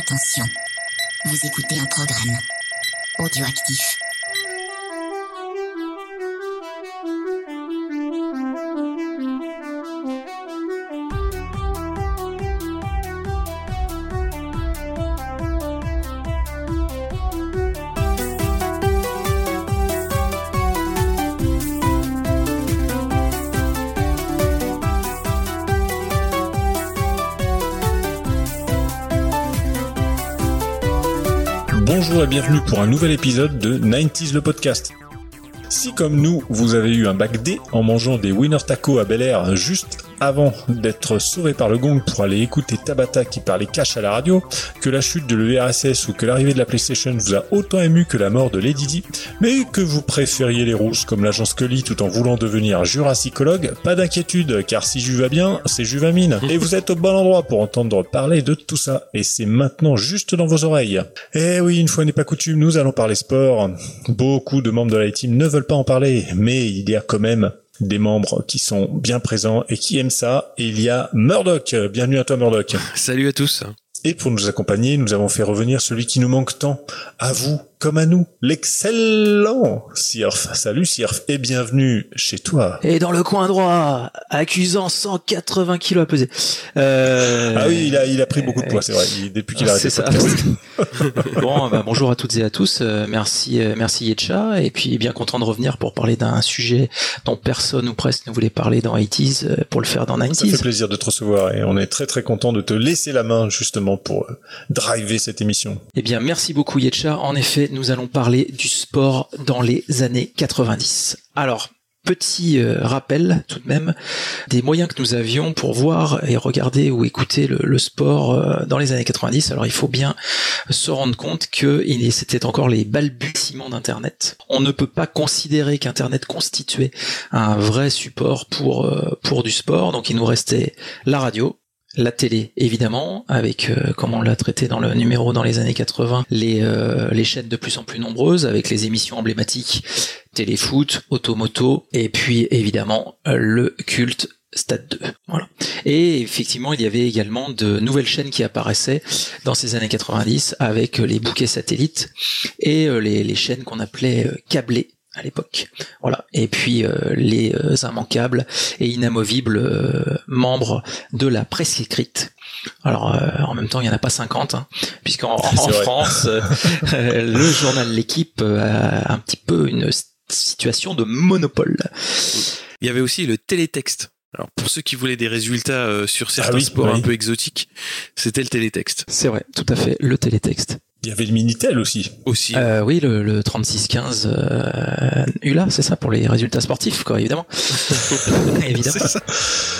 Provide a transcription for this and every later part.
Attention, vous écoutez un programme audioactif. Bonjour et bienvenue pour un nouvel épisode de 90s le podcast. Si comme nous, vous avez eu un bac D en mangeant des Winner Tacos à Bel Air juste avant d'être sauvé par le gong pour aller écouter Tabata qui parlait cash à la radio, que la chute de l'URSS ou que l'arrivée de la PlayStation vous a autant ému que la mort de Lady Di, mais que vous préfériez les rousses comme l'agent Scully tout en voulant devenir jurassicologue, pas d'inquiétude car si Jules va bien, c'est Juvamine. Et vous êtes au bon endroit pour entendre parler de tout ça, et c'est maintenant juste dans vos oreilles. Eh oui, une fois n'est pas coutume, nous allons parler sport. Beaucoup de membres de la team ne veulent pas en parler, mais il y a quand même des membres qui sont bien présents et qui aiment ça. Et il y a Murdoch. Bienvenue à toi, Murdoch. Salut à tous. Et pour nous accompagner, nous avons fait revenir celui qui nous manque tant, à vous comme à nous, l'excellent Sirf. Salut Sirf et bienvenue chez toi. Et dans le coin droit, accusant 180 kilos à peser. Ah oui, il a pris beaucoup de poids, c'est vrai, depuis qu'il a arrêté le podcast. Bon, bonjour à toutes et à tous. Merci Yetcha. Et puis bien content de revenir pour parler d'un sujet dont personne ou presque ne voulait parler dans 80s pour le faire dans 90s. Ça fait plaisir de te recevoir et on est très très content de te laisser la main justement pour driver cette émission. Eh bien, merci beaucoup Yetcha. En effet, nous allons parler du sport dans les années 90. Alors, petit rappel tout de même des moyens que nous avions pour voir et regarder ou écouter le sport dans les années 90. Alors il faut bien se rendre compte que c'était encore les balbutiements d'Internet. On ne peut pas considérer qu'Internet constituait un vrai support pour du sport. Donc il nous restait la radio, la télé, évidemment, avec, comme on l'a traité dans le numéro dans les années 80, les chaînes de plus en plus nombreuses, avec les émissions emblématiques, Téléfoot, Automoto, et puis, évidemment, le culte Stade 2. Voilà. Et effectivement, il y avait également de nouvelles chaînes qui apparaissaient dans ces années 90, avec les bouquets satellites, et les chaînes qu'on appelait câblées à l'époque. Voilà. Et puis les immanquables et inamovibles membres de la presse écrite. Alors en même temps, il y en a pas 50 puisqu'en France le journal L'Équipe a un petit peu une situation de monopole. Il y avait aussi le télétexte. Alors pour ceux qui voulaient des résultats sur certains sports un peu exotiques, c'était le télétexte. C'est vrai, tout à fait, le télétexte. Il y avait le Minitel aussi. Oui, le 3615 ULA, c'est ça, pour les résultats sportifs, quoi, évidemment. Évidemment. C'est ça.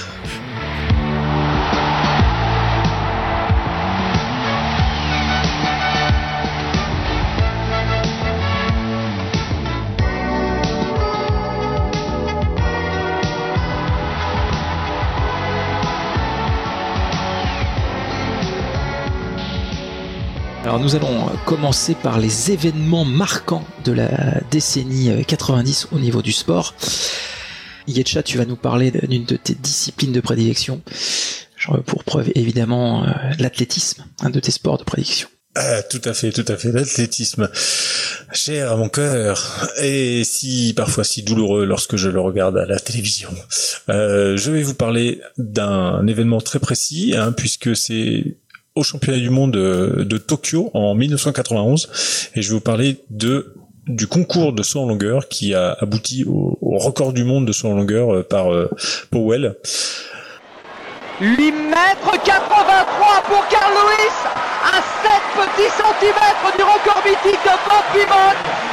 Alors nous allons commencer par les événements marquants de la décennie 90 au niveau du sport. Yetcha, tu vas nous parler d'une de tes disciplines de prédilection. Pour preuve évidemment l'athlétisme, un de tes sports de prédilection. Tout à fait, l'athlétisme. Cher à mon cœur, et parfois si douloureux lorsque je le regarde à la télévision. Je vais vous parler d'un événement très précis, puisque c'est au championnat du monde de Tokyo en 1991, et je vais vous parler du concours de saut en longueur qui a abouti au record du monde de saut en longueur par Powell. 8 mètres 83 pour Carl Lewis, à 7 petits centimètres du record mythique de Bob Beamon.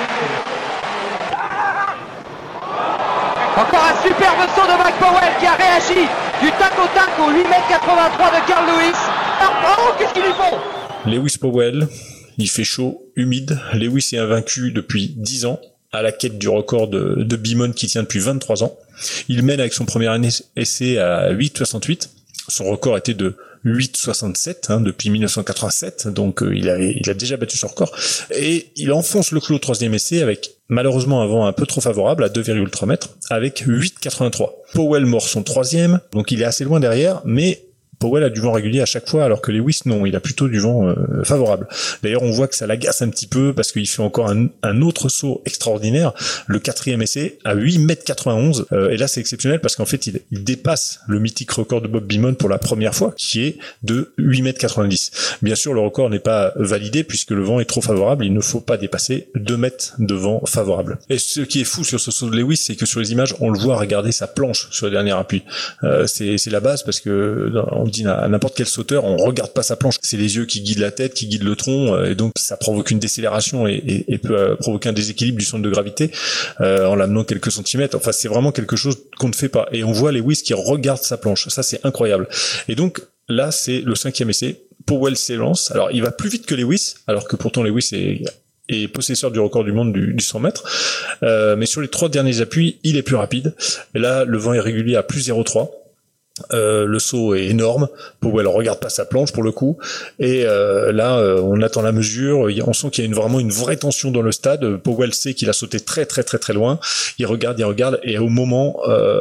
Encore un superbe saut de Mike Powell qui a réagi du tac au tac au 8 mètres 83 de Carl Lewis. Oh, qu'est-ce qu'ils lui font ? Lewis Powell, il fait chaud, humide. Lewis est invaincu depuis 10 ans, à la quête du record de Beamon qui tient depuis 23 ans. Il mène avec son premier essai à 8,68. Son record était de 8,67 depuis 1987, donc il a déjà battu son record. Et il enfonce le clou au troisième essai avec malheureusement un vent un peu trop favorable à 2,3 mètres, avec 8,83. Powell mord son troisième, donc il est assez loin derrière, mais Powell a du vent régulier à chaque fois, alors que Lewis non, il a plutôt du vent favorable. D'ailleurs, on voit que ça l'agace un petit peu parce qu'il fait encore un autre saut extraordinaire, le 4e essai à 8,91 m. Et là, c'est exceptionnel parce qu'en fait, il dépasse le mythique record de Bob Beamon pour la première fois, qui est de 8,90 m. Bien sûr, le record n'est pas validé puisque le vent est trop favorable. Il ne faut pas dépasser 2 mètres de vent favorable. Et ce qui est fou sur ce saut de Lewis, c'est que sur les images, on le voit regarder sa planche sur le dernier appui. C'est la base parce que on dit à n'importe quel sauteur, on regarde pas sa planche. C'est les yeux qui guident la tête, qui guident le tronc, et donc ça provoque une décélération et peut provoquer un déséquilibre du centre de gravité en l'amenant quelques centimètres. Enfin, c'est vraiment quelque chose qu'on ne fait pas. Et on voit Lewis qui regarde sa planche. Ça, c'est incroyable. Et donc là, c'est le 5e essai. Powell s'élance. Alors, il va plus vite que Lewis, alors que pourtant Lewis est possesseur du record du monde du 100 mètres. Mais sur les 3 derniers appuis, il est plus rapide. Et là, le vent est régulier à plus 0,3. Le saut est énorme. Powell regarde pas sa planche pour le coup. Et là, on attend la mesure. On sent qu'il y a vraiment une vraie tension dans le stade. Powell sait qu'il a sauté très très très très loin. Il regarde. Et au moment,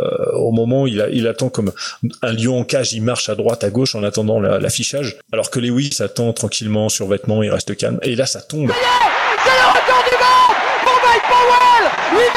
il attend comme un lion en cage. Il marche à droite, à gauche en attendant l'affichage. Alors que Lewis attend tranquillement sur vêtements. Il reste calme. Et là, ça tombe. C'est le record du monde pour Mike Powell,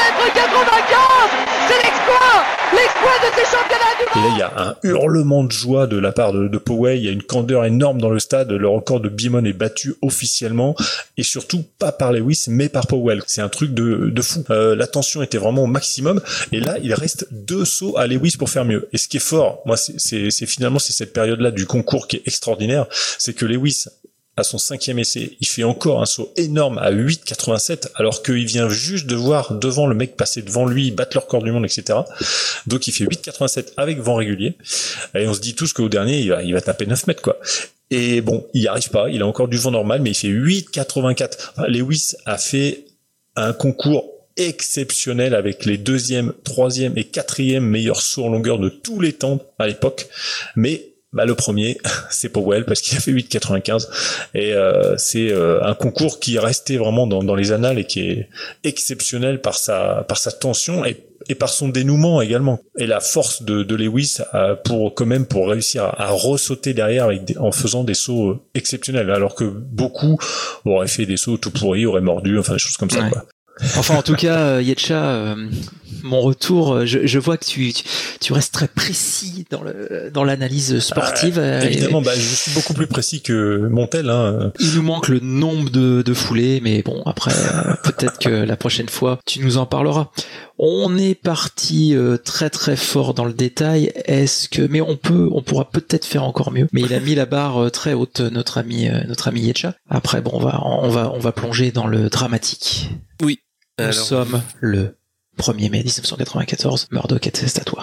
8,95 m. C'est l'exploit de ces championnats du monde. Et là, il y a un hurlement de joie de la part de Powell. Il y a une candeur énorme dans le stade. Le record de Beamon est battu officiellement, et surtout pas par Lewis, mais par Powell. C'est un truc de fou. La tension était vraiment au maximum, et là, il reste 2 sauts à Lewis pour faire mieux. Et ce qui est fort, moi, c'est finalement cette période-là du concours qui est extraordinaire, c'est que Lewis, à son 5e essai, il fait encore un saut énorme à 8,87, alors qu'il vient juste de voir devant le mec passer devant lui, battre le record du monde, etc. Donc il fait 8,87 avec vent régulier. Et on se dit tous qu'au dernier, il va taper 9 mètres, quoi. Et bon, il n'y arrive pas, il a encore du vent normal, mais il fait 8,84. Enfin, Lewis a fait un concours exceptionnel avec les 2e, 3e et 4e meilleurs sauts en longueur de tous les temps à l'époque. Mais le premier, c'est Powell parce qu'il a fait 8,95 et c'est un concours qui est resté vraiment dans les annales et qui est exceptionnel par sa tension et par son dénouement également, et la force de Lewis pour réussir à ressauter derrière en faisant des sauts exceptionnels, alors que beaucoup auraient fait des sauts tout pourris, auraient mordu, enfin des choses comme ça, quoi. Enfin, en tout cas, Yetcha, mon retour, je vois que tu restes très précis dans l'analyse sportive. Évidemment, je suis beaucoup plus précis que Montel. Hein. Il nous manque le nombre de foulées, mais bon, après, peut-être que la prochaine fois, tu nous en parleras. On est parti très très fort dans le détail. Mais on pourra peut-être faire encore mieux. Mais il a mis la barre très haute, notre ami Yetcha. Après, bon, on va plonger dans le dramatique. Oui. Nous sommes le 1er mai 1994. Murdoch, c'est à toi.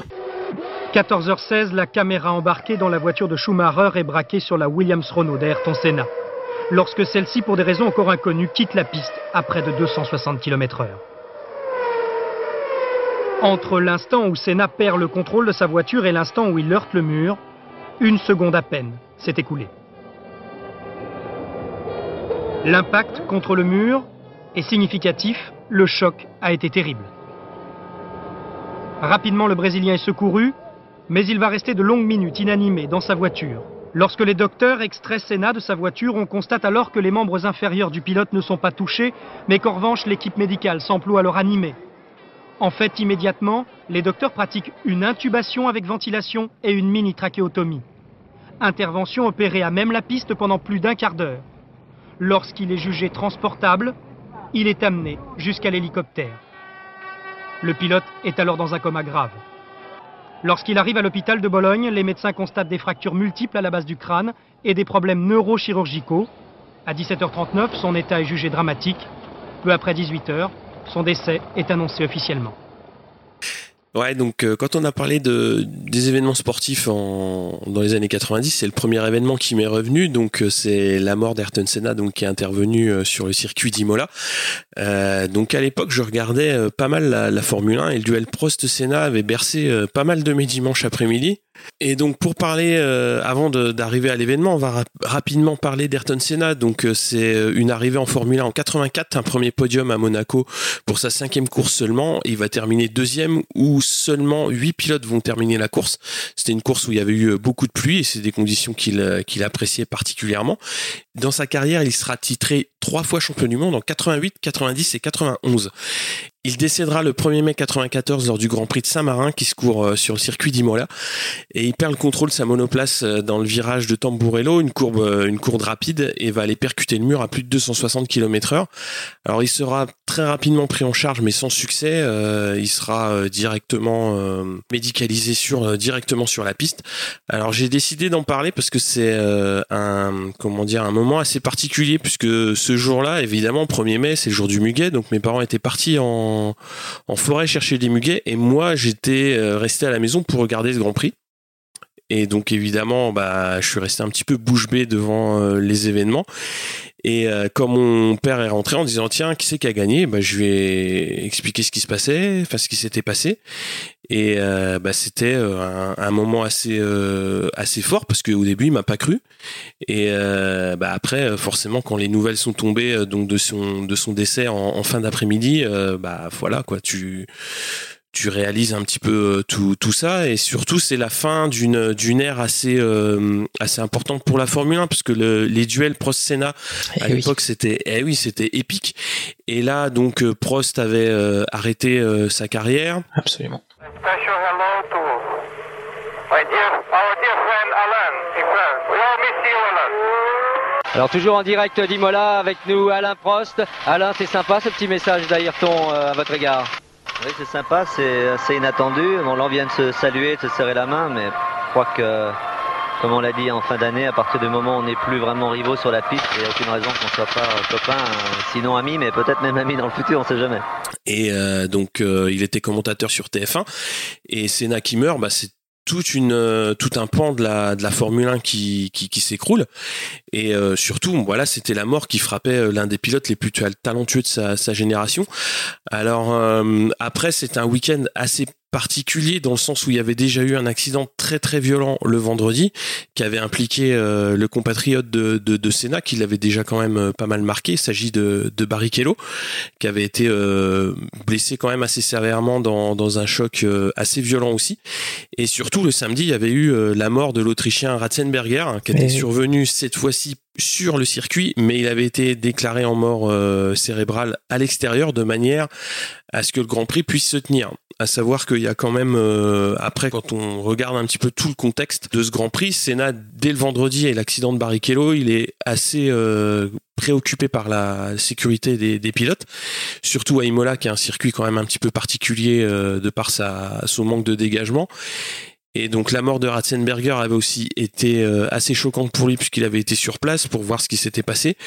14h16, la caméra embarquée dans la voiture de Schumacher est braquée sur la Williams-Renault d'Ayrton Senna, lorsque celle-ci, pour des raisons encore inconnues, quitte la piste à près de 260 km/h. Entre l'instant où Senna perd le contrôle de sa voiture et l'instant où il heurte le mur, 1 seconde à peine s'est écoulée. L'impact contre le mur est significatif, le choc a été terrible. Rapidement, le Brésilien est secouru, mais il va rester de longues minutes inanimé dans sa voiture. Lorsque les docteurs extraient Senna de sa voiture, on constate alors que les membres inférieurs du pilote ne sont pas touchés, mais qu'en revanche, l'équipe médicale s'emploie à le ranimer. En fait, immédiatement, les docteurs pratiquent une intubation avec ventilation et une mini-trachéotomie. Intervention opérée à même la piste pendant plus d'1 quart d'heure. Lorsqu'il est jugé transportable, il est amené jusqu'à l'hélicoptère. Le pilote est alors dans un coma grave. Lorsqu'il arrive à l'hôpital de Bologne, les médecins constatent des fractures multiples à la base du crâne et des problèmes neurochirurgicaux. À 17h39, son état est jugé dramatique. Peu après 18h, son décès est annoncé officiellement. Ouais, donc quand on a parlé des événements sportifs dans les années 90, c'est le premier événement qui m'est revenu, donc c'est la mort d'Ayrton Senna, donc qui est intervenu sur le circuit d'Imola. Donc à l'époque, je regardais pas mal la Formule 1 et le duel Prost-Senna avait bercé pas mal de mes dimanches après-midi. Et donc pour parler, avant d'arriver à l'événement, on va rapidement parler d'Ayrton Senna. Donc c'est une arrivée en Formule 1 en 84, un premier podium à Monaco pour sa 5e course seulement. Il va terminer 2e où seulement 8 pilotes vont terminer la course. C'était une course où il y avait eu beaucoup de pluie et c'est des conditions qu'il appréciait particulièrement. Dans sa carrière, il sera titré 3 fois champion du monde en 88, 90 et 91. Il décédera le 1er mai 94 lors du Grand Prix de Saint-Marin qui se court sur le circuit d'Imola et il perd le contrôle de sa monoplace dans le virage de Tamburello, une courbe rapide, et va aller percuter le mur à plus de 260 km/h. Alors il sera très rapidement pris en charge mais sans succès. Il sera directement médicalisé directement sur la piste. Alors j'ai décidé d'en parler parce que c'est un moment assez particulier puisque ce jour-là, évidemment, 1er mai, c'est le jour du muguet, donc mes parents étaient partis en forêt chercher des muguets et moi j'étais resté à la maison pour regarder ce Grand Prix. Et donc évidemment, je suis resté un petit peu bouche bée devant les événements. Et quand mon père est rentré en disant tiens, qui c'est qui a gagné, je lui ai expliqué ce qui s'était passé. Et c'était un moment assez fort parce qu'au début il m'a pas cru. Et après forcément quand les nouvelles sont tombées donc de son décès en fin d'après-midi, voilà quoi, tu réalises un petit peu tout ça, et surtout c'est la fin d'une ère assez importante pour la Formule 1 parce que les duels Prost-Senna à l'époque c'était épique, et là donc Prost avait arrêté sa carrière. Absolument. Special hello to our dear friend Alain in France. We all miss you, Alain. Alors toujours en direct d'Imola avec nous Alain Prost. Alain, c'est sympa ce petit message d'Ayrton à votre égard. Oui, c'est sympa, c'est assez inattendu. Bon, là, on vient de se saluer, de se serrer la main, mais je crois que, comme on l'a dit en fin d'année, à partir du moment où on n'est plus vraiment rivaux sur la piste, il n'y a aucune raison qu'on ne soit pas copains, sinon amis, mais peut-être même amis dans le futur, on ne sait jamais. Et donc, il était commentateur sur TF1, et Senna qui meurt, c'est tout un pan de la Formule 1 qui s'écroule, et surtout voilà, c'était la mort qui frappait l'un des pilotes les plus talentueux de sa génération. Alors après c'est un week-end assez particulier dans le sens où il y avait déjà eu un accident très très violent le vendredi qui avait impliqué le compatriote de Senna qui l'avait déjà quand même pas mal marqué. Il s'agit de Barrichello qui avait été blessé quand même assez sévèrement dans un choc assez violent aussi. Et surtout le samedi il y avait eu la mort de l'Autrichien Ratzenberger qui était survenu cette fois-ci sur le circuit, mais il avait été déclaré en mort cérébrale à l'extérieur de manière à ce que le Grand Prix puisse se tenir. À savoir qu'il y a quand même, après quand on regarde un petit peu tout le contexte de ce Grand Prix, Senna, dès le vendredi et l'accident de Barrichello, il est assez préoccupé par la sécurité des pilotes, surtout à Imola qui est un circuit quand même un petit peu particulier de par son manque de dégagement. Et donc la mort de Ratzenberger avait aussi été assez choquante pour lui puisqu'il avait été sur place pour voir ce qui s'était passé.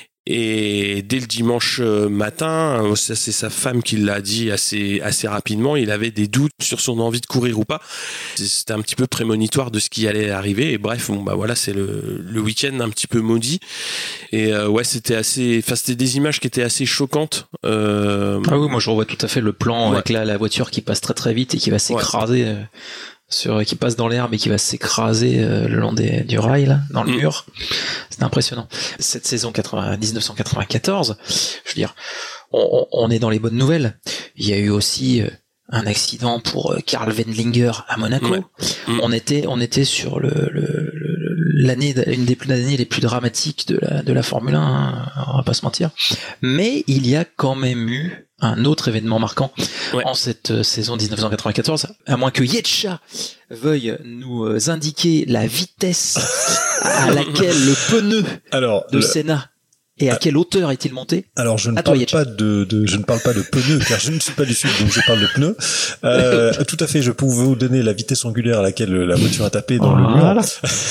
Et dès le dimanche matin, ça c'est sa femme qui l'a dit assez rapidement, il avait des doutes sur son envie de courir ou pas. C'était un petit peu prémonitoire de ce qui allait arriver. Et bref, voilà, c'est le week-end un petit peu maudit. Et c'était des images qui étaient assez choquantes. Ah oui, moi je revois tout à fait le plan avec la voiture qui passe très très vite et qui va s'écraser. Qui passe dans l'herbe et qui va s'écraser le long du rail là, dans le mur. C'est impressionnant. Cette saison 1994, je veux dire, on est dans les bonnes nouvelles. Il y a eu aussi un accident pour Karl Wendlinger à Monaco. On était sur l'année, une des années les plus dramatiques de la Formule 1, hein, on va pas se mentir. Mais il y a quand même eu un autre événement marquant en cette saison 1994, à moins que Yetcha veuille nous indiquer la vitesse à laquelle le pneu de Senna et à quelle hauteur est-il monté. Alors je ne parle pas de pneus car je ne suis pas du Sud, donc je parle de pneus. Tout à fait, je peux vous donner la vitesse angulaire à laquelle la voiture a tapé dans le mur.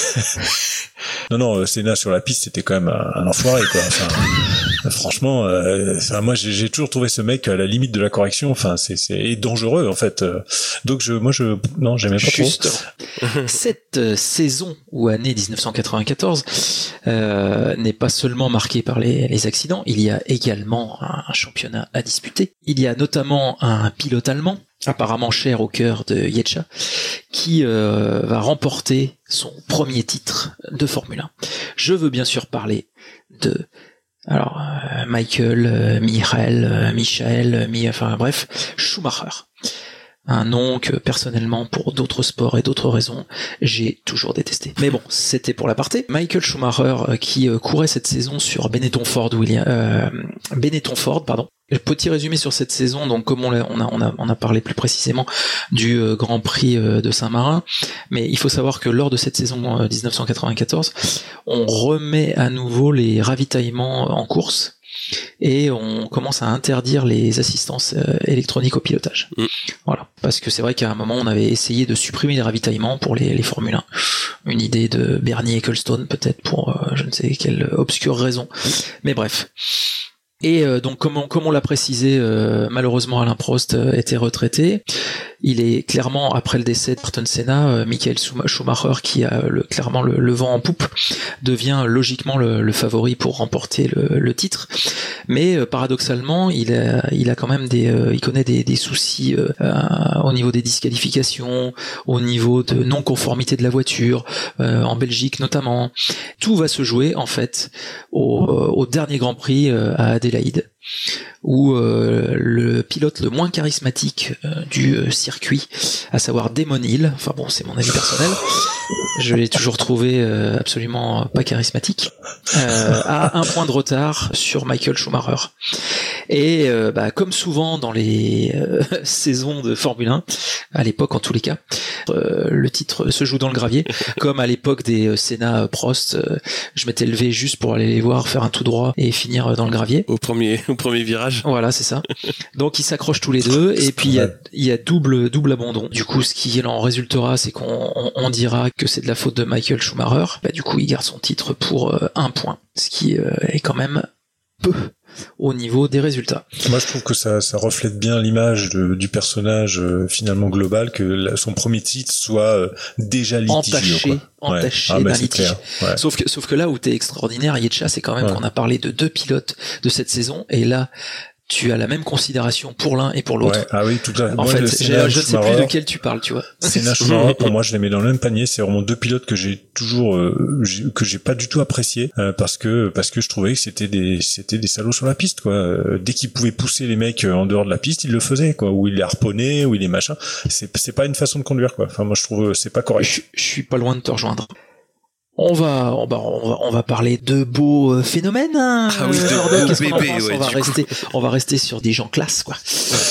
Non, Senna sur la piste, c'était quand même un enfoiré, quoi. Enfin, franchement, moi j'ai toujours trouvé ce mec à la limite de la correction. Enfin, c'est dangereux en fait. Donc non, j'aimais pas trop. Cette saison ou année 1994 n'est pas seulement marquée par les accidents. Il y a également un championnat à disputer. Il y a notamment un pilote allemand, apparemment cher au cœur de Yetcha, qui va remporter son premier titre de Formule 1. Je veux bien sûr parler de Michael, Michael, enfin bref, Schumacher. Un nom que personnellement, pour d'autres sports et d'autres raisons, j'ai toujours détesté. Mais bon, c'était pour l'aparté. Michael Schumacher qui courait cette saison sur Benetton Ford, pardon. Petit résumé sur cette saison, donc comme on a parlé plus précisément du Grand Prix de Saint-Marin, mais il faut savoir que lors de cette saison 1994, on remet à nouveau les ravitaillements en course et on commence à interdire les assistances électroniques au pilotage. Voilà, parce que c'est vrai qu'à un moment on avait essayé de supprimer les ravitaillements pour les Formule 1. Une idée de Bernie Ecclestone peut-être pour je ne sais quelle obscure raison. Mais bref. Et donc comme on l'a précisé, malheureusement Alain Prost était retraité. Il est clairement, après le décès d'Ayrton Senna, Michael Schumacher, qui a clairement le vent en poupe, devient logiquement le favori pour remporter le titre. Mais paradoxalement, il a quand même il connaît des soucis au niveau des disqualifications, au niveau de non-conformité de la voiture, en Belgique notamment. Tout va se jouer en fait au dernier Grand Prix à Adélaïde, où le pilote le moins charismatique du circuit, à savoir Damon Hill, enfin bon, c'est mon avis personnel, je l'ai toujours trouvé absolument pas charismatique, a un point de retard sur Michael Schumacher. Et comme souvent dans les saisons de Formule 1, à l'époque en tous les cas, le titre se joue dans le gravier, comme à l'époque des Senna Prost, je m'étais levé juste pour aller les voir faire un tout droit et finir dans le gravier. Au premier virage. Voilà, c'est ça. Donc ils s'accrochent tous les deux et puis il y a double abandon. Du coup, ce qui en résultera, c'est qu'on dira que c'est de la faute de Michael Schumacher. Du coup, il garde son titre pour 1 point, ce qui est quand même peu au niveau des résultats. Moi, je trouve que ça reflète bien l'image du personnage finalement global, que son premier titre soit déjà litigieux. Entaché d'un litige. Ouais. Sauf que là où t'es extraordinaire, Yetcha, c'est quand même qu'on a parlé de 2 pilotes de cette saison, et là, tu as la même considération pour l'un et pour l'autre. Ouais, ah oui, tout à fait. En fait, je ne sais plus de quel tu parles, tu vois. Senna Schumacher, pour moi, je les mets dans le même panier. C'est vraiment 2 pilotes que j'ai toujours, que j'ai pas du tout apprécié, parce que je trouvais que c'était des salauds sur la piste, quoi. Dès qu'ils pouvaient pousser les mecs en dehors de la piste, ils le faisaient, quoi. Ou ils les harponnaient, ou ils les machins. C'est pas une façon de conduire, quoi. Enfin, moi, je trouve, c'est pas correct. Je suis pas loin de te rejoindre. On va parler de beaux phénomènes, hein. Ah oui, qu'est-ce qu'on en pense? On va rester sur des gens classe, quoi.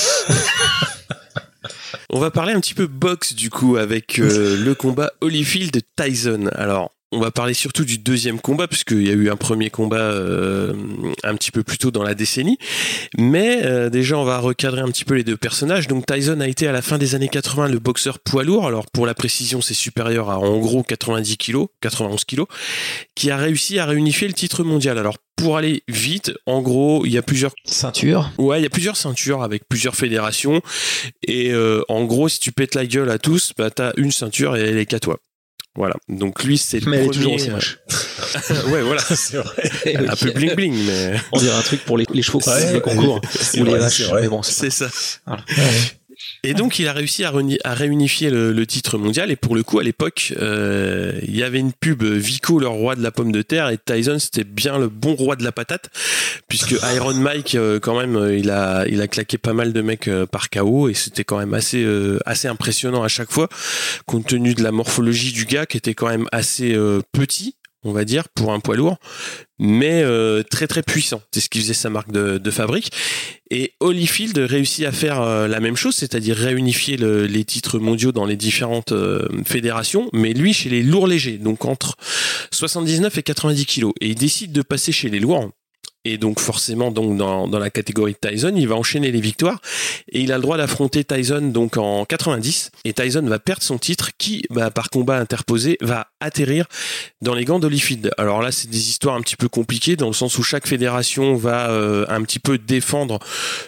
On va parler un petit peu boxe, du coup, avec le combat Holyfield-Tyson. Alors, on va parler surtout du deuxième combat, puisqu'il y a eu un premier combat un petit peu plus tôt dans la décennie. Mais déjà, on va recadrer un petit peu les deux personnages. Donc Tyson a été à la fin des années 80 le boxeur poids lourd. Alors pour la précision, c'est supérieur à en gros 91 kilos, qui a réussi à réunifier le titre mondial. Alors pour aller vite, en gros, il y a plusieurs ceintures. Ouais, il y a plusieurs ceintures avec plusieurs fédérations. Et en gros, si tu pètes la gueule à tous, t'as une ceinture et elle est qu'à toi. Voilà, donc lui c'est le premier. Mais elle est toujours aussi moche. Ouais, voilà, c'est vrai. Un peu bling bling, mais on dirait un truc pour les chevaux les concours ou les vaches. Mais bon, c'est ça. Voilà. Et donc il a réussi à réunifier le titre mondial, et pour le coup à l'époque il y avait une pub Vico, le roi de la pomme de terre, et Tyson c'était bien le bon roi de la patate, puisque Iron Mike quand même il a claqué pas mal de mecs par KO, et c'était quand même assez impressionnant à chaque fois, compte tenu de la morphologie du gars qui était quand même assez petit, on va dire, pour un poids lourd, mais très très puissant. C'est ce qui faisait sa marque de fabrique. Et Holyfield réussit à faire la même chose, c'est-à-dire réunifier les titres mondiaux dans les différentes fédérations, mais lui chez les lourds légers, donc entre 79 et 90 kilos. Et il décide de passer chez les lourds. Et donc forcément, donc dans la catégorie de Tyson, il va enchaîner les victoires, et il a le droit d'affronter Tyson donc en 90, et Tyson va perdre son titre qui, par combat interposé, va atterrir dans les gants d'Holyfield. Alors là, c'est des histoires un petit peu compliquées, dans le sens où chaque fédération va un petit peu défendre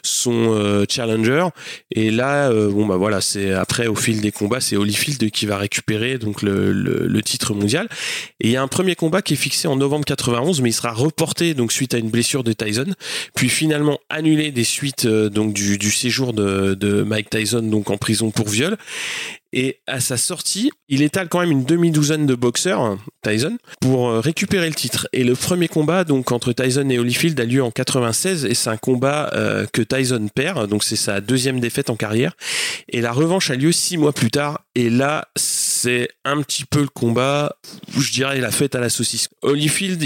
son challenger, et là, voilà, c'est après au fil des combats, c'est Holyfield qui va récupérer donc le titre mondial. Et il y a un premier combat qui est fixé en novembre 91, mais il sera reporté donc suite à une blessure de Tyson, puis finalement annulé des suites donc du séjour de Mike Tyson donc en prison pour viol. Et à sa sortie, il étale quand même une demi-douzaine de boxeurs, Tyson, pour récupérer le titre. Et le premier combat donc entre Tyson et Holyfield a lieu en 96 et c'est un combat que Tyson perd, donc c'est sa deuxième défaite en carrière. Et la revanche a lieu 6 mois plus tard. Et là, c'est un petit peu le combat, je dirais la fête à la saucisse. Holyfield,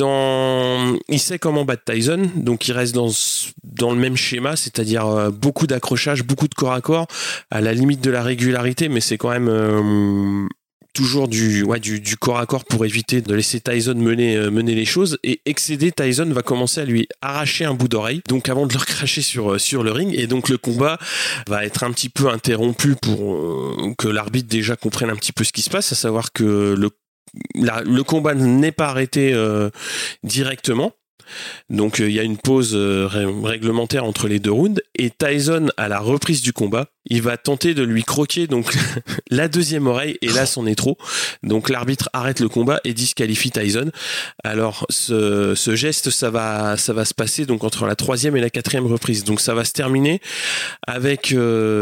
il sait comment battre Tyson, donc il reste dans le même schéma, c'est-à-dire beaucoup d'accrochage, beaucoup de corps à corps, à la limite de la régularité, mais c'est quand même toujours du corps à corps pour éviter de laisser Tyson mener les choses. Et excédé, Tyson va commencer à lui arracher un bout d'oreille, donc avant de le recracher sur le ring. Et donc le combat va être un petit peu interrompu pour que l'arbitre déjà comprenne un petit peu ce qui se passe, à savoir que le combat n'est pas arrêté directement. Donc il y a une pause réglementaire entre les deux rounds et Tyson, à la reprise du combat, il va tenter de lui croquer donc la deuxième oreille et là c'en est trop. Donc l'arbitre arrête le combat et disqualifie Tyson. Alors ce geste ça va se passer donc entre la troisième et la quatrième reprise. Donc ça va se terminer avec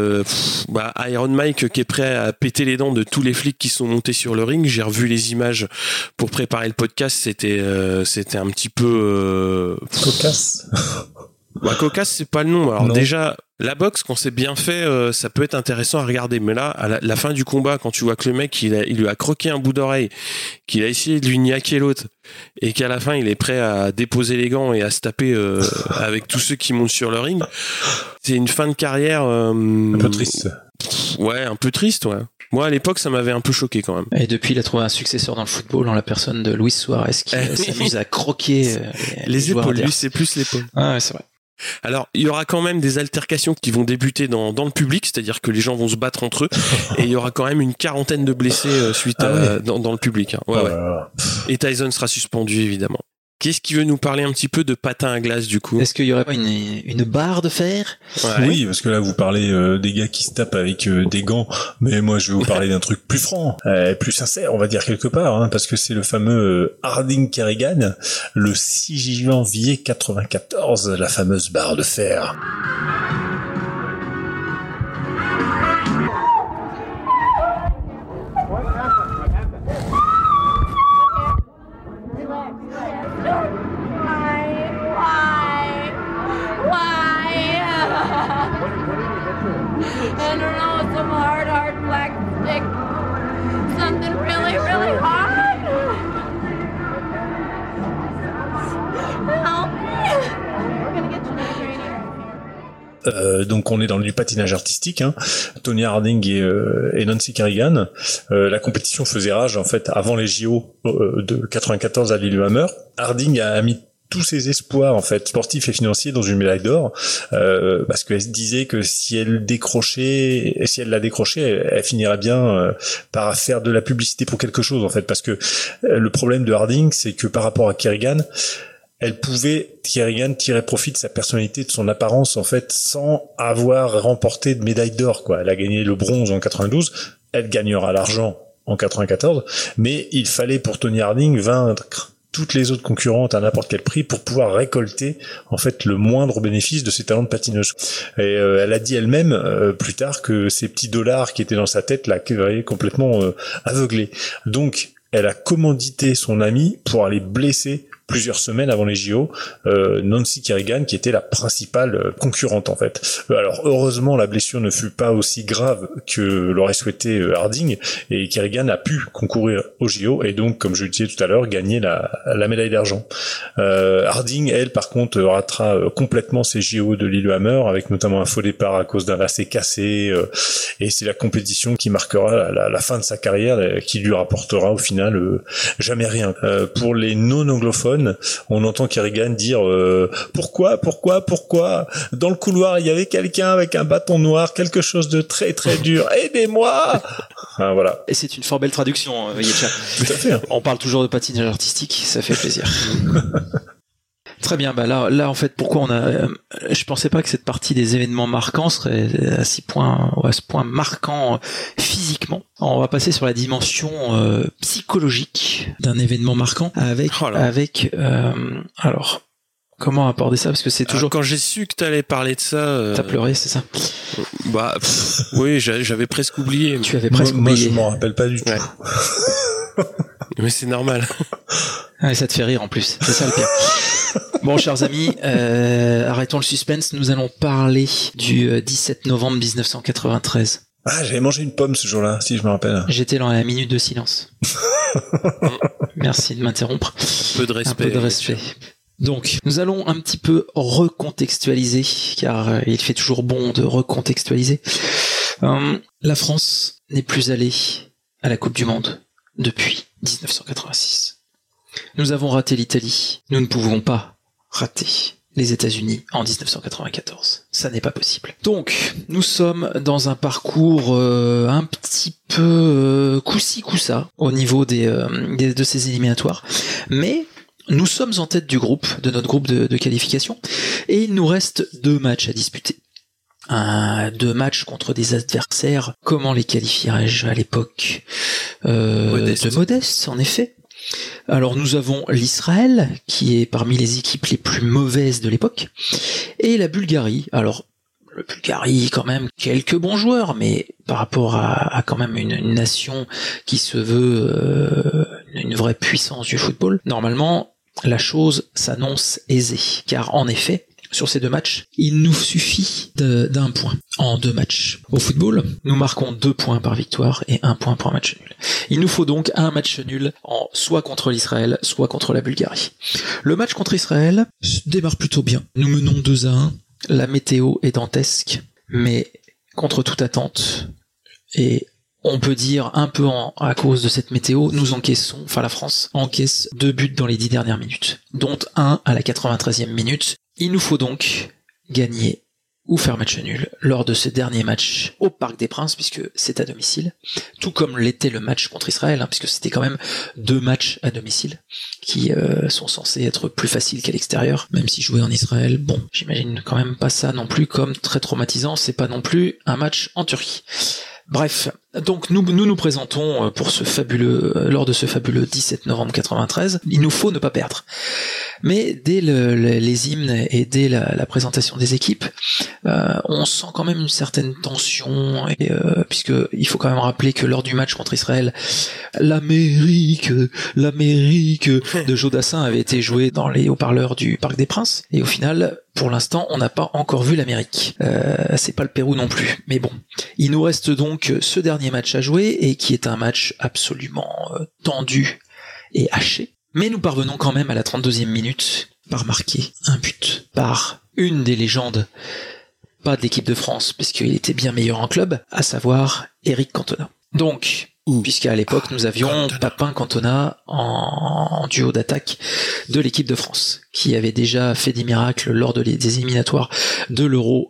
Iron Mike qui est prêt à péter les dents de tous les flics qui sont montés sur le ring. J'ai revu les images pour préparer le podcast. C'était un petit peu cocasse. Cocasse, c'est pas le nom. Alors non. Déjà, la boxe, quand c'est bien fait, ça peut être intéressant à regarder. Mais là, à la fin du combat, quand tu vois que le mec, il lui a croqué un bout d'oreille, qu'il a essayé de lui niaquer l'autre, et qu'à la fin, il est prêt à déposer les gants et à se taper avec tous ceux qui montent sur le ring, c'est une fin de carrière... un peu triste. Ouais, un peu triste, ouais. Moi, à l'époque, ça m'avait un peu choqué quand même. Et depuis, il a trouvé un successeur dans le football en la personne de Luis Suarez qui s'amuse à croquer les épaules. Lui, c'est plus l'épaule. Ah ouais, c'est vrai. Alors, il y aura quand même des altercations qui vont débuter dans le public, c'est-à-dire que les gens vont se battre entre eux, et il y aura quand même une quarantaine de blessés dans le public. Hein. Ouais. Et Tyson sera suspendu, évidemment. Qu'est-ce qui veut nous parler un petit peu de patin à glace, du coup? Est-ce qu'il y aurait pas une barre de fer? Ouais. Oui, parce que là, vous parlez des gars qui se tapent avec des gants, mais moi, je vais vous parler d'un truc plus franc, plus sincère, on va dire quelque part, hein, parce que c'est le fameux Harding-Kerrigan, le 6 janvier 94, la fameuse barre de fer. I don't know, some hard black stick. Something really, really hard. Help me. We're gonna get you to the donc on est dans du patinage artistique, hein. Tonya Harding et Nancy Kerrigan. La compétition faisait rage en fait avant les JO de 94 à Lillehammer. Harding a mis tous ses espoirs en fait sportifs et financiers dans une médaille d'or parce qu'elle se disait que si elle la décrochait, elle finirait bien par faire de la publicité pour quelque chose en fait, parce que le problème de Harding, c'est que par rapport à Kerrigan, Kerrigan tirait profit de sa personnalité, de son apparence en fait, sans avoir remporté de médaille d'or quoi. Elle a gagné le bronze en 92, elle gagnera l'argent en 94, mais il fallait pour Tonya Harding vaincre toutes les autres concurrentes à n'importe quel prix pour pouvoir récolter en fait le moindre bénéfice de ses talents de patineuse. Et elle a dit elle-même plus tard que ces petits dollars qui étaient dans sa tête l'avaient complètement aveuglée. Donc elle a commandité son ami pour aller blesser plusieurs semaines avant les JO, Nancy Kerrigan, qui était la principale concurrente en fait. Alors heureusement, la blessure ne fut pas aussi grave que l'aurait souhaité Harding, et Kerrigan a pu concourir aux JO et donc, comme je le disais tout à l'heure, gagner la médaille d'argent. Harding, elle, par contre, ratera complètement ses JO de Lillehammer, avec notamment un faux départ à cause d'un lacet cassé, et c'est la compétition qui marquera la fin de sa carrière, qui lui rapportera au final jamais rien. Pour les non-anglophones, on entend Kerrigan dire pourquoi dans le couloir il y avait quelqu'un avec un bâton noir, quelque chose de très très dur, aidez-moi. Enfin, voilà. Et c'est une fort belle traduction, Yetcha. Tout à fait. On parle toujours de patinage artistique, ça fait plaisir. Très bien, bah là en fait, pourquoi je pensais pas que cette partie des événements marquants serait à ce point marquant physiquement. On va passer sur la dimension psychologique d'un événement marquant avec alors Comment aborder ça? Parce que c'est toujours... Quand j'ai su que t'allais parler de ça... T'as pleuré, c'est ça? Bah, oui, j'avais presque oublié. Tu avais presque moi, oublié. je m'en rappelle pas du tout. Mais c'est normal. Ouais, ça te fait rire en plus, c'est ça le pire. Bon, chers amis, arrêtons le suspense, nous allons parler du 17 novembre 1993. Ah, j'avais mangé une pomme ce jour-là, si je me rappelle. J'étais dans la minute de silence. Merci de m'interrompre. Un peu de respect. Un peu de respect. Donc, nous allons un petit peu recontextualiser, car il fait toujours bon de recontextualiser. La France n'est plus allée à la Coupe du Monde depuis 1986. Nous avons raté l'Italie. Nous ne pouvons pas rater les États-Unis en 1994. Ça n'est pas possible. Donc, nous sommes dans un parcours un petit peu coup-ci, coup-ça au niveau de ces éliminatoires. Mais nous sommes en tête du groupe, de notre groupe de qualification, et il nous reste 2 matchs à disputer. 2 matchs contre des adversaires, comment les qualifierais-je à l'époque de modestes, en effet. Alors nous avons l'Israël, qui est parmi les équipes les plus mauvaises de l'époque, et la Bulgarie. Alors, la Bulgarie, quand même, quelques bons joueurs, mais par rapport à quand même une nation qui se veut une vraie puissance du football, normalement, la chose s'annonce aisée. Car en effet, sur ces 2 matchs, il nous suffit d'un point en 2 matchs. Au football, nous marquons 2 points par victoire et 1 point pour un match nul. Il nous faut donc un match nul soit contre l'Israël, soit contre la Bulgarie. Le match contre Israël démarre plutôt bien. Nous menons 2-1. La météo est dantesque, mais contre toute attente, et on peut dire un peu à cause de cette météo, la France encaisse 2 buts dans les 10 dernières minutes, dont un à la 93e minute. Il nous faut donc gagner ou faire match nul lors de ce dernier match au Parc des Princes, puisque c'est à domicile, tout comme l'était le match contre Israël, puisque c'était quand même 2 matchs à domicile qui sont censés être plus faciles qu'à l'extérieur, même si jouer en Israël, bon, j'imagine quand même pas ça non plus comme très traumatisant, c'est pas non plus un match en Turquie. Bref, donc nous présentons lors de ce fabuleux 17 novembre 93, il nous faut ne pas perdre. Mais dès les hymnes et dès la présentation des équipes, on sent quand même une certaine tension, et puisque il faut quand même rappeler que lors du match contre Israël, l'Amérique de Joe Dassin avait été joué dans les haut-parleurs du Parc des Princes, et au final, pour l'instant, on n'a pas encore vu l'Amérique. C'est pas le Pérou non plus. Mais bon, il nous reste donc ce dernier match à jouer, et qui est un match absolument tendu et haché. Mais nous parvenons quand même à la 32e minute par marquer un but par une des légendes, pas de l'équipe de France, parce qu'il était bien meilleur en club, à savoir Eric Cantona. Donc, puisqu'à l'époque nous avions Papin Cantona en duo d'attaque de l'équipe de France, qui avait déjà fait des miracles lors des éliminatoires de l'Euro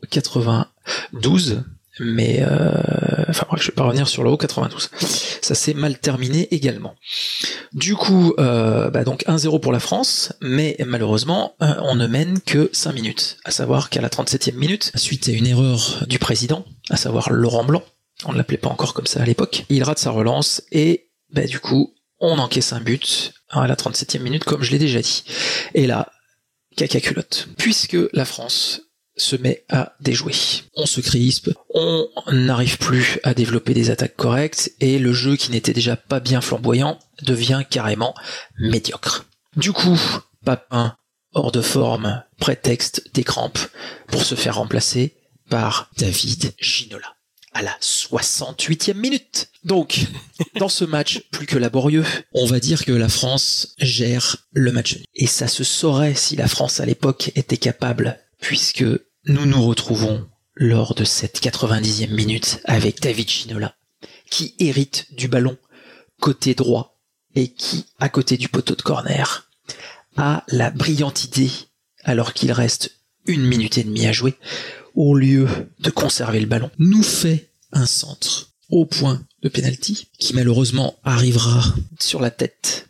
92, mais je vais pas revenir sur l'Euro 92. Ça s'est mal terminé également. Du coup, donc 1-0 pour la France, mais malheureusement, on ne mène que 5 minutes. À savoir qu'à la 37e minute, suite à une erreur du président, à savoir Laurent Blanc, on ne l'appelait pas encore comme ça à l'époque, il rate sa relance et du coup, on encaisse un but à la 37e minute, comme je l'ai déjà dit. Et là, caca culotte. Puisque la France se met à déjouer. On se crispe, on n'arrive plus à développer des attaques correctes, et le jeu qui n'était déjà pas bien flamboyant devient carrément médiocre. Du coup, Papin, hors de forme, prétexte des crampes pour se faire remplacer par David Ginola à la 68e minute. Donc, dans ce match plus que laborieux, on va dire que la France gère le match. Et ça se saurait si la France à l'époque était capable, puisque nous nous retrouvons lors de cette 90e minute avec David Ginola, qui hérite du ballon côté droit et qui, à côté du poteau de corner, a la brillante idée, alors qu'il reste 1 minute et demie à jouer, au lieu de conserver le ballon, nous fait un centre au point de pénalty, qui malheureusement arrivera sur la tête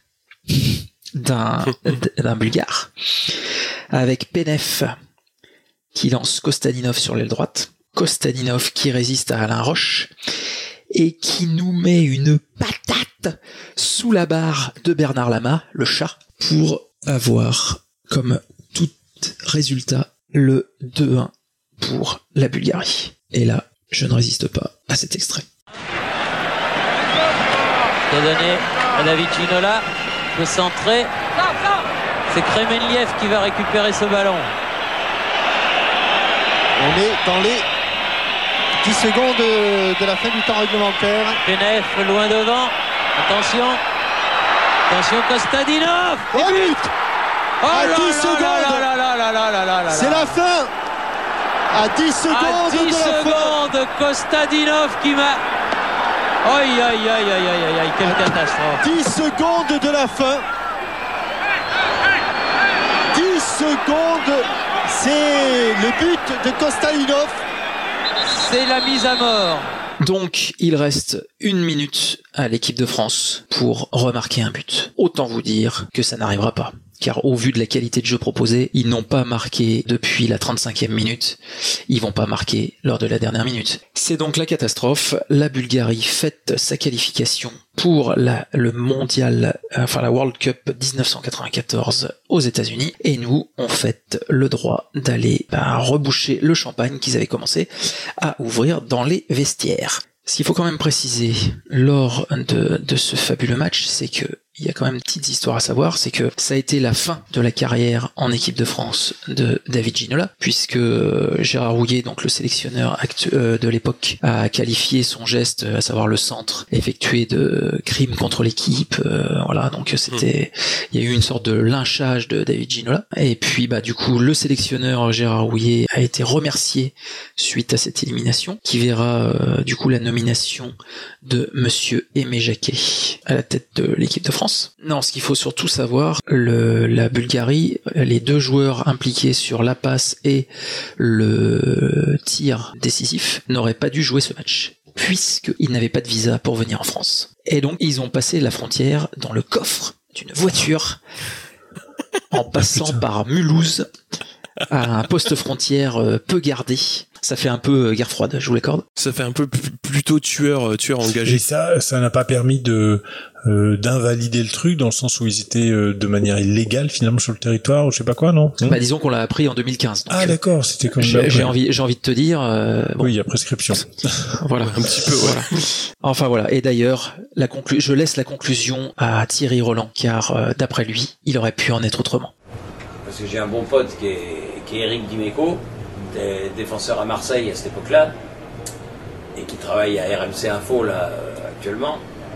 d'un Bulgare, avec Penef qui lance Kostadinov sur l'aile droite, Kostadinov qui résiste à Alain Roche, et qui nous met une patate sous la barre de Bernard Lama, le chat, pour avoir, comme Résultat, le 2-1 pour la Bulgarie. Et là, je ne résiste pas à cet extrait. C'est donné à David Ginola, le centré. C'est Kremenliev qui va récupérer ce ballon. On est dans les 10 secondes de la fin du temps réglementaire. Genève loin devant. Attention. Attention Kostadinov. Oh, but à 10 secondes. C'est la fin. À 10 secondes. À 10 secondes, Kostadinov qui m'a... Aïe, aïe, aïe, aïe, aïe, aïe, quelle catastrophe. 10 secondes de la fin. 10 secondes, c'est le but de Kostadinov. C'est la mise à mort. Donc, il reste 1 minute à l'équipe de France pour remarquer un but. Autant vous dire que ça n'arrivera pas. Car au vu de la qualité de jeu proposée, ils n'ont pas marqué depuis la 35e minute. Ils vont pas marquer lors de la dernière minute. C'est donc la catastrophe. La Bulgarie fête sa qualification pour le mondial, enfin la World Cup 1994 aux États-Unis. Et nous, on fête le droit d'aller reboucher le champagne qu'ils avaient commencé à ouvrir dans les vestiaires. Ce qu'il faut quand même préciser lors de ce fabuleux match, c'est que il y a quand même une petite histoire à savoir, c'est que ça a été la fin de la carrière en équipe de France de David Ginola, puisque Gérard Rouillet, donc le sélectionneur de l'époque, a qualifié son geste, à savoir le centre effectué de crime contre l'équipe. Voilà, donc il y a eu une sorte de lynchage de David Ginola. Et puis du coup, le sélectionneur Gérard Rouillet a été remercié suite à cette élimination, qui verra du coup la nomination de Monsieur Aimé Jacquet à la tête de l'équipe de France. Non, ce qu'il faut surtout savoir, la Bulgarie, les 2 joueurs impliqués sur la passe et le tir décisif n'auraient pas dû jouer ce match, puisqu'ils n'avaient pas de visa pour venir en France. Et donc, ils ont passé la frontière dans le coffre d'une voiture, en passant par Mulhouse, à un poste frontière peu gardé. Ça fait un peu guerre froide, je vous l'accorde. Ça fait un peu plutôt tueur engagé. Et ça n'a pas permis d'invalider le truc dans le sens où ils étaient de manière illégale finalement sur le territoire ou je sais pas quoi, non? Disons qu'on l'a appris en 2015. Donc, d'accord, c'était comme j'ai envie de te dire. Oui, il y a prescription. Voilà, un petit peu. Voilà. Enfin voilà. Et d'ailleurs, je laisse la conclusion à Thierry Roland, car d'après lui, il aurait pu en être autrement. Parce que j'ai un bon pote qui est Eric Dimeco, défenseur à Marseille à cette époque-là, et qui travaille à RMC Info là actuellement.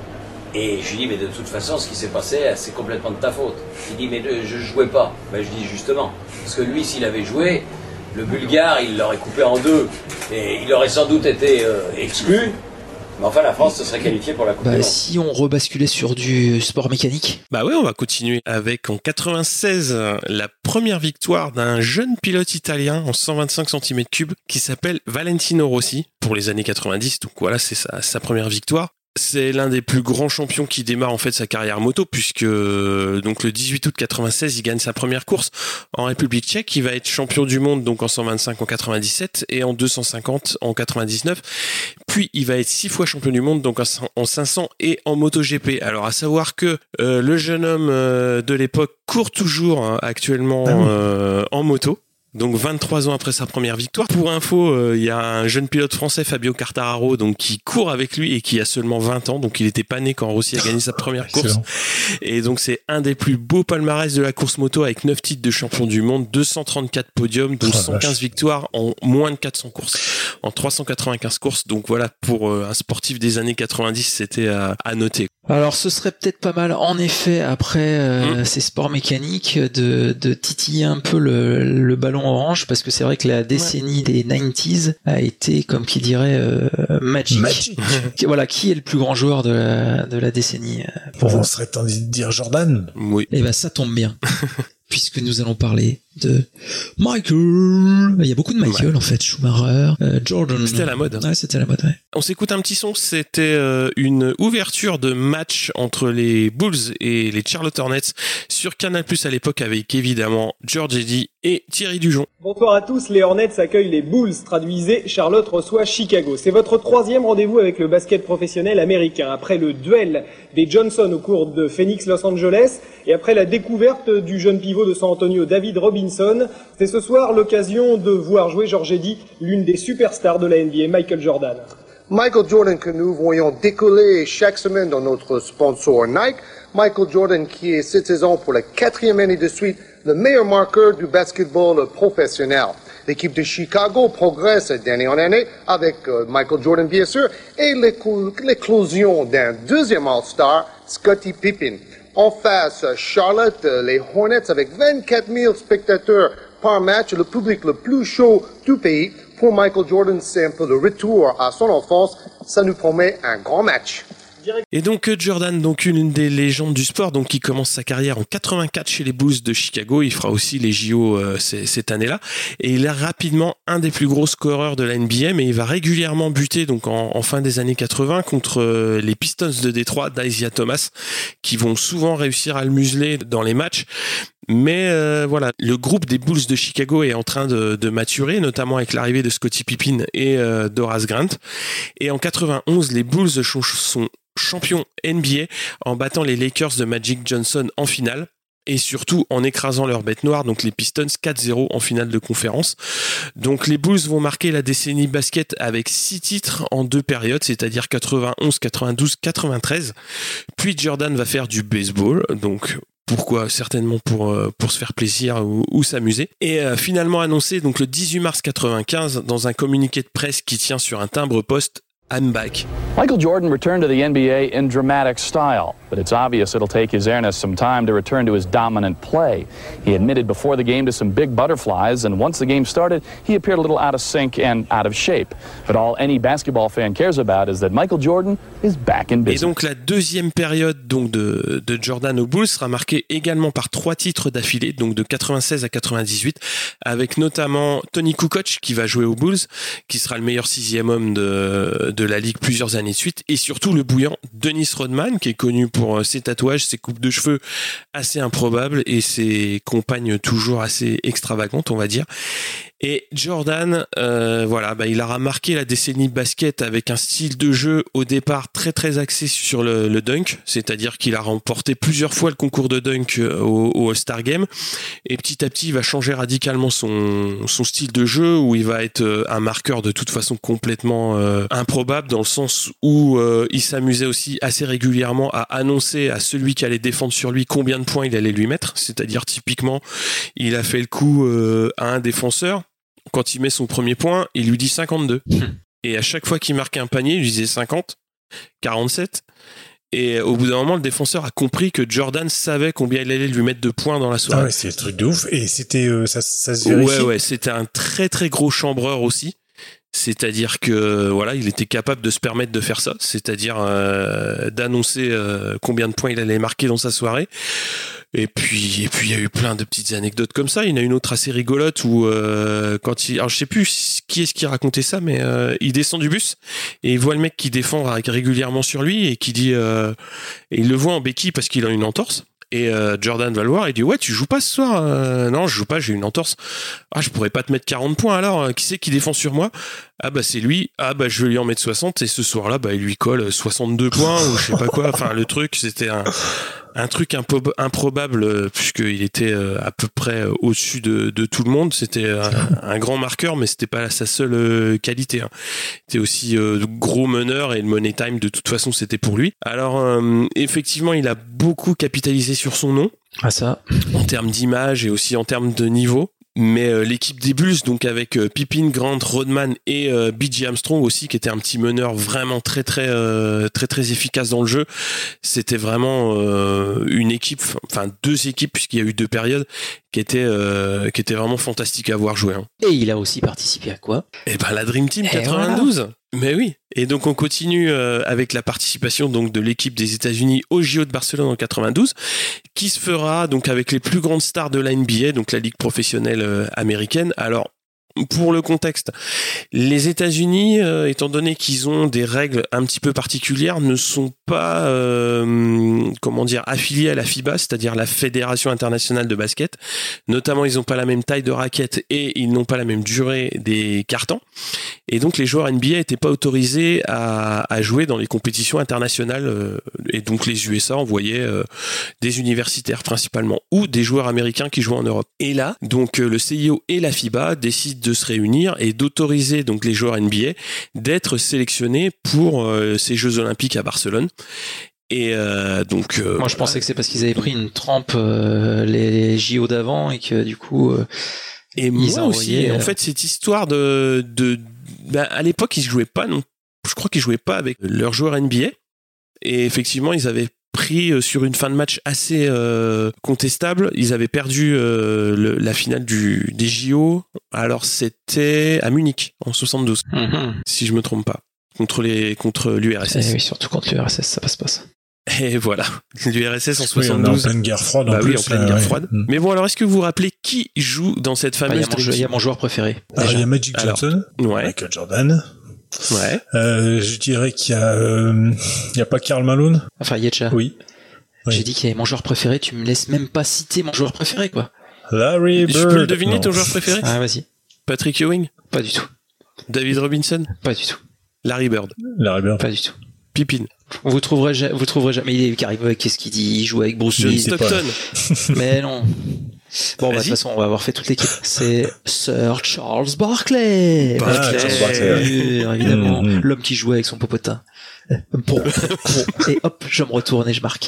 Et je lui dis, mais de toute façon, ce qui s'est passé, c'est complètement de ta faute. Il dit, mais je jouais pas. Je dis, justement, parce que lui, s'il avait joué, le Bulgare, il l'aurait coupé en 2, et il aurait sans doute été exclu. Mais enfin, la France se serait qualifiée pour la Coupe du Monde. Si on rebasculait sur du sport mécanique. On va continuer avec, en 96, la première victoire d'un jeune pilote italien en 125 cm3 qui s'appelle Valentino Rossi pour les années 90. Donc voilà, c'est sa première victoire. C'est l'un des plus grands champions qui démarre en fait sa carrière moto, puisque donc le 18 août 96, il gagne sa première course en République tchèque. Il va être champion du monde donc en 125 en 97 et en 250 en 99. Puis il va être 6 fois champion du monde donc en 500 et en MotoGP. Alors à savoir que le jeune homme de l'époque court toujours actuellement en moto. Donc 23 ans après sa première victoire. Pour info, il y a un jeune pilote français, Fabio Quartararo, donc qui court avec lui et qui a seulement 20 ans. Donc il n'était pas né quand Rossi a gagné sa première course. Et donc c'est un des plus beaux palmarès de la course moto avec 9 titres de champion du monde, 234 podiums, dont 115 victoires en moins de 400 courses, en 395 courses. Donc voilà, pour un sportif des années 90, c'était à noter. Alors ce serait peut-être pas mal, en effet, après ces sports mécaniques, de titiller un peu le ballon orange, parce que c'est vrai que la décennie des 90s a été, comme qui dirait, magique. Voilà, qui est le plus grand joueur de la décennie pour vous? On serait tendu de dire Jordan. Oui. Et ça tombe bien. Puisque nous allons parler de Michael. Il y a beaucoup de Michael en fait, Schumacher, Jordan. C'était à la mode. Ouais, c'était à la mode, ouais. On s'écoute un petit son, c'était une ouverture de match entre les Bulls et les Charlotte Hornets sur Canal+ à l'époque avec évidemment George Eddy et Thierry Dujon. Bonsoir à tous, les Hornets accueillent les Bulls, traduisez, Charlotte reçoit Chicago. C'est votre 3e rendez-vous avec le basket professionnel américain. Après le duel des Johnson au cours de Phoenix Los Angeles et après la découverte du jeune pivot de San Antonio David Robinson Robinson. C'est ce soir l'occasion de voir jouer, Georges Eddy, l'une des superstars de la NBA, Michael Jordan. Michael Jordan que nous voyons décoller chaque semaine dans notre sponsor Nike. Michael Jordan qui est cette saison pour la 4e année de suite le meilleur marqueur du basketball professionnel. L'équipe de Chicago progresse d'année en année avec Michael Jordan bien sûr et l'éclosion d'un deuxième All-Star, Scottie Pippen. En face, Charlotte, les Hornets avec 24 000 spectateurs par match, le public le plus chaud du pays. Pour Michael Jordan, c'est un peu le retour à son enfance. Ça nous promet un grand match. Et donc Jordan, donc une des légendes du sport, donc qui commence sa carrière en 84 chez les Bulls de Chicago. Il fera aussi les JO cette année-là, et il est rapidement un des plus gros scoreurs de la NBA. Mais il va régulièrement buter donc en fin des années 80 contre les Pistons de Détroit d'Isaiah Thomas, qui vont souvent réussir à le museler dans les matchs. Mais voilà, le groupe des Bulls de Chicago est en train de maturer, notamment avec l'arrivée de Scottie Pippen et d'Horace Grant. Et en 91, les Bulls sont champions NBA en battant les Lakers de Magic Johnson en finale. Et surtout en écrasant leur bête noire, donc les Pistons 4-0 en finale de conférence. Donc les Bulls vont marquer la décennie basket avec 6 titres en 2 périodes, c'est-à-dire 91, 92, 93. Puis Jordan va faire du baseball, donc pourquoi? Certainement pour se faire plaisir ou s'amuser. Et finalement annoncé donc le 18 mars 95 dans un communiqué de presse qui tient sur un timbre-poste, I'm back. Michael Jordan returned to the NBA in dramatic style, but it's obvious it'll take his airness some time to return to his dominant play. He admitted before the game to some big butterflies, and once the game started, he appeared a little out of sync and out of shape. But all any basketball fan cares about is that Michael Jordan is back in business. Et donc la deuxième période donc de Jordan aux Bulls sera marquée également par 3 titres d'affilée, donc de 96 à 98, avec notamment Tony Kukoc qui va jouer aux Bulls, qui sera le meilleur 6e homme de la ligue plusieurs années de suite, et surtout le bouillant Dennis Rodman, qui est connu pour ses tatouages, ses coupes de cheveux assez improbables et ses compagnes toujours assez extravagantes, on va dire. Et Jordan, il aura marqué la décennie basket avec un style de jeu au départ très très axé sur le dunk, c'est-à-dire qu'il a remporté plusieurs fois le concours de dunk au All-Star Game, et petit à petit il va changer radicalement son style de jeu, où il va être un marqueur de toute façon complètement improbable, dans le sens où il s'amusait aussi assez régulièrement à annoncer à celui qui allait défendre sur lui combien de points il allait lui mettre, c'est-à-dire typiquement il a fait le coup à un défenseur. Quand il met son premier point, il lui dit 52. Et à chaque fois qu'il marquait un panier, il lui disait 50, 47. Et au bout d'un moment, le défenseur a compris que Jordan savait combien il allait lui mettre de points dans la soirée. Ah ouais, c'est un truc de ouf. Et c'était, ça se vérifie. Ouais, c'était un très très gros chambreur aussi. C'est-à-dire que voilà, il était capable de se permettre de faire ça, c'est-à-dire d'annoncer combien de points il allait marquer dans sa soirée. Et puis il y a eu plein de petites anecdotes comme ça. Il y en a une autre assez rigolote où alors je sais plus qui est-ce qui racontait ça, mais il descend du bus et il voit le mec qui défend régulièrement sur lui et qui dit et il le voit en béquille parce qu'il a une entorse. Et Jordan va le voir et dit ouais, tu joues pas ce soir? Non, je joue pas, j'ai une entorse. Ah, je pourrais pas te mettre 40 points alors. Qui c'est qui défend sur moi? Ah bah c'est lui. Ah bah je vais lui en mettre 60. Et ce soir-là, bah il lui colle 62 points ou je sais pas quoi. Enfin le truc, c'était un truc improbable, puisqu'il était à peu près au-dessus de tout le monde. C'était un grand marqueur, mais c'était pas sa seule qualité. Il était aussi gros meneur, et le money time de toute façon c'était pour lui. Alors effectivement, il a beaucoup capitalisé sur son nom. Ah ça. En termes d'image et aussi en termes de niveau. Mais l'équipe des Bulls, donc avec Pippen, Grant, Rodman et B.J. Armstrong aussi, qui était un petit meneur vraiment très efficace dans le jeu. C'était vraiment une équipe, enfin 2 équipes, puisqu'il y a eu 2 périodes qui étaient vraiment fantastiques à voir jouer. Et il a aussi participé à quoi? Eh ben la Dream Team 92. Voilà. Mais oui. Et donc on continue avec la participation donc de l'équipe des États-Unis au JO de Barcelone en 92, qui se fera donc avec les plus grandes stars de la NBA, donc la ligue professionnelle américaine. Alors Pour le contexte, les États-Unis, étant donné qu'ils ont des règles un petit peu particulières, ne sont pas, affiliés à la FIBA, c'est-à-dire la Fédération internationale de basket. Notamment, ils n'ont pas la même taille de raquette et ils n'ont pas la même durée des cartons. Et donc, les joueurs NBA n'étaient pas autorisés à jouer dans les compétitions internationales. Et donc, les USA envoyaient des universitaires principalement ou des joueurs américains qui jouaient en Europe. Et là, donc, le CIO et la FIBA décident de se réunir et d'autoriser donc les joueurs NBA d'être sélectionnés pour ces Jeux Olympiques à Barcelone. Et moi je pensais que c'est parce qu'ils avaient pris une trempe les JO d'avant et que du coup et moi aussi en fait cette histoire à l'époque ils jouaient pas je crois qu'ils jouaient pas avec leurs joueurs NBA et effectivement ils avaient pris sur une fin de match assez contestable. Ils avaient perdu la finale des JO. Alors c'était à Munich en 72, si je me trompe pas, contre l'URSS. Oui, surtout contre l'URSS, ça passe pas ça. Et voilà, l'URSS en 72. Oui, on est en pleine guerre froide. Oui, en pleine guerre froide. Mais bon, alors est-ce que vous vous rappelez qui joue dans cette fameuse Il y a mon joueur préféré. Il y a Magic Johnson, Michael Jordan. Ouais. Je dirais qu'il y a pas Karl Malone. Enfin, Yetcha. Oui. J'ai dit qu'il y avait mon joueur préféré, tu me laisses même pas citer mon joueur préféré, quoi. Larry Bird. Je peux le deviner, ton joueur préféré? Ah, vas-y. Patrick Ewing? Pas du tout. David Robinson? Pas du tout. Larry Bird? Pas du tout. Pippin? Vous trouverez jamais. Il est carré, qu'est-ce qu'il dit? Il joue avec Bruce John Lee. Stockton. Mais non. Bon, de toute façon, on va avoir fait toute l'équipe. C'est Sir Charles Barkley. Charles Barkley. Évidemment. L'homme qui jouait avec son popotin. Bon. Et hop, je me retourne et je marque.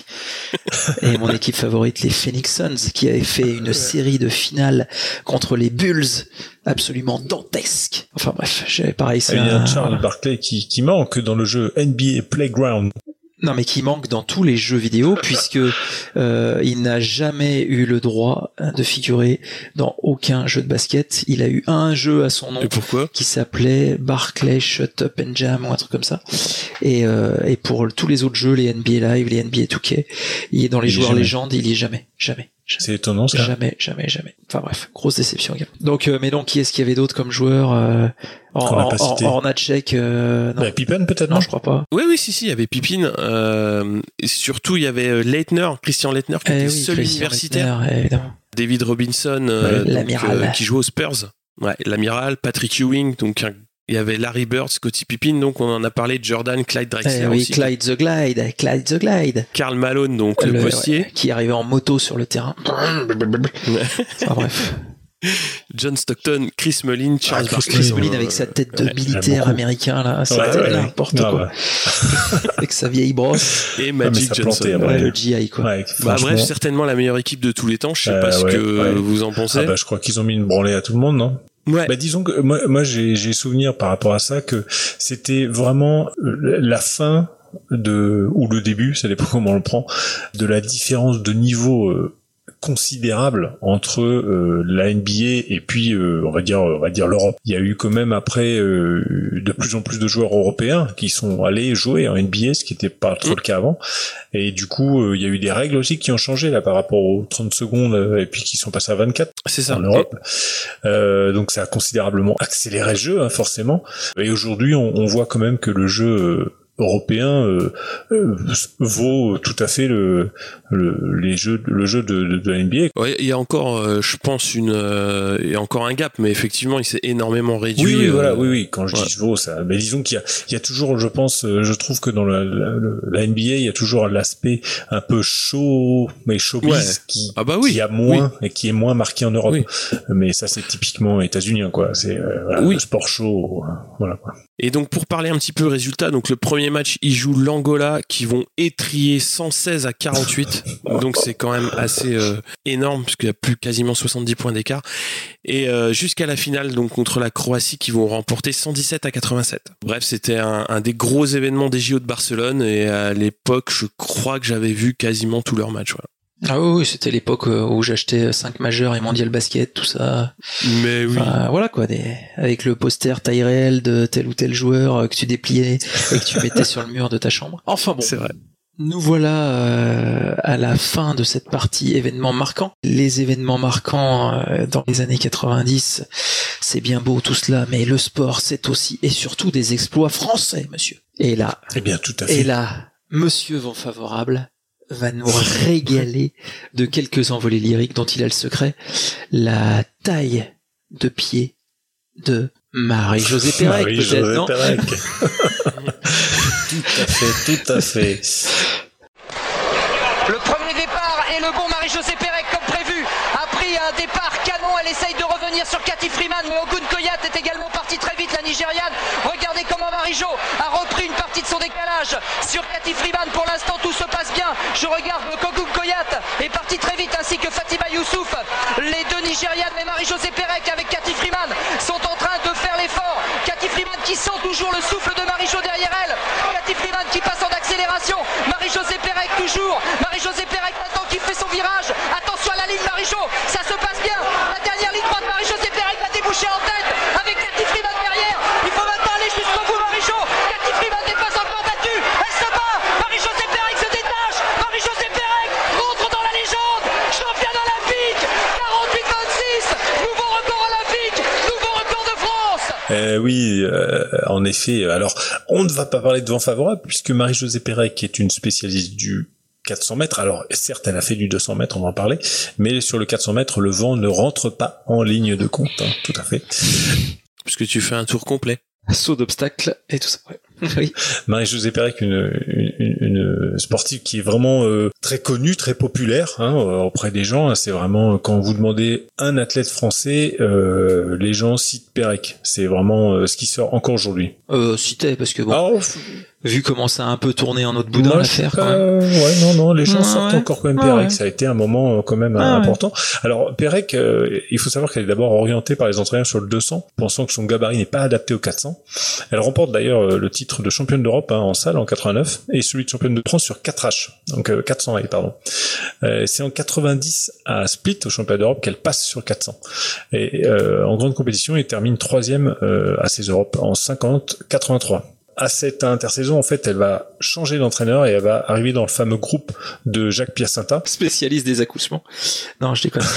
Et mon équipe favorite, les Phoenix Suns, qui avaient fait une série de finales contre les Bulls absolument dantesques. Enfin bref, j'avais pareil. Il y a Charles Barkley qui manque dans le jeu NBA Playground. Non, mais qui manque dans tous les jeux vidéo, puisque il n'a jamais eu le droit de figurer dans aucun jeu de basket. Il a eu un jeu à son nom. Et pourquoi? Qui s'appelait Barkley Shut Up and Jam ou un truc comme ça. Et pour tous les autres jeux, les NBA Live, les NBA 2K, il est dans les joueurs légendes, il y est jamais. C'est étonnant ça. Jamais. Enfin bref, grosse déception. Donc, mais donc qui est-ce qu'il y avait d'autre comme joueur Hornacek, non. Pippen peut-être? Non, je crois pas. Oui, si, il y avait Pippen. Et surtout, il y avait Christian Leitner, qui était seul universitaire. Évidemment. David Robinson, l'amiral, qui jouait aux Spurs. Ouais, l'amiral. Patrick Ewing, donc il y avait Larry Bird, Scottie Pippen, donc on en a parlé, Jordan, Clyde Drexler aussi. Clyde the Glide. Karl Malone, donc le postier. Ouais, qui arrivait en moto sur le terrain. Enfin bref. John Stockton, Chris Mullin, Charles Barkley. Chris Mullin avec sa tête de militaire américain, là. C'était n'importe quoi. Avec sa vieille brosse. Et Magic Johnson. Le GI, quoi. Bref, certainement la meilleure équipe de tous les temps. Je sais pas ce que vous en pensez. Je crois qu'ils ont mis une branlée à tout le monde, non? Ouais. Disons que moi j'ai souvenir par rapport à ça que c'était vraiment la fin ou le début, ça dépend comment on le prend, de la différence de niveau considérable entre la NBA et puis on va dire l'Europe. Il y a eu quand même après de plus en plus de joueurs européens qui sont allés jouer en NBA, ce qui n'était pas trop le cas avant. Et du coup, il y a eu des règles aussi qui ont changé là par rapport aux 30 secondes et puis qui sont passées à 24 en Europe. Donc ça a considérablement accéléré le jeu, forcément. Et aujourd'hui, on voit quand même que le jeu européen vaut tout à fait le jeu de la NBA. Ouais, il y a encore, je pense il y a encore un gap, mais effectivement, il s'est énormément réduit. Oui, voilà, oui. Quand je dis vaut, ça, mais disons qu'il y a toujours, je pense, je trouve que dans la NBA, il y a toujours l'aspect un peu show, mais showbiz qui a moins et qui est moins marqué en Europe. Oui. Mais ça, c'est typiquement états-unien, quoi. C'est le sport show, voilà, quoi. Et donc, pour parler un petit peu résultat, donc le premier match, ils jouent l'Angola, qui vont étrier 116-48. Donc, c'est quand même assez énorme, puisqu'il y a plus quasiment 70 points d'écart. Et jusqu'à la finale, donc contre la Croatie, qui vont remporter 117-87. Bref, c'était un des gros événements des JO de Barcelone. Et à l'époque, je crois que j'avais vu quasiment tous leurs matchs. Voilà. Ah oui, c'était l'époque où j'achetais 5 majeurs et Mondial Basket, tout ça. Mais oui. Enfin, voilà quoi, avec le poster taille réelle de tel ou tel joueur que tu dépliais et que tu mettais sur le mur de ta chambre. Enfin bon. C'est vrai. Nous voilà à la fin de cette partie événements marquants. Les événements marquants dans les années 90, c'est bien beau tout cela, mais le sport, c'est aussi et surtout des exploits français, monsieur. Et là, eh bien, tout à fait. Et là, monsieur Vent Favorable va nous régaler de quelques envolées lyriques dont il a le secret. La taille de pied de Marie-Josée Pérec, peut-être, non? Pérec. Tout à fait. Le premier départ est le bon Marie-Josée Pérec comme prévu. A pris un départ canon, elle essaye de revenir sur Cathy Freeman, mais Ogun Koyat est également partie très vite, la Nigériane. Regardez comment Marie-Jo a repris une partie de son décalage sur Cathy Freeman. Pour l'instant, tout se passe bien. Je regarde Ogun Koyat est partie très vite, ainsi que Fatima Youssouf. Les deux Nigérianes, mais Marie-Josée Pérec avec Cathy Freeman sont en train de faire l'effort. Cathy Freeman qui sent toujours le souffle de Marie-Jo derrière elle. Cathy Freeman qui passe en accélération. Marie-Josée Pérec toujours. Marie-Josée Pérec maintenant qui fait son virage. Attention à la ligne Marie-Jo, ça se passe bien. La dernière ligne droite, Marie-Josée Pérec va déboucher en tête avec Cathy Freeman derrière. Il faut maintenant aller jusqu'au bout Marie-Jo. Cathy Freeman n'est pas encore battue. Elle se bat. Marie-Josée Pérec se détache. Marie-Josée Pérec rentre dans la légende. Championne olympique. 48-26. Nouveau record olympique. Nouveau record de France. Oui, en effet. Alors, on ne va pas parler de vent favorable puisque Marie-Josée Pérec est une spécialiste du 400 mètres. Alors, certes, elle a fait du 200 mètres, on va en parler, mais sur le 400 mètres, le vent ne rentre pas en ligne de compte, hein, tout à fait. Puisque tu fais un tour complet. Saut d'obstacle et tout ça, ouais. Oui. Marie-Josée Pérec, une sportive qui est vraiment très connue, très populaire auprès des gens. C'est vraiment, quand vous demandez un athlète français, les gens citent Pérec. C'est vraiment ce qui sort encore aujourd'hui. Citait, parce que bon, vu comment ça a un peu tourné en autre boudin l'affaire quand même. Ouais, non, les gens sortent encore quand même Pérec. Ça a été un moment quand même important. Alors Pérec, il faut savoir qu'elle est d'abord orientée par les entraîneurs sur le 200, pensant que son gabarit n'est pas adapté au 400. Elle remporte d'ailleurs le titre de championne d'Europe en salle en 89 et celui de championne de France sur 4H, donc 400 pardon. C'est en 90 à Split au championnat d'Europe qu'elle passe sur 400 et en grande compétition elle termine 3e à ces Europes en 50-83. À cette intersaison, en fait, elle va changer d'entraîneur et elle va arriver dans le fameux groupe de Jacques Piacenza. Spécialiste des accouchements. Non, je déconne.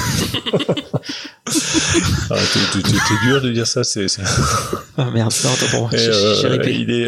T'es dur de dire ça, c'est... Ah merde, non, attends, bon, j'ai répété.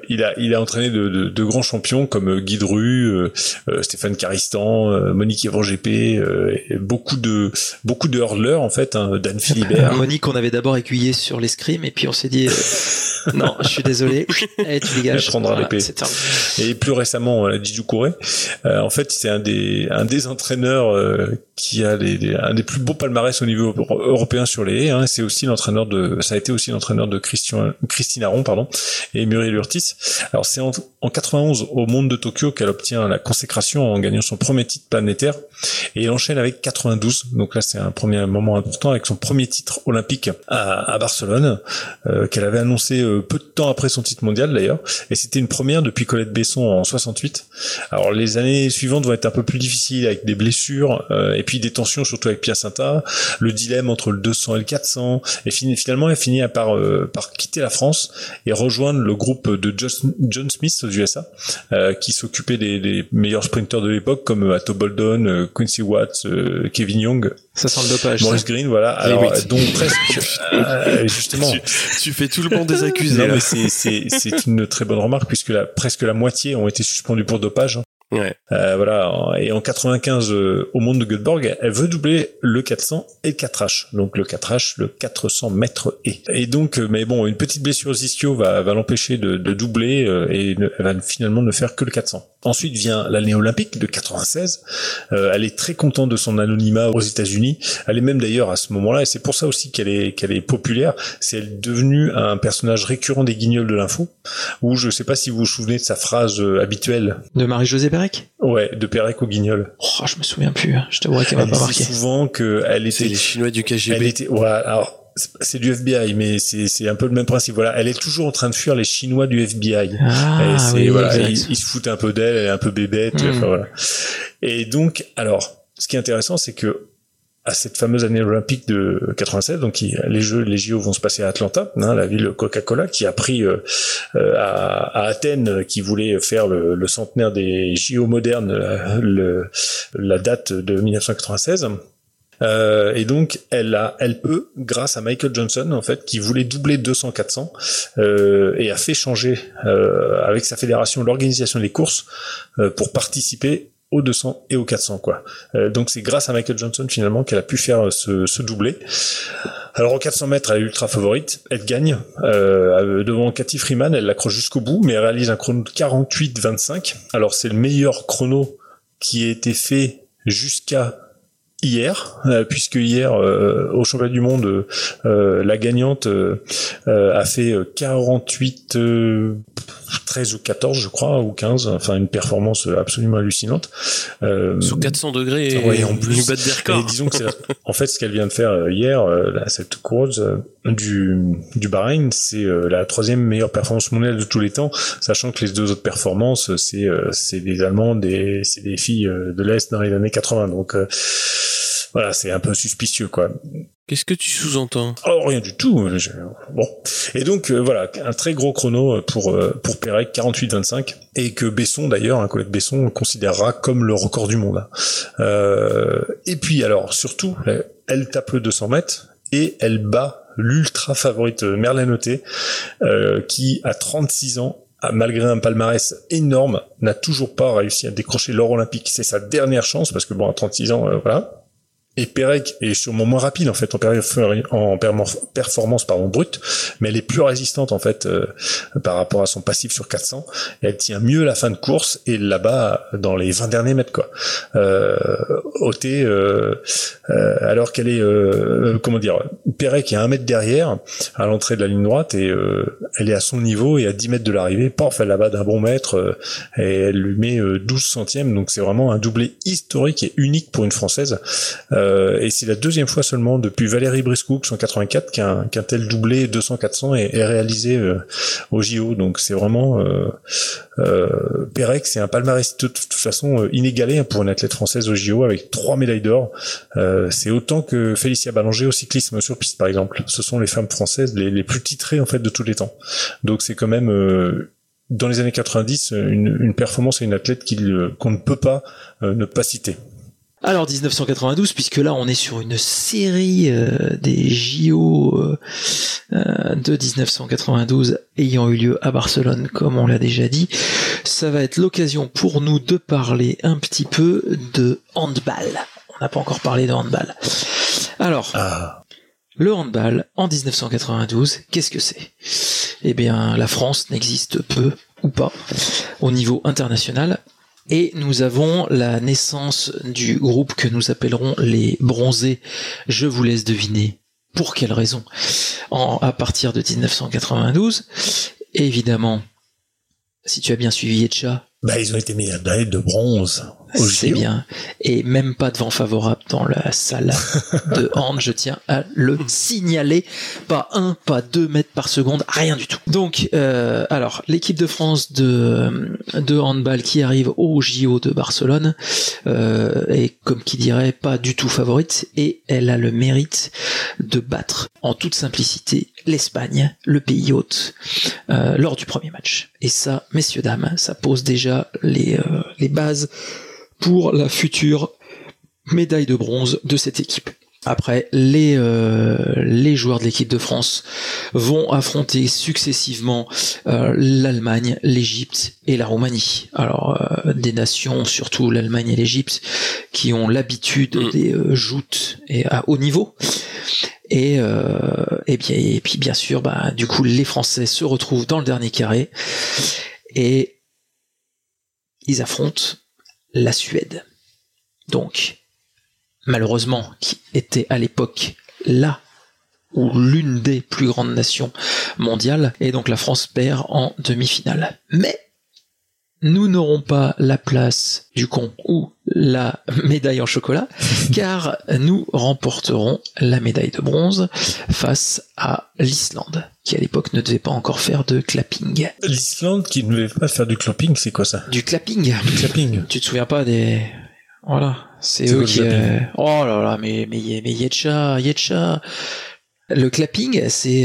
Il a entraîné de grands champions comme Guy Dru, Stéphane Caristan, Monique Evangépé, beaucoup de hurleurs, en fait, Dan Philibert. Monique, on avait d'abord écuyé sur l'escrime et puis on s'est dit, non, je suis désolé. Tu dégages. Elle prendra l'épée. Et plus récemment, Didou Kouré. En fait, c'est un des entraîneurs qui a un des plus beaux palmarès au niveau européen sur les haies. C'est aussi ça a été aussi l'entraîneur de Christine Aron, et Muriel Urtis. Alors c'est en 91 au Monde de Tokyo qu'elle obtient la consécration en gagnant son premier titre planétaire et elle enchaîne avec 92. Donc là c'est un premier moment important avec son premier titre olympique à Barcelone qu'elle avait annoncé peu de temps après son titre mondial d'ailleurs, et c'était une première depuis Colette Besson en 68. Alors les années suivantes vont être un peu plus difficiles avec des blessures et puis des tensions surtout avec Piacenza, le dilemme entre le 200 et le 400, et finalement elle finit par quitter la France et rejoindre le groupe de John Smith aux USA qui s'occupait des meilleurs sprinteurs de l'époque comme Atto Boldon, Quincy Watts, Kevin Young. Ça sent le dopage. Maurice Green, voilà. Alors, donc presque, justement. Tu fais tout le monde des accusés. Non, mais c'est une très bonne remarque puisque presque la moitié ont été suspendus pour dopage. Ouais. Voilà. Et en 95, au Monde de Göteborg, elle veut doubler le 400 et le 4H. Donc le 4H, le 400 mètres et donc, mais bon, une petite blessure aux ischio va l'empêcher de doubler et elle va finalement ne faire que le 400. Ensuite vient l'année olympique de 96. Elle est très contente de son anonymat aux États-Unis. Elle est même d'ailleurs à ce moment-là, et c'est pour ça aussi qu'elle est populaire. C'est elle est devenue un personnage récurrent des Guignols de l'info. Où je sais pas si vous vous souvenez de sa phrase habituelle. De Marie-Josée Pérec. Ouais, de Pérec aux Guignols. Oh, je me souviens plus. Je t'avouerais qu'elle m'a pas marqué. Souvent que elle était. C'est les Chinois du KGB. Alors. C'est du FBI, mais c'est un peu le même principe. Voilà, elle est toujours en train de fuir les Chinois du FBI. Ah, oui, voilà, ils se foutent un peu d'elle, elle est un peu bébête. Enfin, voilà. Et donc, alors, ce qui est intéressant, c'est que à cette fameuse année olympique de 96, donc les JO vont se passer à Atlanta, la ville Coca-Cola, qui a pris à Athènes, qui voulait faire le centenaire des JO modernes, la date de 1996. Et donc elle peut, grâce à Michael Johnson en fait, qui voulait doubler 200-400 et a fait changer avec sa fédération l'organisation des courses pour participer aux 200 et aux 400 quoi. Donc c'est grâce à Michael Johnson finalement qu'elle a pu faire ce doublé. Alors en 400 mètres, elle est ultra favorite, elle gagne devant Cathy Freeman, elle l'accroche jusqu'au bout, mais elle réalise un chrono de 48-25. Alors c'est le meilleur chrono qui a été fait jusqu'à hier, puisque hier au championnat du monde, la gagnante a fait 48 13 ou 14 je crois, ou 15, enfin une performance absolument hallucinante. Sous 400 degrés et ouais, en plus, une batte des records. Et disons que c'est en fait ce qu'elle vient de faire hier, cette course du Bahreïn, c'est la troisième meilleure performance mondiale de tous les temps, sachant que les deux autres performances c'est des Allemandes, c'est des filles de l'Est dans les années 80, donc voilà, c'est un peu suspicieux quoi. Qu'est-ce que tu sous-entends? Oh, rien du tout. Bon. Et donc voilà, un très gros chrono pour Pérec, 48-25, et que Besson d'ailleurs, Colette Besson considérera comme le record du monde. Et puis alors surtout, elle tape le 200 mètres et elle bat l'ultra favorite Merlin Oté, qui à 36 ans, malgré un palmarès énorme, n'a toujours pas réussi à décrocher l'or olympique. C'est sa dernière chance parce que bon, à 36 ans, voilà. Et Pérec est sûrement moins rapide en fait en performance brute, mais elle est plus résistante en fait par rapport à son passif sur 400. Et elle tient mieux la fin de course et là-bas dans les 20 derniers mètres quoi. Oté, alors qu'elle est Pérec est à 1 mètre derrière à l'entrée de la ligne droite et elle est à son niveau et à 10 mètres de l'arrivée. Paf, elle là-bas d'un bon mètre et elle lui met 12 centièmes. Donc c'est vraiment un doublé historique et unique pour une Française. Et c'est la deuxième fois seulement depuis Valérie Briscoux en 84 qu'un tel doublé 200-400 est réalisé au JO. Donc c'est vraiment Pérec, c'est un palmarès de toute façon inégalé pour une athlète française au JO avec 3 médailles d'or. C'est autant que Félicia Ballanger au cyclisme sur piste par exemple. Ce sont les femmes françaises les plus titrées en fait de tous les temps. Donc c'est quand même dans les années 90 une performance et une athlète qu'on ne peut pas ne pas citer. Alors 1992, puisque là on est sur une série des JO de 1992 ayant eu lieu à Barcelone, comme on l'a déjà dit, ça va être l'occasion pour nous de parler un petit peu de handball. On n'a pas encore parlé de handball. Alors, le handball en 1992, qu'est-ce que c'est? Eh bien, la France n'existe peu ou pas au niveau international. Et nous avons la naissance du groupe que nous appellerons les Bronzés. Je vous laisse deviner pour quelle raison. À partir de 1992, évidemment, si tu as bien suivi Yetcha, ils ont été médaillés de bronze. C'est bien. Et même pas de vent favorable dans la salle de hand, je tiens à le signaler. Pas 1, pas 2 mètres par seconde, rien du tout. Donc, alors, l'équipe de France de handball qui arrive au JO de Barcelone est, comme qui dirait, pas du tout favorite, et elle a le mérite de battre, en toute simplicité, l'Espagne, le pays hôte, lors du premier match. Et ça, messieurs, dames, ça pose déjà les bases pour la future médaille de bronze de cette équipe. Après, les joueurs de l'équipe de France vont affronter successivement l'Allemagne, l'Égypte et la Roumanie. Alors, des nations, surtout l'Allemagne et l'Égypte, qui ont l'habitude des joutes et à haut niveau. Et puis bien sûr, du coup, les Français se retrouvent dans le dernier carré et ils affrontent la Suède. Donc, malheureusement, qui était à l'époque là ou l'une des plus grandes nations mondiales, et donc la France perd en demi-finale. Mais nous n'aurons pas la place du con ou la médaille en chocolat, car nous remporterons la médaille de bronze face à l'Islande, qui à l'époque ne devait pas encore faire de clapping. L'Islande qui ne devait pas faire du clapping, c'est quoi ça? Du clapping. Du clapping. Tu te souviens pas des... Voilà, c'est eux qui... Oh là là, mais Yetcha. Le clapping, c'est...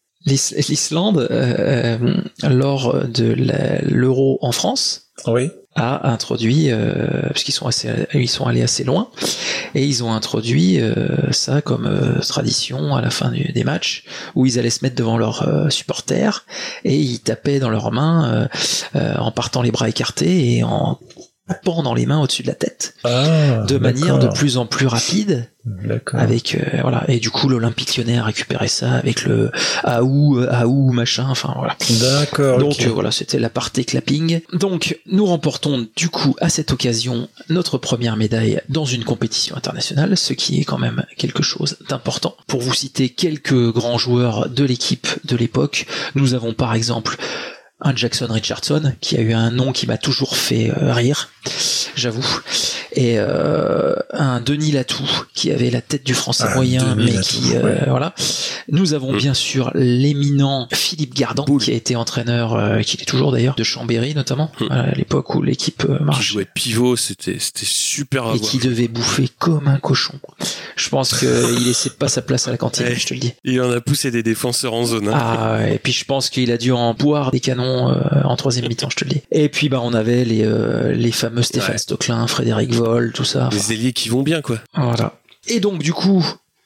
l'Islande, lors de l'Euro en France, oui, a introduit, parce qu'ils sont allés assez loin, et ils ont introduit ça comme tradition à la fin des matchs, où ils allaient se mettre devant leurs supporters et ils tapaient dans leurs mains en partant les bras écartés et en tapant dans les mains au-dessus de la tête, de manière de plus en plus rapide. D'accord. Avec voilà, et du coup l'Olympique Lyonnais a récupéré ça avec le Aou machin, enfin voilà. D'accord. Donc okay. Voilà, c'était l'aparté clapping. Donc nous remportons du coup à cette occasion notre première médaille dans une compétition internationale, ce qui est quand même quelque chose d'important. Pour vous citer quelques grands joueurs de l'équipe de l'époque, nous avons par exemple un Jackson Richardson qui a eu un nom qui m'a toujours fait rire, j'avoue, et un Denis Latou qui avait la tête du français moyen, mais Latou, qui voilà. Nous avons bien sûr l'éminent Philippe Gardan qui a été entraîneur, qui est toujours d'ailleurs de Chambéry notamment, à l'époque où l'équipe marche. Qui jouait pivot, c'était super à voir. Et qui devait bouffer comme un cochon. Je pense qu'il laissait pas sa place à la cantine, je te le dis. Il en a poussé des défenseurs en zone. Hein. Ah, et puis je pense qu'il a dû en boire des canons en troisième mi-temps, je te le dis. Et puis on avait les fameux Stéphane Stocklin, Frédéric Voll, tout ça. Les ailiers qui vont bien, quoi. Voilà. Et donc du coup,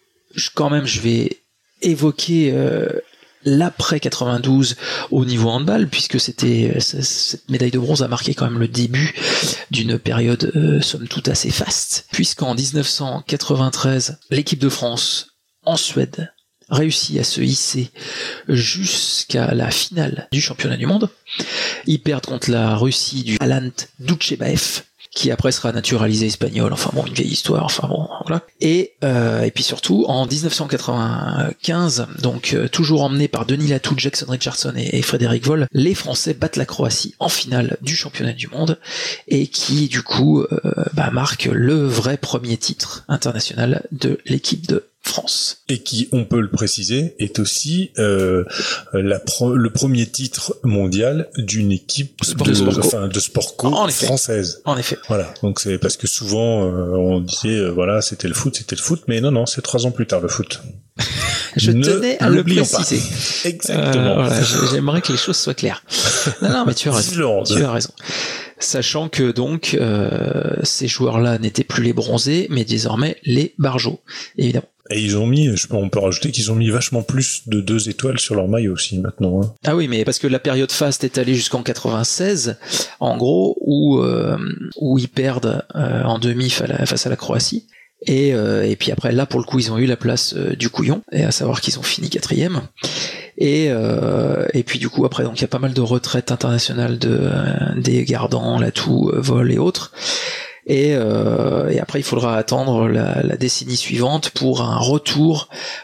je vais évoquer l'après 92 au niveau handball, puisque cette médaille de bronze a marqué quand même le début d'une période somme toute assez faste, puisqu'en 1993, l'équipe de France en Suède réussit à se hisser jusqu'à la finale du championnat du monde. Ils perdent contre la Russie du Alant Duchebaev, qui après sera naturalisé espagnol, enfin bon, une vieille histoire, enfin bon, voilà. Et puis surtout, en 1995, donc toujours emmenés par Denis Latou, Jackson Richardson et Frédéric Voll, les Français battent la Croatie en finale du championnat du monde, et qui du coup marque le vrai premier titre international de l'équipe de France. Et qui, on peut le préciser, est aussi le premier titre mondial d'une équipe de sport co française. En effet. Voilà. Donc c'est parce que souvent on disait voilà, c'était le foot, mais non, c'est 3 ans plus tard le foot. Je tenais à le préciser. Pas. Exactement. Voilà, j'aimerais que les choses soient claires. Non, mais tu as raison. Tu as raison. Sachant que donc ces joueurs-là n'étaient plus les bronzés, mais désormais les barjots, évidemment. Et ils ont mis, on peut rajouter qu'ils ont mis vachement plus de 2 étoiles sur leur maillot aussi maintenant. Hein. Ah oui, mais parce que la période faste est allée jusqu'en 96, en gros, où ils perdent en demi face à la Croatie. Et puis après, là, pour le coup, ils ont eu la place du couillon, et à savoir qu'ils ont fini 4e. Et puis du coup, après, donc il y a pas mal de retraites internationales des Gardan, Latou, Voll et autres. Et après, il faudra attendre la décennie suivante pour un retour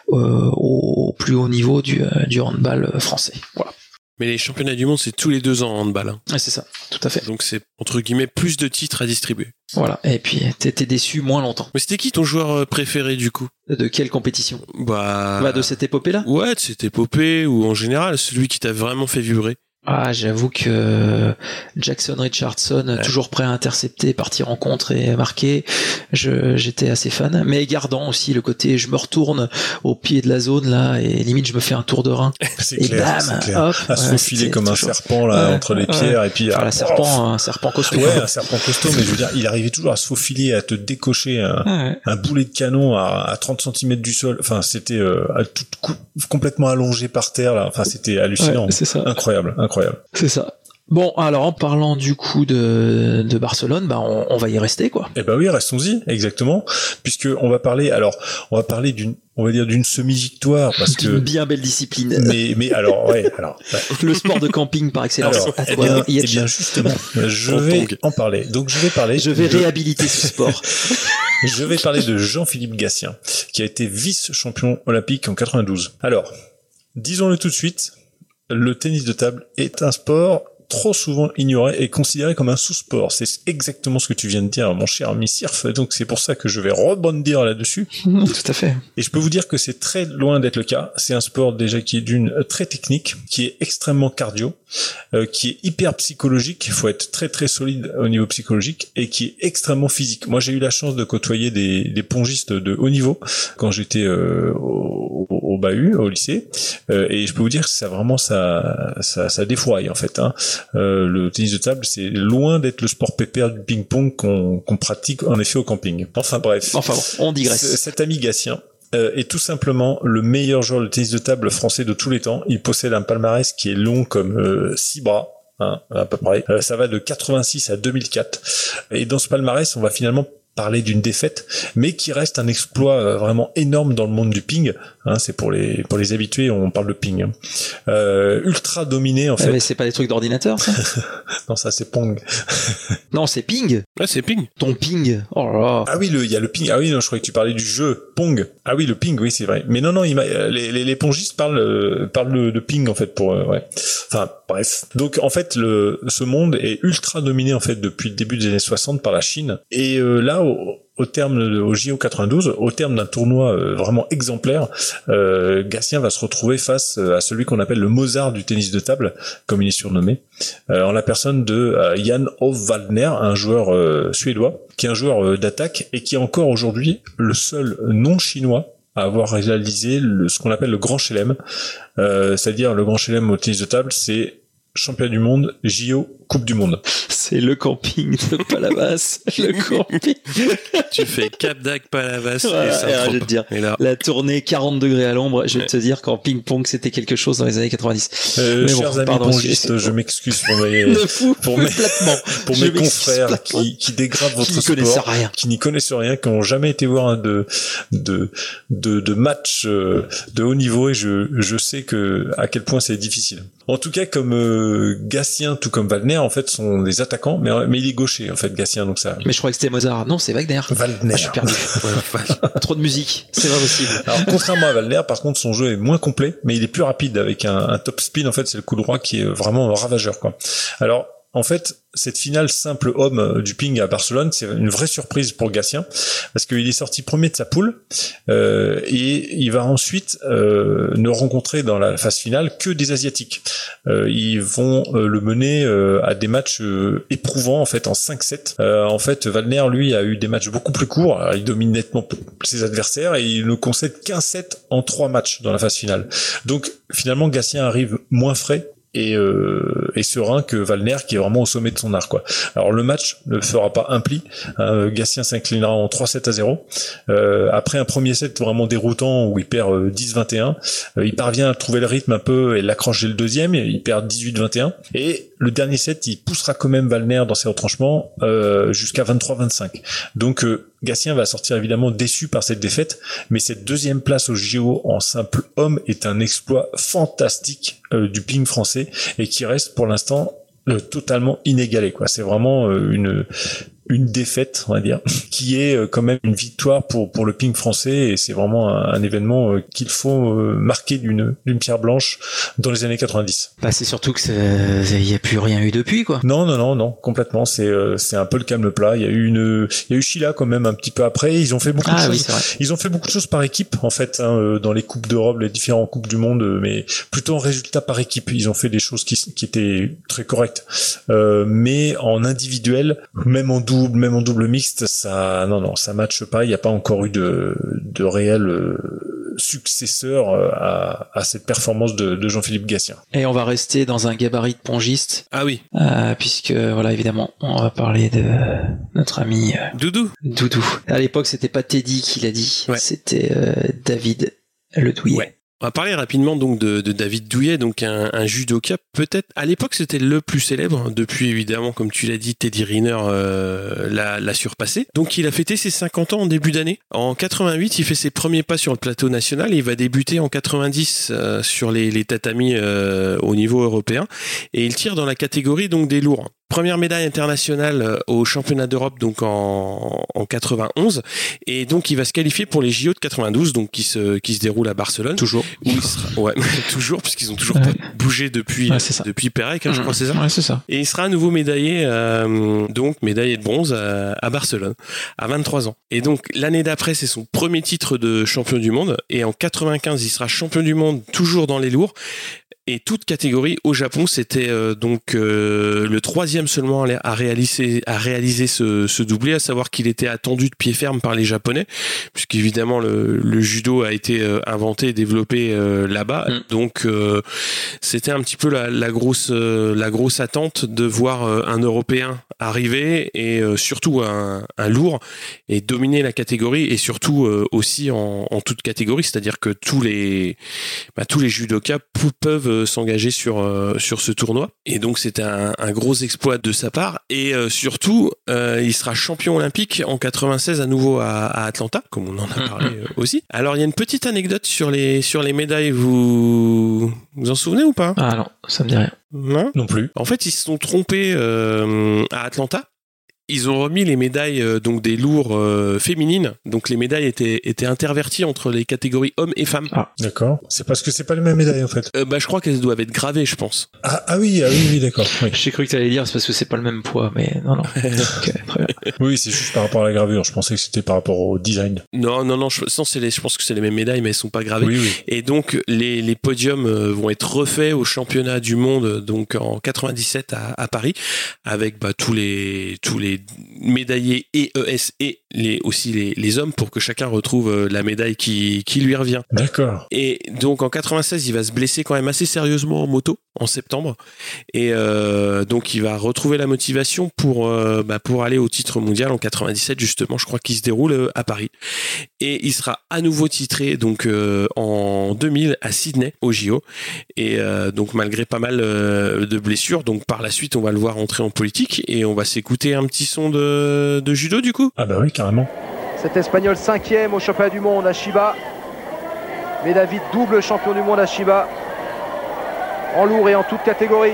au plus haut niveau du handball français. Voilà. Mais les championnats du monde, c'est tous les 2 ans en handball. Hein. Ouais, c'est ça, tout à fait. Donc c'est, entre guillemets, plus de titres à distribuer. Voilà, et puis t'étais déçu moins longtemps. Mais c'était qui ton joueur préféré, du coup ? De quelle compétition ? De cette épopée-là ? Ouais, de cette épopée, ou en général, celui qui t'a vraiment fait vibrer. Ah, j'avoue que Jackson Richardson, toujours prêt à intercepter, partir en contre et marquer, j'étais assez fan. Mais gardant aussi le côté, je me retourne au pied de la zone là et limite je me fais un tour de rein. C'est clair, hop, à se faufiler comme un serpent là entre les pierres et puis un serpent costaud. Ouais, un serpent costaud, mais je veux dire, il arrivait toujours à se faufiler, à te décocher un boulet de canon à 30 cm du sol. Enfin, c'était complètement allongé par terre là. Enfin, c'était hallucinant. Ouais, c'est ça. Incroyable. C'est ça. Bon, alors en parlant du coup de Barcelone, on va y rester quoi. Eh ben oui, restons-y, exactement, puisque on va parler d'une semi-victoire parce que bien belle discipline. Mais alors le sport de camping par excellence. Alors, eh bien justement, je vais en parler. Donc je vais réhabiliter ce sport. Je vais parler de Jean-Philippe Gatien, qui a été vice-champion olympique en 92. Alors, disons-le tout de suite, le tennis de table est un sport trop souvent ignoré et considéré comme un sous-sport. C'est exactement ce que tu viens de dire, mon cher ami Sirf. Donc c'est pour ça que je vais rebondir là-dessus. Tout à fait. Et je peux vous dire que c'est très loin d'être le cas. C'est un sport déjà qui est très technique, qui est extrêmement cardio, qui est hyper psychologique. Il faut être très très solide au niveau psychologique et qui est extrêmement physique. Moi j'ai eu la chance de côtoyer des pongistes de haut niveau quand j'étais au au bahut, au lycée, et je peux vous dire que ça vraiment ça défroye en fait. Le tennis de table, c'est loin d'être le sport pépère du ping-pong qu'on pratique en effet au camping. Enfin bref. Enfin bon, on digresse. Cet ami Gatien est tout simplement le meilleur joueur de tennis de table français de tous les temps. Il possède un palmarès qui est long comme 6 bras. À peu près. Ça va de 86 à 2004. Et dans ce palmarès, on va finalement parler d'une défaite, mais qui reste un exploit vraiment énorme dans le monde du ping. C'est pour les habitués, on parle de ping. Ultra dominé en fait. Mais c'est pas des trucs d'ordinateur, ça? Non, ça c'est Pong. Non, c'est ping. Ouais, c'est ping. Ton ping. Oh là là. Ah oui, il y a le ping. Ah oui, non, je croyais que tu parlais du jeu Pong. Ah oui, le ping, oui, c'est vrai. Mais non, les pongistes parlent de ping en fait pour ouais. Enfin, bref. Donc en fait, ce monde est ultra dominé en fait depuis le début des années 60 par la Chine. Et là, au JO 92, au terme d'un tournoi vraiment exemplaire, Gatien va se retrouver face à celui qu'on appelle le Mozart du tennis de table, comme il est surnommé, en la personne de Jan Ove Waldner, un joueur suédois, qui est un joueur d'attaque et qui est encore aujourd'hui le seul non-chinois à avoir réalisé ce qu'on appelle le Grand Chelem, c'est-à-dire le Grand Chelem au tennis de table, c'est champion du monde, JO, Coupe du Monde. C'est le camping de Palavas. Le camping. Tu fais Cap d'Agde, Palavas Ouais, et Saint-Tropez. je vais te dire, Et là, la tournée 40 degrés à l'ombre, je vais te dire qu'en ping-pong, c'était quelque chose dans les années 90. Mais bon, chers amis pardon, pongistes, je m'excuse pour mes confrères qui dégradent votre sport, qui n'y connaissent rien, qui n'ont jamais été voir de match de haut niveau, et je sais à quel point c'est difficile. En tout cas, comme Gatien, tout comme Waldner, en fait, sont des attaquants, mais il est gaucher, en fait, Gatien, donc ça. Mais je croyais que c'était Mozart. Non, c'est Wagner. Waldner. Je suis perdu. Trop de musique. C'est pas possible. Alors, contrairement à Waldner, par contre, son jeu est moins complet, mais il est plus rapide avec un top spin, en fait, c'est le coup droit qui est vraiment ravageur, quoi. Alors, en fait, cette finale simple homme du ping à Barcelone, c'est une vraie surprise pour Gatien, parce qu'il est sorti premier de sa poule, et il va ensuite ne rencontrer dans la phase finale que des Asiatiques. Ils vont le mener à des matchs éprouvants, en fait, en 5-7. En fait, Waldner, lui, a eu des matchs beaucoup plus courts. Alors, il domine nettement ses adversaires, et il ne concède qu'un set en 3 matchs dans la phase finale. Donc, finalement, Gatien arrive moins frais et serein que Waldner, qui est vraiment au sommet de son art, quoi. Alors le match ne fera pas un pli, Gatien s'inclinera en 3-7-0. Après un premier set vraiment déroutant où il perd 10-21, il parvient à trouver le rythme un peu et l'accroche dès le deuxième, il perd 18-21, et le dernier set il poussera quand même Waldner dans ses retranchements jusqu'à 23-25. Donc Gatien va sortir évidemment déçu par cette défaite, mais cette deuxième place au JO en simple homme est un exploit fantastique du ping français, et qui reste pour l'instant totalement inégalé, quoi. C'est vraiment une défaite, on va dire, qui est quand même une victoire pour le ping français, et c'est vraiment un événement qu'il faut marquer d'une pierre blanche dans les années 90. Bah, c'est surtout que il y a plus rien eu depuis, quoi. Non, complètement. C'est un peu le calme plat. Il y a eu Sheila quand même un petit peu après. Ils ont fait beaucoup de choses. Oui, ils ont fait beaucoup de choses par équipe, en fait, dans les coupes d'Europe, les différentes coupes du monde, mais plutôt en résultat par équipe. Ils ont fait des choses qui étaient très correctes. Mais en individuel, même en double mixte, ça matche pas. Il n'y a pas encore eu de réel successeur à cette performance de Jean-Philippe Gatien. Et on va rester dans un gabarit de pongiste. Ah oui. Puisque, voilà, évidemment, on va parler de notre ami Doudou. À l'époque, c'était pas Teddy qui l'a dit, c'était David Le Douillet. Ouais. On va parler rapidement donc de David Douillet, donc un judoka, peut-être à l'époque c'était le plus célèbre. Depuis évidemment, comme tu l'as dit, Teddy Riner l'a surpassé. Donc il a fêté ses 50 ans en début d'année. En 88, il fait ses premiers pas sur le plateau national, et il va débuter en 90 sur les tatamis au niveau européen, et il tire dans la catégorie donc des lourds. Première médaille internationale au championnat d'Europe donc en 91, et donc il va se qualifier pour les JO de 92 donc qui se déroulent à Barcelone. Toujours. Où il sera, toujours, puisqu'ils ont toujours pas bougé depuis Pérec, je crois, c'est ça. Ouais, c'est ça. Et il sera à nouveau médaillé donc médaillé de bronze à Barcelone à 23 ans. Et donc l'année d'après, c'est son premier titre de champion du monde, et en 95 il sera champion du monde toujours dans les lourds. et toutes catégories au Japon. C'était le 3e seulement à réaliser ce doublé, à savoir qu'il était attendu de pied ferme par les Japonais, puisqu'évidemment le judo a été inventé et développé là-bas. Donc c'était un petit peu la grosse attente de voir un Européen arriver et surtout un lourd et dominer la catégorie, et surtout aussi en toute catégorie, c'est-à-dire que tous les judokas peuvent s'engager sur ce tournoi, et donc c'était un gros exploit de sa part. Et surtout il sera champion olympique en 96 à nouveau à Atlanta, comme on en a parlé aussi. Alors il y a une petite anecdote sur les médailles, vous en souvenez ou pas? Ah non, ça me dit rien. Non plus. En fait, ils se sont trompés à Atlanta. Ils ont remis les médailles donc des lourds féminines. Donc les médailles étaient interverties entre les catégories hommes et femmes. Ah, d'accord. C'est parce que c'est pas les mêmes médailles en fait. Je crois qu'elles doivent être gravées, je pense. Ah oui, d'accord. Oui. J'ai cru que t'allais dire c'est parce que c'est pas le même poids, mais non. Okay, très bien. Oui, c'est juste par rapport à la gravure. Je pensais que c'était par rapport au design. Non. Je pense que c'est les mêmes médailles, mais elles sont pas gravées. Oui. Et donc les podiums vont être refaits au championnat du monde, donc en 97 à Paris, avec tous les médaillés EES et aussi les hommes, pour que chacun retrouve la médaille qui lui revient. D'accord. Et donc en 96, il va se blesser quand même assez sérieusement en moto en septembre, et donc il va retrouver la motivation pour aller au titre mondial en 97 justement, je crois qu'il se déroule à Paris, et il sera à nouveau titré donc en 2000 à Sydney au JO, et donc malgré pas mal de blessures. Donc par la suite on va le voir entrer en politique, et on va s'écouter un petit son de judo du coup. Ah bah oui, carrément. Cet Espagnol 5e au championnat du monde à Chiba. Mais David, double champion du monde à Chiba, en lourd et en toute catégorie.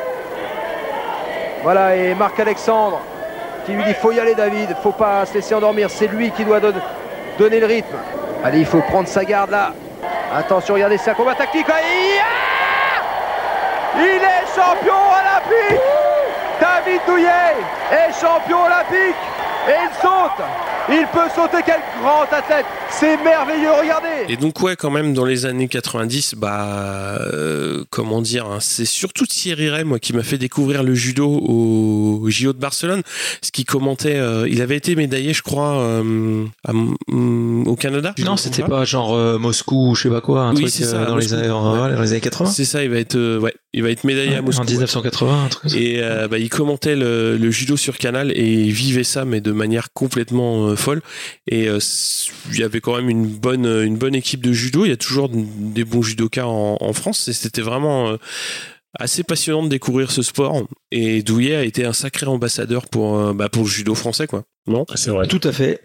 Voilà, et Marc-Alexandre qui lui dit faut y aller David, faut pas se laisser endormir, c'est lui qui doit donner le rythme. Allez, il faut prendre sa garde là. Attention, regardez, c'est un combat tactique. Il est champion olympique. David Douillet est champion olympique, et il saute. Il peut sauter, quel grand athlète. C'est merveilleux, regardez. Et donc quand même dans les années 90, comment dire, c'est surtout Thierry Ray, moi, qui m'a fait découvrir le judo au JO de Barcelone, ce qui commentait, il avait été médaillé, je crois, au Canada. Non, c'était pas genre Moscou ou je sais pas quoi, oui, truc c'est ça, dans les années 80. C'est ça, il va être médaillé à Moscou. En 1980, un truc comme ça. Et il commentait le judo sur Canal, et il vivait ça, mais de manière complètement folle. Et il y avait quand même une bonne équipe de judo. Il y a toujours des bons judokas en France, et c'était vraiment assez passionnant de découvrir ce sport. Et Douillet a été un sacré ambassadeur pour le judo français, quoi. Non, c'est vrai. Tout à fait.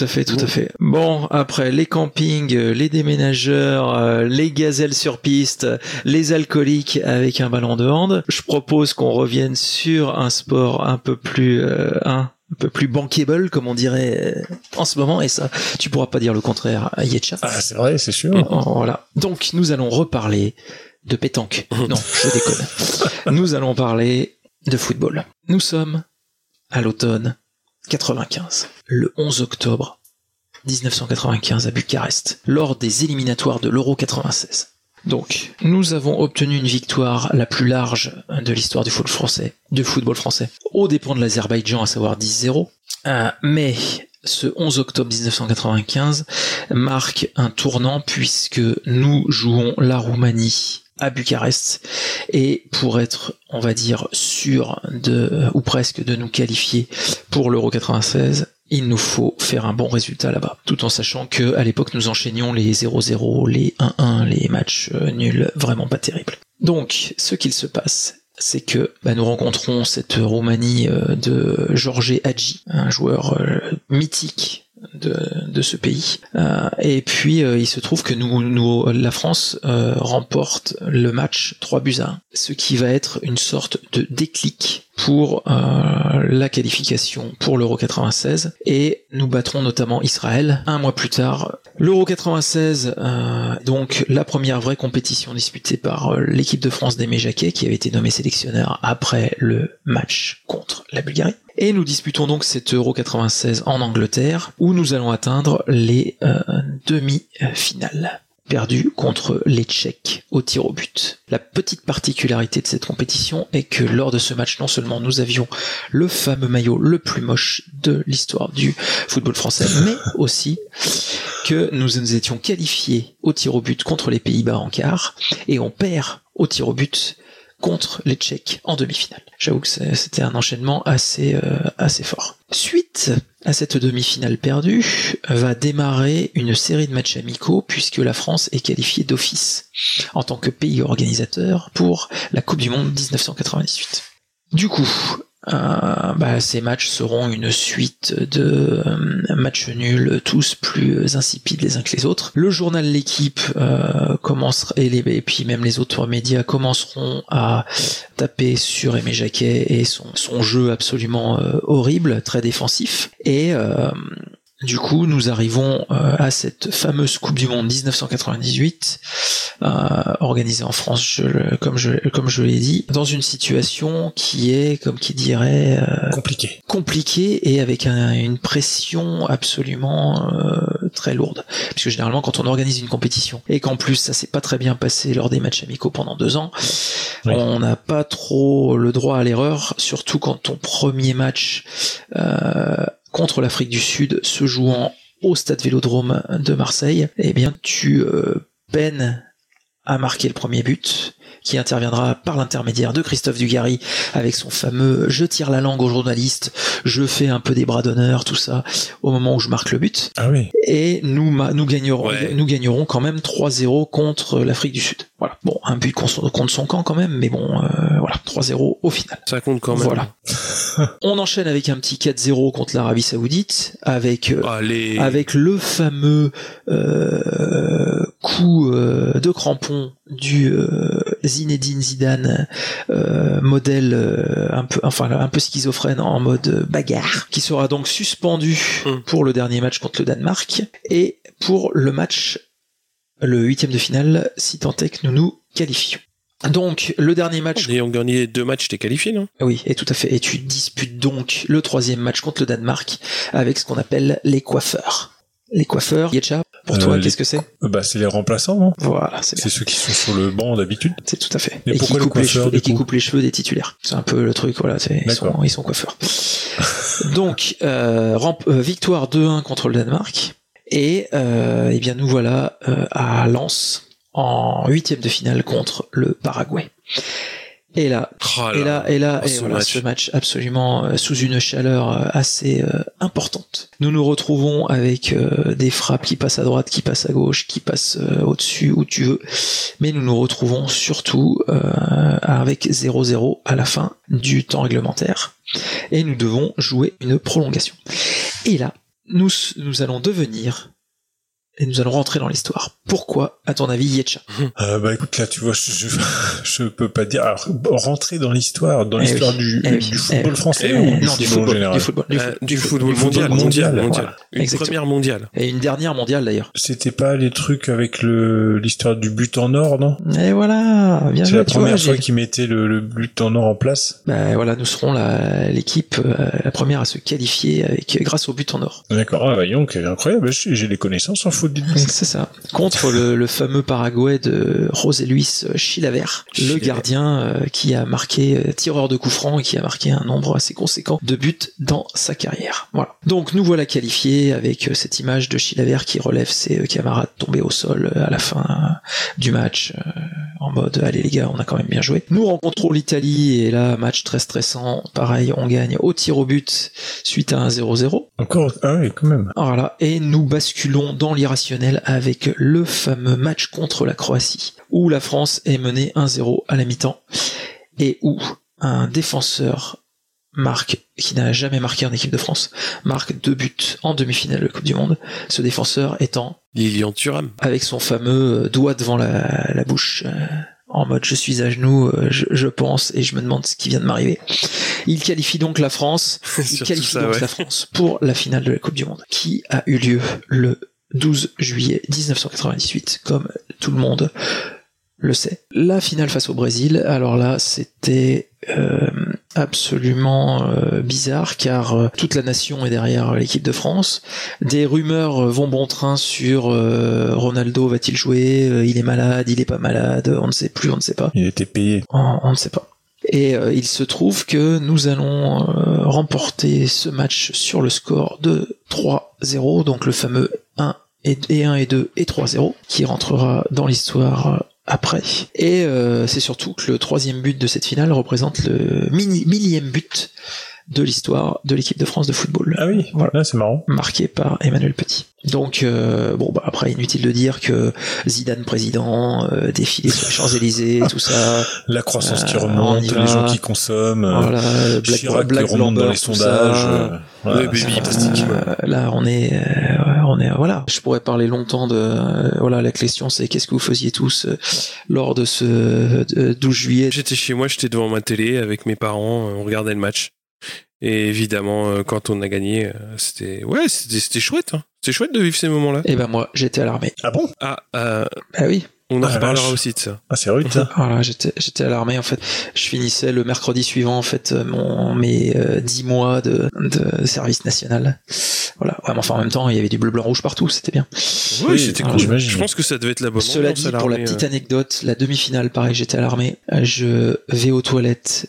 Bon, après les campings, les déménageurs, les gazelles sur piste, les alcooliques avec un ballon de hand, je propose qu'on revienne sur un sport un peu plus bankable, comme on dirait en ce moment, et ça, tu pourras pas dire le contraire, Yetcha. Ah, c'est vrai, c'est sûr. Voilà. Donc, nous allons reparler de pétanque. Non, je déconne. Nous allons parler de football. Nous sommes à l'automne 95. Le 11 octobre 1995 à Bucarest, lors des éliminatoires de l'Euro 96. Donc, nous avons obtenu une victoire la plus large de l'histoire du football français, aux dépens de l'Azerbaïdjan, à savoir 10-0. Mais ce 11 octobre 1995 marque un tournant, puisque nous jouons la Roumanie à Bucarest, et pour être, on va dire, sûr ou presque de nous qualifier pour l'Euro 96, il nous faut faire un bon résultat là-bas, tout en sachant que à l'époque nous enchaînions les 0-0, les 1-1, les matchs nuls, vraiment pas terribles. Donc, ce qu'il se passe, c'est que nous rencontrons cette Roumanie de George Hagi, un joueur mythique de ce pays, et puis il se trouve que la France remporte le match 3-1, ce qui va être une sorte de déclic pour la qualification pour l'Euro 96, et nous battrons notamment Israël un mois plus tard. L'Euro 96, donc la première vraie compétition disputée par l'équipe de France d'Aimé Jacquet, qui avait été nommé sélectionneur après le match contre la Bulgarie. Et nous disputons donc cet Euro 96 en Angleterre, où nous allons atteindre les demi-finales. perdu contre les Tchèques au tir au but. La petite particularité de cette compétition est que lors de ce match, non seulement nous avions le fameux maillot le plus moche de l'histoire du football français, mais aussi que nous étions qualifiés au tir au but contre les Pays-Bas en quart, et on perd au tir au but contre les Tchèques en demi-finale. J'avoue que c'était un enchaînement assez fort. Suite à cette demi-finale perdue, va démarrer une série de matchs amicaux puisque la France est qualifiée d'office en tant que pays organisateur pour la Coupe du Monde 1998. Du coup, ces matchs seront une suite de matchs nuls, tous plus insipides les uns que les autres. Le journal L'Équipe commencera, et puis même les autres médias commenceront à taper sur Aimé Jacquet et son jeu absolument horrible, très défensif. Et du coup, nous arrivons à cette fameuse Coupe du Monde 1998, organisée en France, comme je l'ai dit, dans une situation qui est, comme qui dirait, compliquée et avec une pression absolument très lourde. Puisque généralement, quand on organise une compétition et qu'en plus ça s'est pas très bien passé lors des matchs amicaux pendant 2 ans, on n'a pas trop le droit à l'erreur, surtout quand ton premier match contre l'Afrique du Sud se jouant au stade Vélodrome de Marseille, eh bien tu peines à marquer le premier but, qui interviendra par l'intermédiaire de Christophe Dugarry avec son fameux « je tire la langue aux journalistes, je fais un peu des bras d'honneur », tout ça, au moment où je marque le but. Ah oui. Et nous gagnerons quand même 3-0 contre l'Afrique du Sud. Voilà. Bon, un but contre son camp quand même, mais bon, voilà, 3-0 au final. Ça compte quand même. Voilà. On enchaîne avec un petit 4-0 contre l'Arabie Saoudite, avec le fameux coup de crampon du Zinedine Zidane, modèle un peu schizophrène en mode bagarre, qui sera donc suspendu pour le dernier match contre le Danemark et pour le match, le 8e de finale, si tant est que nous nous qualifions. Donc, le dernier match... Ayant gagné 2 matchs, t'es qualifié, non? Oui, et tout à fait. Et tu disputes donc le 3e match contre le Danemark avec ce qu'on appelle les coiffeurs. Les coiffeurs, Yetcha, pour toi, qu'est-ce que c'est? C'est les remplaçants, non? Voilà, c'est bien. C'est ceux qui sont sur le banc d'habitude. C'est tout à fait. Et pourquoi les coiffeurs, qui coupent les cheveux des titulaires. C'est un peu le truc, voilà, ils sont coiffeurs. Donc, victoire 2-1 contre le Danemark. Et eh bien nous voilà à Lens en 8e de finale contre le Paraguay. Et là, ce match absolument sous une chaleur assez importante. Nous nous retrouvons avec des frappes qui passent à droite, qui passent à gauche, qui passent au-dessus, où tu veux. Mais nous nous retrouvons surtout avec 0-0 à la fin du temps réglementaire. Et nous devons jouer une prolongation. Et là, nous allons devenir... Et nous allons rentrer dans l'histoire. Pourquoi, à ton avis, Yetcha? Écoute, là, tu vois, je peux pas dire. Alors, rentrer dans l'histoire, du football français ou du football général? Du football mondial. Voilà. Une première mondiale. Et une dernière mondiale, d'ailleurs. C'était pas les trucs avec l'histoire du but en or, non? Et voilà, bien joué. C'est la première fois qu'ils mettaient le but en or en place. Voilà, nous serons l'équipe la première à se qualifier grâce au but en or. D'accord, voyons, c'est incroyable. J'ai des connaissances en foot. C'est ça. Contre le fameux Paraguay de José Luis Chilavert, le gardien qui a marqué tireur de coup franc et qui a marqué un nombre assez conséquent de buts dans sa carrière. Voilà. Donc nous voilà qualifiés avec cette image de Chilavert qui relève ses camarades tombés au sol à la fin du match en mode allez les gars, on a quand même bien joué. Nous rencontrons l'Italie et là match très stressant. Pareil, on gagne au tir au but suite à un 0-0. Encore, ah oui, quand même. Voilà, et nous basculons dans l'irrationnel avec le fameux match contre la Croatie, où la France est menée 1-0 à la mi-temps, et où un défenseur qui n'a jamais marqué en équipe de France, marque 2 buts en demi-finale de Coupe du Monde, ce défenseur étant Lilian Thuram, avec son fameux doigt devant la bouche, en mode je suis à genoux, je pense et je me demande ce qui vient de m'arriver. Il qualifie donc la France, la France pour la finale de la Coupe du Monde, qui a eu lieu le 12 juillet 1998, comme tout le monde le sait. La finale face au Brésil, alors là, c'était absolument bizarre, car toute la nation est derrière l'équipe de France. Des rumeurs vont bon train sur Ronaldo va-t-il jouer, il est malade, il est pas malade, on ne sait plus, on ne sait pas. Il était payé. On ne sait pas. Et il se trouve que nous allons remporter ce match sur le score de 3-0, donc le fameux 1 et 2 et 3-0, qui rentrera dans l'histoire après. Et c'est surtout que le 3e but de cette finale représente le millième but de l'histoire de l'équipe de France de football. Ah oui, voilà, c'est marrant. Marqué par Emmanuel Petit. Donc après inutile de dire que Zidane président, défilé sur les Champs-Élysées, tout ça, la croissance qui remonte, les gens qui consomment, voilà, Chirac qui remonte dans les sondages, le baby plastique. Là on est voilà. Je pourrais parler longtemps de la question c'est qu'est-ce que vous faisiez tous lors de ce 12 juillet. J'étais chez moi, j'étais devant ma télé avec mes parents, on regardait le match. Et évidemment, quand on a gagné, c'était chouette. Hein. C'était chouette de vivre ces moments-là. Et ben moi, j'étais à l'armée. Ah bon ? Bah oui. On en reparlera aussi de ça. Ah, c'est rude, ça. Voilà, j'étais à l'armée, en fait. Je finissais le mercredi suivant, en fait, mes 10 mois de service national. Voilà. Ouais, mais enfin, en même temps, il y avait du bleu, blanc, rouge partout, c'était bien. Oui, c'était cool. Je pense que ça devait être la bonne ambiance. Cela dit, pour la petite anecdote, la demi-finale, pareil, j'étais à l'armée. Je vais aux toilettes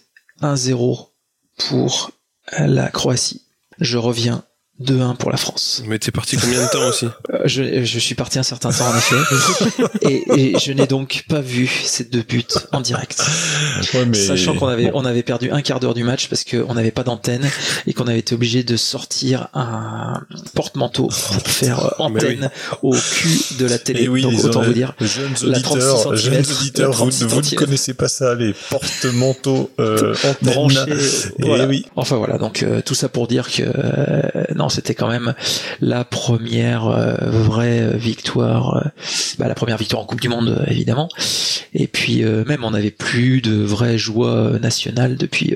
1-0 pour la Croatie. Je reviens 2-1 pour la France. Mais t'es parti combien de temps aussi ? Je suis parti un certain temps en effet, et je n'ai donc pas vu ces 2 buts en direct. Ouais, mais... Sachant qu'on avait perdu un quart d'heure du match parce qu'on n'avait pas d'antenne et qu'on avait été obligé de sortir un porte-manteau pour faire antenne au cul de la télé. Et oui, donc autant vous dire, jeunes auditeurs, vous ne connaissez pas ça, les porte-manteaux branchés. Voilà. Et oui. Enfin voilà, donc tout ça pour dire que non, c'était quand même la première vraie victoire, la première victoire en Coupe du Monde évidemment. Et puis même on n'avait plus de vraie joie nationale depuis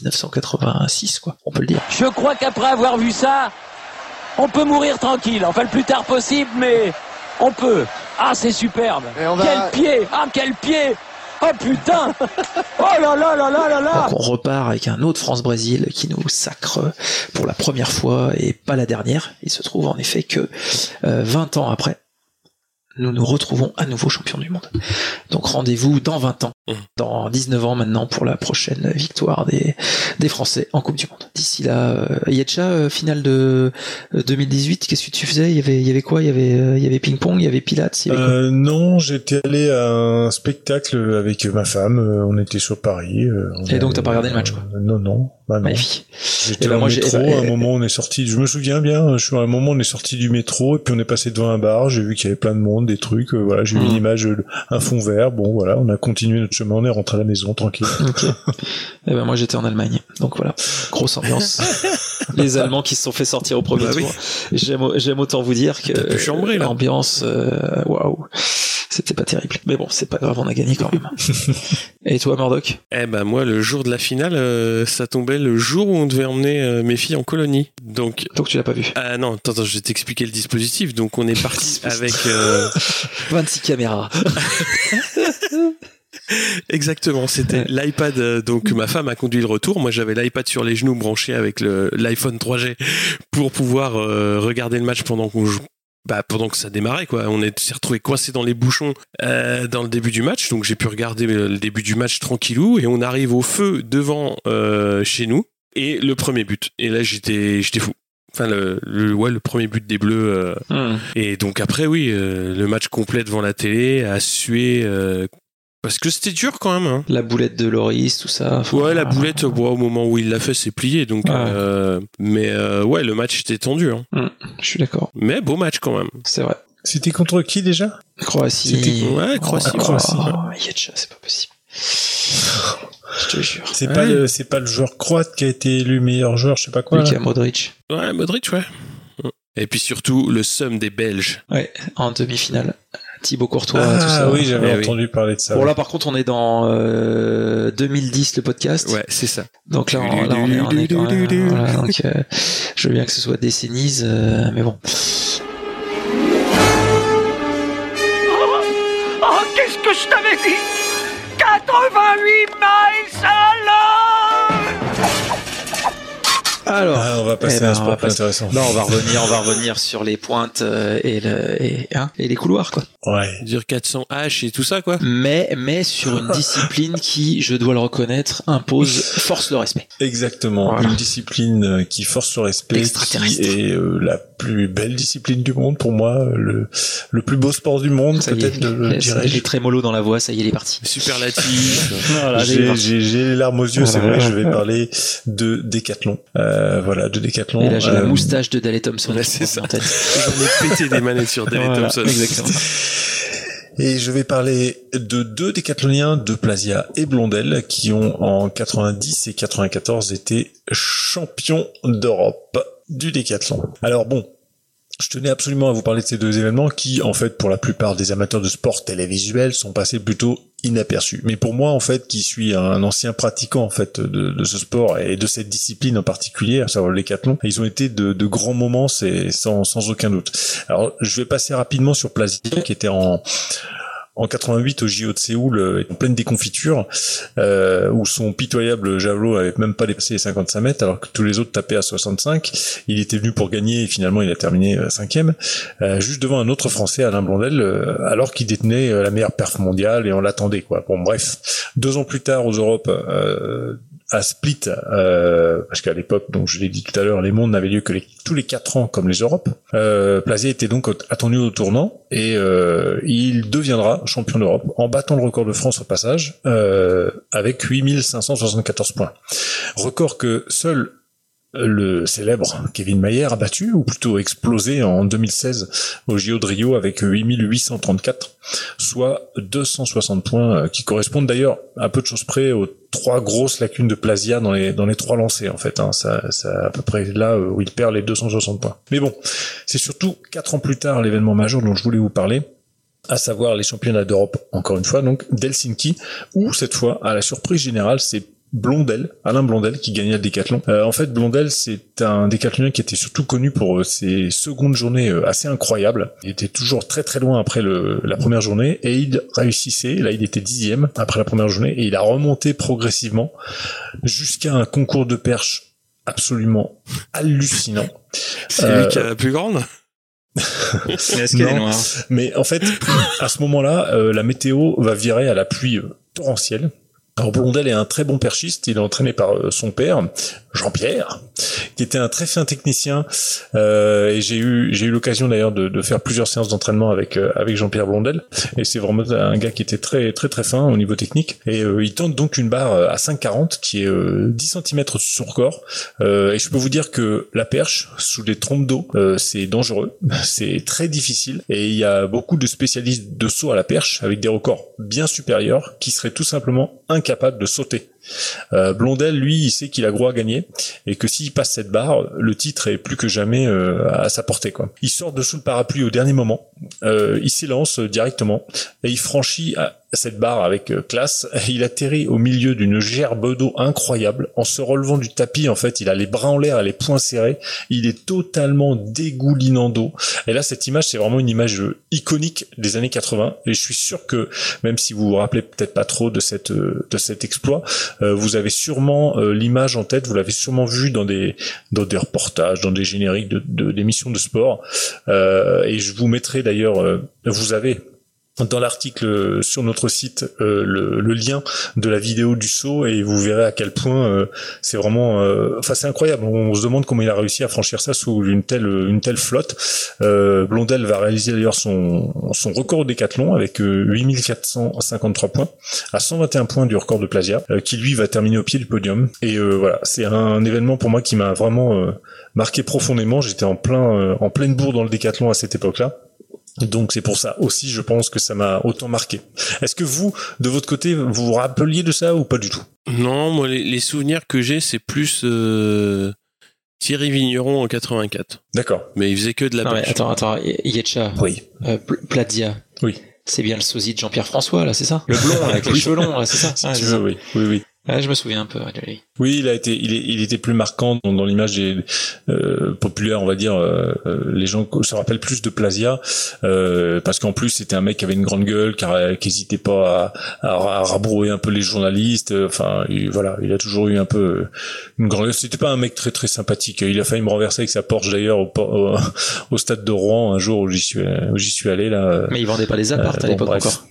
1986, quoi. On peut le dire. Je crois qu'après avoir vu ça, on peut mourir tranquille. Enfin le plus tard possible, mais on peut. Ah c'est superbe. Quel pied. Ah quel pied. Oh putain! Oh là là là là là là! Donc on repart avec un autre France-Brésil qui nous sacre pour la première fois et pas la dernière. Il se trouve en effet que 20 ans après, nous nous retrouvons à nouveau champions du monde. Donc rendez-vous dans 20 ans, dans 19 ans maintenant pour la prochaine victoire des Français en Coupe du Monde. D'ici là, Yetcha, finale de 2018, qu'est-ce que tu faisais? Il y avait quoi? Il y avait ping-pong, il y avait pilates, il y avait quoi? Non, j'étais allé à un spectacle avec ma femme, on était sur Paris. Et donc t'as pas regardé le match, quoi? Non. Magnifique. J'étais au métro, à un moment on est sorti, je me souviens bien, à un moment on est sorti du métro et puis on est passé devant un bar, j'ai vu qu'il y avait plein de monde, des trucs, voilà, j'ai vu une image, un fond vert, bon voilà, on a continué notre chemin, on est rentré à la maison tranquille. Ok. Et ben moi j'étais en Allemagne, donc voilà, grosse ambiance. Les Allemands qui se sont fait sortir au premier tour. Oui. J'aime autant vous dire que l'ambiance, waouh, c'était pas terrible. Mais bon, c'est pas grave, on a gagné quand même. Et toi, Murdoch? Moi, le jour de la finale, ça tombait le jour où on devait emmener mes filles en colonie. Donc tu l'as pas vu? Ah non, attends, je vais t'expliquer le dispositif. Donc on est parti avec 26 caméras. Exactement, c'était l'iPad. Donc ma femme a conduit le retour. Moi, j'avais l'iPad sur les genoux branché avec l'iPhone 3G pour pouvoir regarder le match pendant que ça démarrait, quoi. On s'est retrouvés coincés dans les bouchons dans le début du match, donc j'ai pu regarder le début du match tranquillou et on arrive au feu devant chez nous et le premier but. Et là j'étais fou. Enfin le premier but des Bleus. Et donc après le match complet devant la télé à suer. Parce que c'était dur quand même. Hein. La boulette de Loris, tout ça. Ouais, la boulette, au moment où il l'a fait, c'est plié. Donc, le match était tendu. Hein. Je suis d'accord. Mais beau match quand même. C'est vrai. C'était contre qui déjà? Croatie. Croatie. Yetcha, c'est pas possible. Je te jure. C'est pas le joueur croate qui a été élu meilleur joueur, je sais pas quoi. Luka Modric. Ouais, Modric, ouais. Et puis surtout, le somme des Belges. Ouais, en demi-finale. Thibaut Courtois, tout ça. Ah oui, j'avais entendu parler de ça. Bon, là, par contre, on est dans 2010, le podcast. Ouais, c'est ça. Donc là, on est quand même... Voilà, donc, je veux bien que ce soit décennies, mais bon. Oh, qu'est-ce que je t'avais dit? 88 miles à l'heure. Alors, on va passer à un sport plus intéressant. Non, on va revenir sur les pointes et les couloirs, quoi. Ouais. Dire 400 H et tout ça, quoi. Mais sur une discipline qui, je dois le reconnaître, force le respect. Exactement. Voilà. Une discipline qui force le respect, qui est la plus belle discipline du monde pour moi, le plus beau sport du monde, ça peut-être, dirais-je. Les trémolos dans la voix, ça y est, il est parti. Superlatif. Voilà, j'ai les larmes aux yeux, c'est vrai, je vais parler de décathlon. De décathlon. Et là, j'ai la moustache de Daley Thompson. Ouais, c'est ça. J'en ai pété des manettes sur Daley Thompson. Exactement. Et je vais parler de deux décathloniens, de Plasia et Blondel, qui ont en 90 et 94 été champions d'Europe du décathlon. Alors bon, je tenais absolument à vous parler de ces deux événements qui, en fait, pour la plupart des amateurs de sport télévisuel, sont passés plutôt inaperçus. Mais pour moi, en fait, qui suis un ancien pratiquant, en fait, de ce sport et de cette discipline en particulier, à savoir le décathlon, ils ont été de grands moments, c'est sans aucun doute. Alors, je vais passer rapidement sur Plasia, qui était en 88 au JO de Séoul, en pleine déconfiture, où son pitoyable javelot avait même pas dépassé les 55 mètres, alors que tous les autres tapaient à 65. Il était venu pour gagner et finalement il a terminé 5e, juste devant un autre Français, Alain Blondel, alors qu'il détenait la meilleure perf mondiale et on l'attendait, quoi. Bon, bref. 2 ans plus tard, aux Europes, à Split, parce qu'à l'époque, donc je l'ai dit tout à l'heure, les mondes n'avaient lieu que tous les 4 ans comme les Europes. Plasia était donc attendu au tournant et il deviendra champion d'Europe en battant le record de France au passage, avec 8574 points. Record que seul le célèbre Kevin Mayer a battu, ou plutôt explosé en 2016 au JO de Rio avec 8834, soit 260 points qui correspondent d'ailleurs à peu de choses près aux 3 grosses lacunes de Plasia dans les 3 lancers en fait, hein. Ça à peu près là où il perd les 260 points. Mais bon, c'est surtout 4 ans plus tard l'événement majeur dont je voulais vous parler, à savoir les championnats d'Europe, encore une fois, donc d'Helsinki, où cette fois, à la surprise générale, c'est Alain Blondel qui gagnait le décathlon. En fait, Blondel, c'est un décathlonien qui était surtout connu pour ses secondes journées assez incroyables. Il était toujours très très loin après la première journée et il réussissait. Là, il était 10e après la première journée et il a remonté progressivement jusqu'à un concours de perche absolument hallucinant. C'est lui qui a la plus grande. Est-ce qu'elle est noire ? Mais en fait, à ce moment-là, la météo va virer à la pluie torrentielle. Alors Blondel est un très bon perchiste, il est entraîné par son père, Jean-Pierre, qui était un très fin technicien, et j'ai eu l'occasion d'ailleurs de faire plusieurs séances d'entraînement avec Jean-Pierre Blondel, et c'est vraiment un gars qui était très très très fin au niveau technique, et il tente donc une barre à 5,40 qui est 10 cm au-dessus de son record, et je peux vous dire que la perche sous des trompes d'eau, c'est dangereux, c'est très difficile, et il y a beaucoup de spécialistes de saut à la perche avec des records bien supérieurs qui seraient tout simplement incapables de sauter. Blondel, lui, il sait qu'il a gros à gagner et que s'il passe cette barre, le titre est plus que jamais à sa portée, quoi. Il sort de sous le parapluie au dernier moment, il s'élance directement et il franchit cette barre avec classe. Il atterrit au milieu d'une gerbe d'eau incroyable en se relevant du tapis. En fait, il a les bras en l'air et les poings serrés. Il est totalement dégoulinant d'eau. Et là, cette image, c'est vraiment une image iconique des années 80. Et je suis sûr que même si vous vous rappelez peut-être pas trop de cet exploit, vous avez sûrement l'image en tête. Vous l'avez sûrement vu dans des reportages, dans des génériques d'émissions de sport. Et je vous mettrai d'ailleurs, vous avez dans l'article sur notre site le lien de la vidéo du saut et vous verrez à quel point c'est vraiment c'est incroyable. On se demande comment il a réussi à franchir ça sous une telle flotte. Blondel va réaliser d'ailleurs son record au décathlon avec 8453 points à 121 points du record de Plasia, qui lui va terminer au pied du podium. Et voilà, c'est un événement pour moi qui m'a vraiment marqué profondément. J'étais en pleine bourre dans le décathlon à cette époque-là. Donc c'est pour ça aussi, je pense que ça m'a autant marqué. Est-ce que vous, de votre côté, vous vous rappeliez de ça ou pas du tout ? Non, moi les souvenirs que j'ai, c'est plus Thierry Vigneron en 84. D'accord. Mais il faisait que de la pêche. Attends, Yetcha. Oui. Plasia. Oui. C'est bien le sosie de Jean-Pierre François, là, c'est ça ? Le blond, là, avec les cheveux longs, là, c'est ça ? Si tu veux, oui. Ouais, je me souviens un peu de lui. Oui, il était plus marquant dans l'image des populaire, on va dire. Les gens se rappellent plus de Plasia parce qu'en plus c'était un mec qui avait une grande gueule, qui hésitait pas à rabrouer un peu les journalistes. Enfin, il a toujours eu un peu une grande gueule. C'était pas un mec très très sympathique. Il a failli me renverser avec sa Porsche d'ailleurs au stade de Rouen un jour où j'y suis allé là. Mais il vendait pas les apparts à l'époque encore.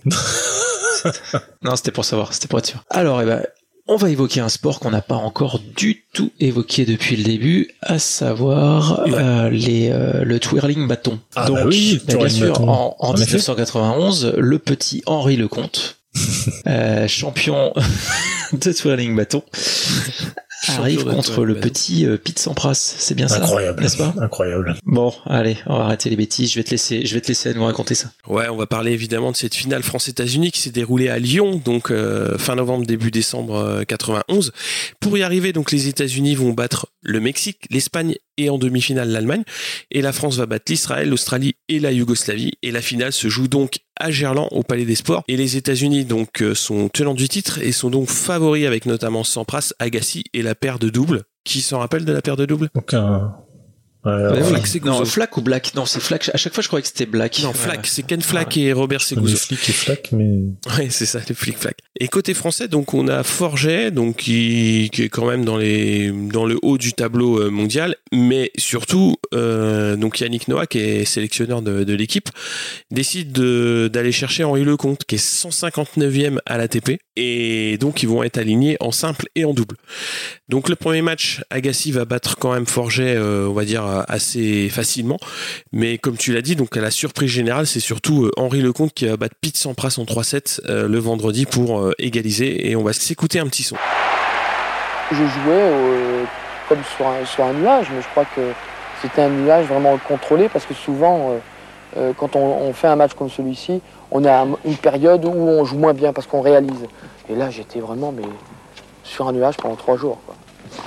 Non, c'était pour savoir, c'était pour être sûr. Alors, on va évoquer un sport qu'on n'a pas encore du tout évoqué depuis le début, à savoir le twirling bâton. Ah donc, bah oui, bien sûr, en 1991, le petit Henri Lecomte, champion de twirling bâton, arrive contre le petit Pete Sampras. C'est bien ça, incroyable, n'est-ce pas? Incroyable. Bon, allez, on va arrêter les bêtises. Je vais te laisser nous raconter ça. Ouais, on va parler évidemment de cette finale France-États-Unis qui s'est déroulée à Lyon, donc fin novembre, début décembre 91. Pour y arriver, donc les États-Unis vont battre le Mexique, l'Espagne et en demi-finale l'Allemagne. Et la France va battre l'Israël, l'Australie et la Yougoslavie. Et la finale se joue donc à Gerland, au Palais des Sports. Et les États-Unis donc sont tenants du titre et sont donc favoris avec notamment Sampras, Agassi et la paire de doubles. Qui s'en rappelle de la paire de doubles? Aucun. Flack, c'est non, Flack ou Black? Non, c'est Flack. À chaque fois, je croyais que c'était Black. Non, Flack, c'est Ken Flack et Robert Seguso. Les flics et Flack, mais. Ouais, c'est ça, les flics Flack. Et côté français, donc, on a Forget, donc, qui est quand même dans le haut du tableau mondial, mais surtout, donc, Yannick Noah, qui est sélectionneur de l'équipe, décide d'aller chercher Henri Lecomte, qui est 159e à l'ATP, et donc, ils vont être alignés en simple et en double. Donc, le premier match, Agassi va battre quand même Forget, on va dire, assez facilement, mais comme tu l'as dit, donc à la surprise générale, c'est surtout Henri Lecomte qui va battre Pete Sampras en 3-7 le vendredi pour égaliser, et on va s'écouter un petit son. Je jouais comme sur un nuage, mais je crois que c'était un nuage vraiment contrôlé, parce que souvent quand on fait un match comme celui-ci, on a une période où on joue moins bien parce qu'on réalise, et là j'étais vraiment sur un nuage pendant 3 jours, quoi.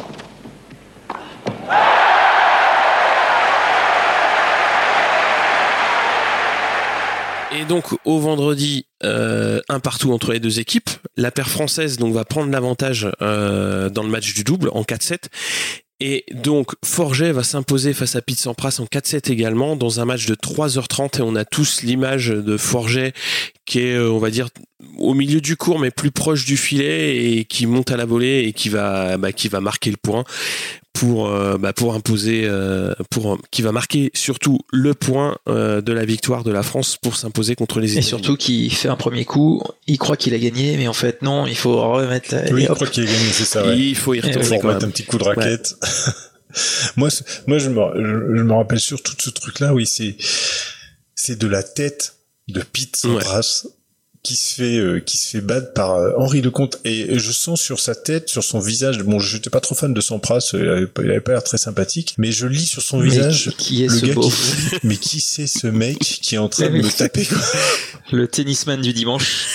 Et donc au vendredi, un partout entre les deux équipes. La paire française donc va prendre l'avantage dans le match du double en 4-7. Et donc Forget va s'imposer face à Pete Sampras en 4-7 également dans un match de 3h30, et on a tous l'image de Forget qui est, on va dire, au milieu du court mais plus proche du filet et qui monte à la volée et qui va marquer le point pour imposer, qui va marquer surtout le point de la victoire de la France pour s'imposer contre les États-Unis. Et surtout qui fait un premier coup, il croit qu'il a gagné, mais en fait non, il faut remettre la... Oui, il croit qu'il a gagné, c'est ça. Ouais. Il faut y retourner. Il faut remettre un petit coup de raquette. Ouais. moi, je me rappelle surtout de ce truc-là. Oui, c'est de la tête de Pete Sampras. Ouais. Qui se fait battre par Henri Lecomte, et je sens sur sa tête, sur son visage, bon, je n'étais pas trop fan de Sampras, il avait pas l'air très sympathique, mais je lis sur son visage qui est le ce gars beau. Mais qui c'est ce mec qui est en train de me taper, quoi. Le tennisman du dimanche.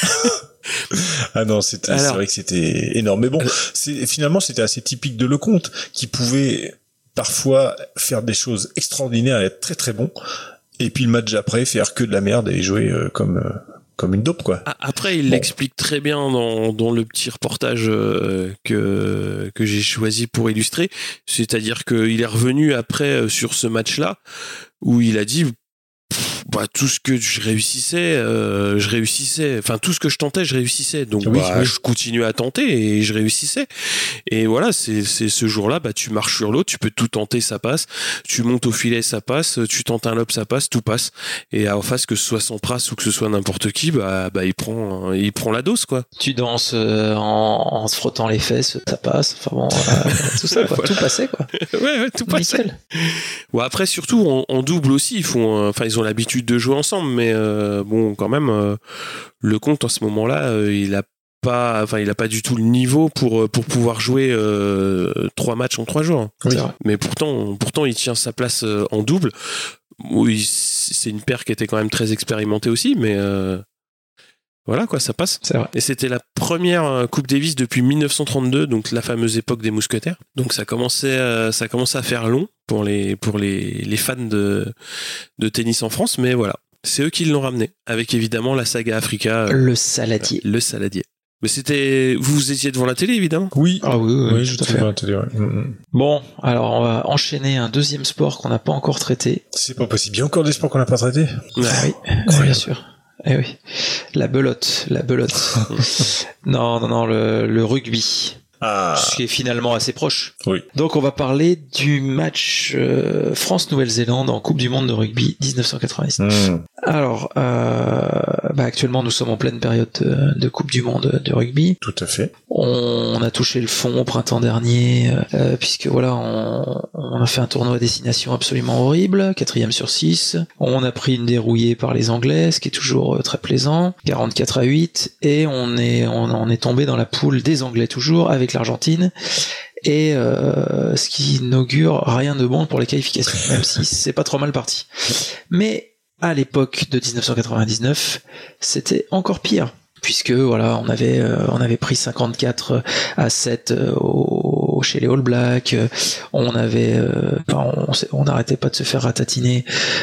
Ah non, c'est vrai que c'était énorme, mais bon, finalement c'était assez typique de Lecomte, qui pouvait parfois faire des choses extraordinaires et être très très bon, et puis le match après faire que de la merde et jouer comme une dope, quoi. Après, il l'explique très bien dans le petit reportage que j'ai choisi pour illustrer. C'est-à-dire qu'il est revenu après sur ce match-là où il a dit tout ce que je réussissais. Enfin, tout ce que je tentais, je réussissais. Donc, oui. Je continuais à tenter et je réussissais. Et voilà, c'est ce jour-là, tu marches sur l'eau, tu peux tout tenter, ça passe. Tu montes au filet, ça passe. Tu tentes un lob, ça passe, tout passe. Et en face, que ce soit Sampras ou que ce soit n'importe qui, il prend la dose, quoi. Tu danses en se frottant les fesses, ça passe. Enfin bon, tout ça, quoi. Voilà. Tout passait, quoi. Ouais, tout passait. Nickel. Ouais, après, surtout en double aussi, ils ont l'habitude de jouer ensemble, mais quand même, Lecomte en ce moment-là, il a pas du tout le niveau pour pouvoir jouer 3 matchs en 3 jours. Oui. Mais pourtant, il tient sa place en double. Oui, c'est une paire qui était quand même très expérimentée aussi, mais voilà, quoi, ça passe. C'est vrai. Et c'était la première Coupe Davis depuis 1932, donc la fameuse époque des mousquetaires. Donc ça commençait à faire long pour les fans de tennis en France, mais voilà. C'est eux qui l'ont ramené, avec évidemment la saga Africa. Le saladier. Le saladier. Mais vous étiez devant la télé, évidemment. Oui. Ah oui, je suis devant la télé, ouais. Bon, alors on va enchaîner un deuxième sport qu'on n'a pas encore traité. C'est pas possible. Il y a encore des sports qu'on n'a pas traités. Ah oui, bien sûr. Eh oui. La belote. Non, le rugby. Ce qui est finalement assez proche. Oui. Donc on va parler du match France-Nouvelle-Zélande en Coupe du Monde de rugby 1999. Alors, actuellement nous sommes en pleine période de Coupe du Monde de rugby. Tout à fait. On a touché le fond au printemps dernier, puisque voilà, on a fait un tournoi à destination absolument horrible, 4e sur 6. On a pris une dérouillée par les Anglais, ce qui est toujours très plaisant, 44-8, et on est tombé dans la poule des Anglais toujours, avec l'Argentine, et ce qui n'augure rien de bon pour les qualifications, même si c'est pas trop mal parti. Mais à l'époque de 1999, c'était encore pire, puisque voilà, on avait pris 54-7 chez les All Blacks, on n'arrêtait pas de se faire ratatiner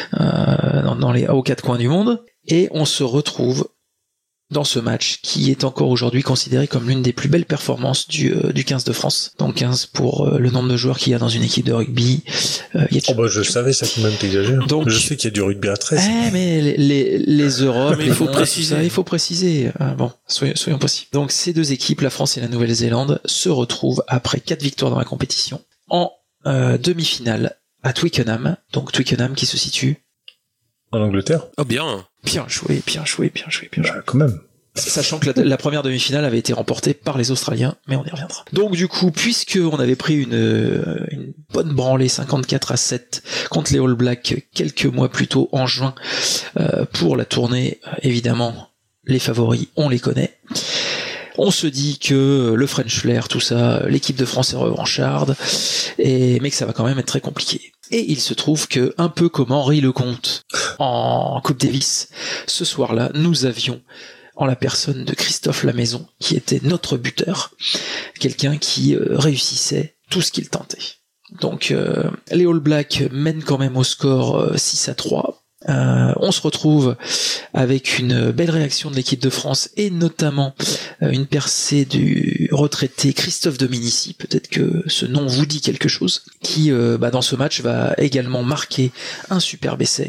aux quatre coins du monde, et on se retrouve dans ce match qui est encore aujourd'hui considéré comme l'une des plus belles performances du 15 de France. Donc 15 pour le nombre de joueurs qu'il y a dans une équipe de rugby. Je savais ça quand même, t'exagères. Donc je sais qu'il y a du rugby à 13. Mais les Europes, il faut préciser. Il faut préciser. Soyons précis. Donc ces deux équipes, la France et la Nouvelle-Zélande, se retrouvent après 4 victoires dans la compétition en demi-finale à Twickenham. Donc Twickenham qui se situe en Angleterre. Oh bien. Bien joué. Quand même. Sachant que la première demi-finale avait été remportée par les Australiens, mais on y reviendra. Donc du coup, puisque on avait pris une bonne branlée 54-7 contre les All Blacks quelques mois plus tôt en juin pour la tournée, évidemment, les favoris, on les connaît. On se dit que le French Flair, tout ça, l'équipe de France est revancharde, mais que ça va quand même être très compliqué. Et il se trouve que, un peu comme Henri Lecomte en Coupe Davis, ce soir-là, nous avions, en la personne de Christophe Lamaison, qui était notre buteur, quelqu'un qui réussissait tout ce qu'il tentait. Donc, les All Blacks mènent quand même au score 6-3. On se retrouve avec une belle réaction de l'équipe de France et notamment une percée du retraité Christophe Dominici, peut-être que ce nom vous dit quelque chose, qui dans ce match va également marquer un superbe essai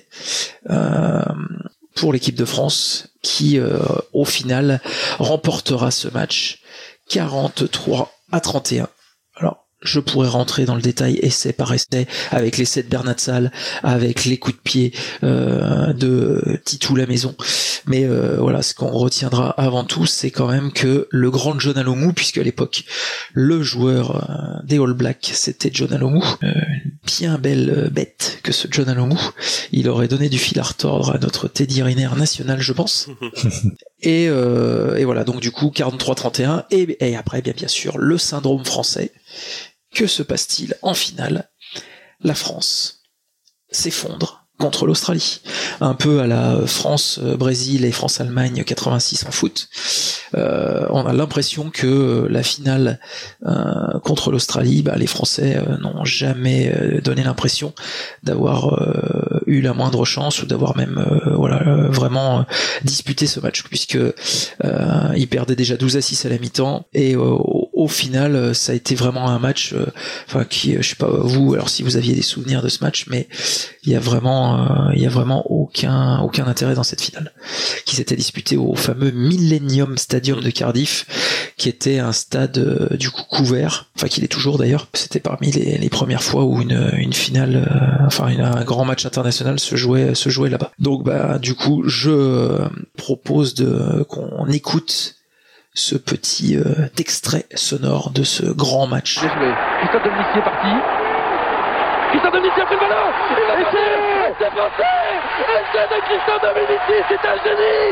pour l'équipe de France qui au final remportera ce match 43-31. Alors je pourrais rentrer dans le détail essai par essai avec l'essai de Bernatsal, avec les coups de pied de Titou Lamaison. Mais voilà, ce qu'on retiendra avant tout, c'est quand même que le grand John Alomou, puisque à l'époque le joueur des All Blacks c'était John Alomou, une bien belle bête que ce John Alomou, il aurait donné du fil à retordre à notre Teddy Riner national, je pense. Et voilà, donc du coup 43-31 et après bien sûr le syndrome français. Que se passe-t-il en finale? La France s'effondre contre l'Australie, un peu à la France-Brésil et France-Allemagne 86 en foot. On a l'impression que la finale contre l'Australie, les Français n'ont jamais donné l'impression d'avoir eu la moindre chance ou d'avoir même vraiment disputé ce match, puisque ils perdaient déjà 12-6 à la mi-temps et au final ça a été vraiment un match qui, je sais pas vous, alors si vous aviez des souvenirs de ce match, mais il y a vraiment aucun intérêt dans cette finale qui s'était disputée au fameux Millennium Stadium de Cardiff, qui était un stade du coup couvert, qu'il est toujours d'ailleurs. C'était parmi les premières fois où une finale, un grand match international se jouait là-bas. Donc du coup je propose qu'on écoute ce petit extrait sonore de ce grand match. Christophe Dominici est parti. Christophe Dominici a pris le ballon. C'est passé. Essai de Christophe Dominici, c'est un génie.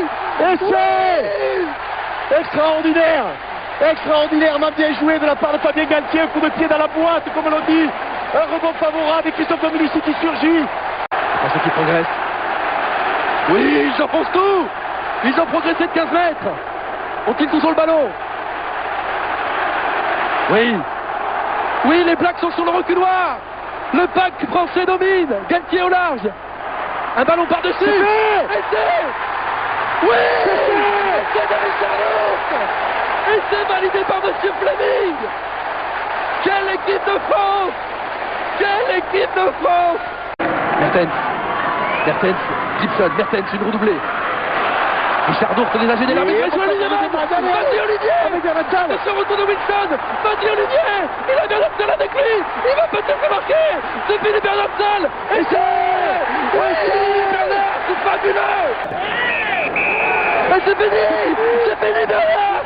Essai extraordinaire, m'a bien joué de la part de Fabien Galtier, un coup de pied dans la boîte, comme on l'a dit. Un rebond favorable et Christophe Dominici qui surgit. Parce qu'il progresse. Oui, ils enfoncent tout. Ils ont progressé de 15 mètres. Ont-ils toujours le ballon? Oui, les Blacks sont sur le reculoir. Le pack français domine. Galtier au large. Un ballon par-dessus. Essai. Oui. Essai de Richarlison. validé par Monsieur Fleming. Quelle équipe de France! Quelle équipe de France! Mertens, Gibson, Mertens, une redoublée. Richard Dourte les a gênés l'arbitre sur la ligne de vas-y Olivier! Attention, retour de Wilson! Vas-y Olivier! Il a Bernard avec lui! Il va peut-être marquer! C'est Philippe Bernard! Et c'est... Oui, Bernard, c'est fabuleux! Et c'est fini Bernard!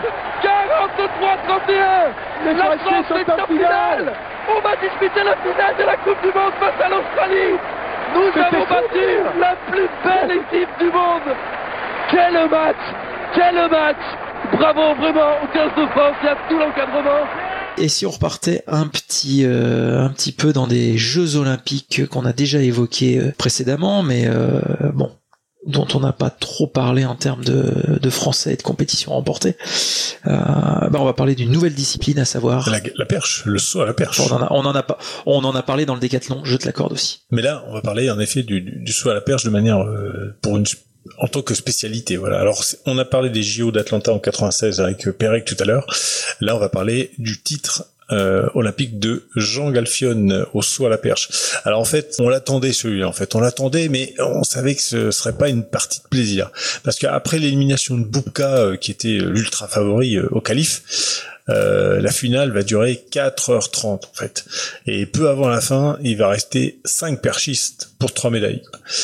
43-31! La France est en finale! On va disputer la finale de la Coupe du Monde face à l'Australie! Nous avons battu la plus belle équipe du monde! Quel match! Bravo vraiment au 15 de France et à tout l'encadrement! Et si on repartait un petit peu dans des Jeux Olympiques qu'on a déjà évoqués précédemment, mais bon, dont on n'a pas trop parlé en termes de Français et de compétitions remportées, on va parler d'une nouvelle discipline, à savoir la perche, le saut à la perche. On en a parlé dans le décathlon, je te l'accorde aussi. Mais là, on va parler en effet du saut à la perche de manière en tant que spécialité, voilà. Alors, on a parlé des JO d'Atlanta en 96 avec Pérec tout à l'heure. Là, on va parler du titre olympique de Jean Galfionne au saut à la perche. Alors en fait, on l'attendait celui-là. Mais on savait que ce serait pas une partie de plaisir, parce qu'après l'élimination de Boubka, qui était l'ultra favori au qualif, la finale va durer 4h30 en fait. Et peu avant la fin, il va rester 5 perchistes pour 3 médailles.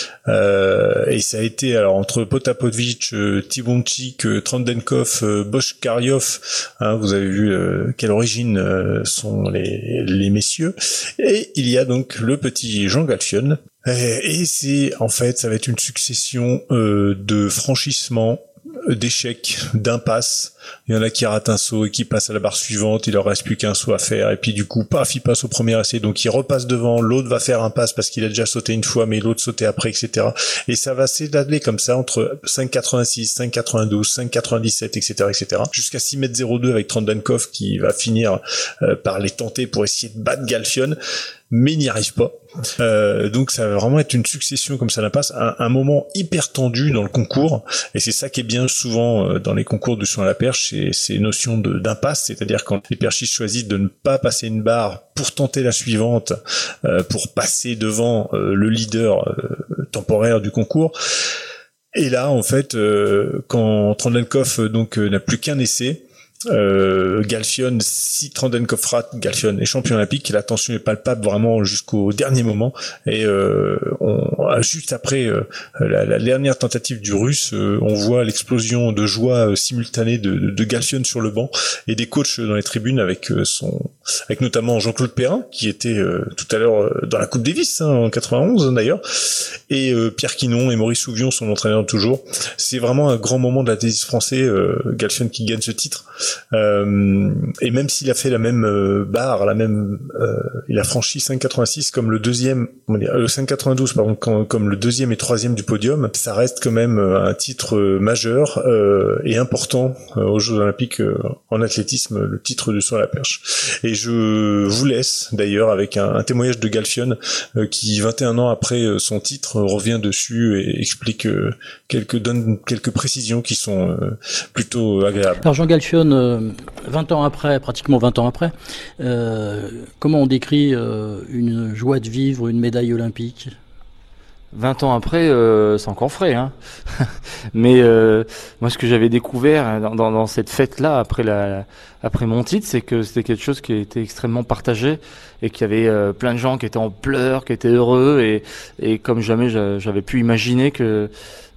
Et ça a été alors entre Potapovic, Tibonchik, Trandenkov, Boshkaryov, vous avez vu quelle origine sont les messieurs. Et il y a donc le petit Jean Galfionne. Et c'est en fait, ça va être une succession de franchissements, d'échecs, d'impasses. Il y en a qui ratent un saut et qui passent à la barre suivante, il leur reste plus qu'un saut à faire, et puis du coup, paf, il passe au premier essai, donc il repasse devant, l'autre va faire un passe parce qu'il a déjà sauté une fois, mais l'autre sautait après, etc. Et ça va s'étaler comme ça, entre 5,86, 5,92, 5,97, etc., jusqu'à 6,02 m avec Trandenkov qui va finir par les tenter pour essayer de battre Galfionne, mais il n'y arrive pas. Donc ça va vraiment être une succession comme ça d'impasses, un moment hyper tendu dans le concours, et c'est ça qui est bien souvent dans les concours du saut à la perche, c'est ces notions d'impasse, c'est-à-dire quand les perchistes choisissent de ne pas passer une barre pour tenter la suivante, pour passer devant le leader temporaire du concours. Et là en fait, quand Trandenkov donc n'a plus qu'un essai, Galfionne, si Trandenkov rate, Galfionne est champion olympique, et la tension est palpable vraiment jusqu'au dernier moment, et juste après la dernière tentative du Russe, on voit l'explosion de joie simultanée de Galfionne sur le banc, et des coachs dans les tribunes avec notamment Jean-Claude Perrin, qui était tout à l'heure dans la Coupe Davis, en 91 d'ailleurs, et Pierre Quinon et Maurice Souvion, son entraîneur toujours. C'est vraiment un grand moment de l'athlétisme français, Galfionne qui gagne ce titre. Et même s'il a fait la même barre, il a franchi 5,86 comme le deuxième, 5,92 pardon, comme le deuxième et troisième du podium, ça reste quand même un titre majeur et important aux Jeux Olympiques en athlétisme, le titre du saut à la perche. Et je vous laisse d'ailleurs avec un témoignage de Galfionne qui 21 ans après son titre revient dessus et explique donne quelques précisions qui sont plutôt agréables. Alors Jean Galfionne, 20 ans après, pratiquement 20 ans après, comment on décrit une joie de vivre, une médaille olympique ? 20 ans après, c'est encore frais, hein. Mais moi, ce que j'avais découvert dans cette fête-là, après mon titre, c'est que c'était quelque chose qui était extrêmement partagé et qu'il y avait plein de gens qui étaient en pleurs, qui étaient heureux, et comme jamais j'avais pu imaginer que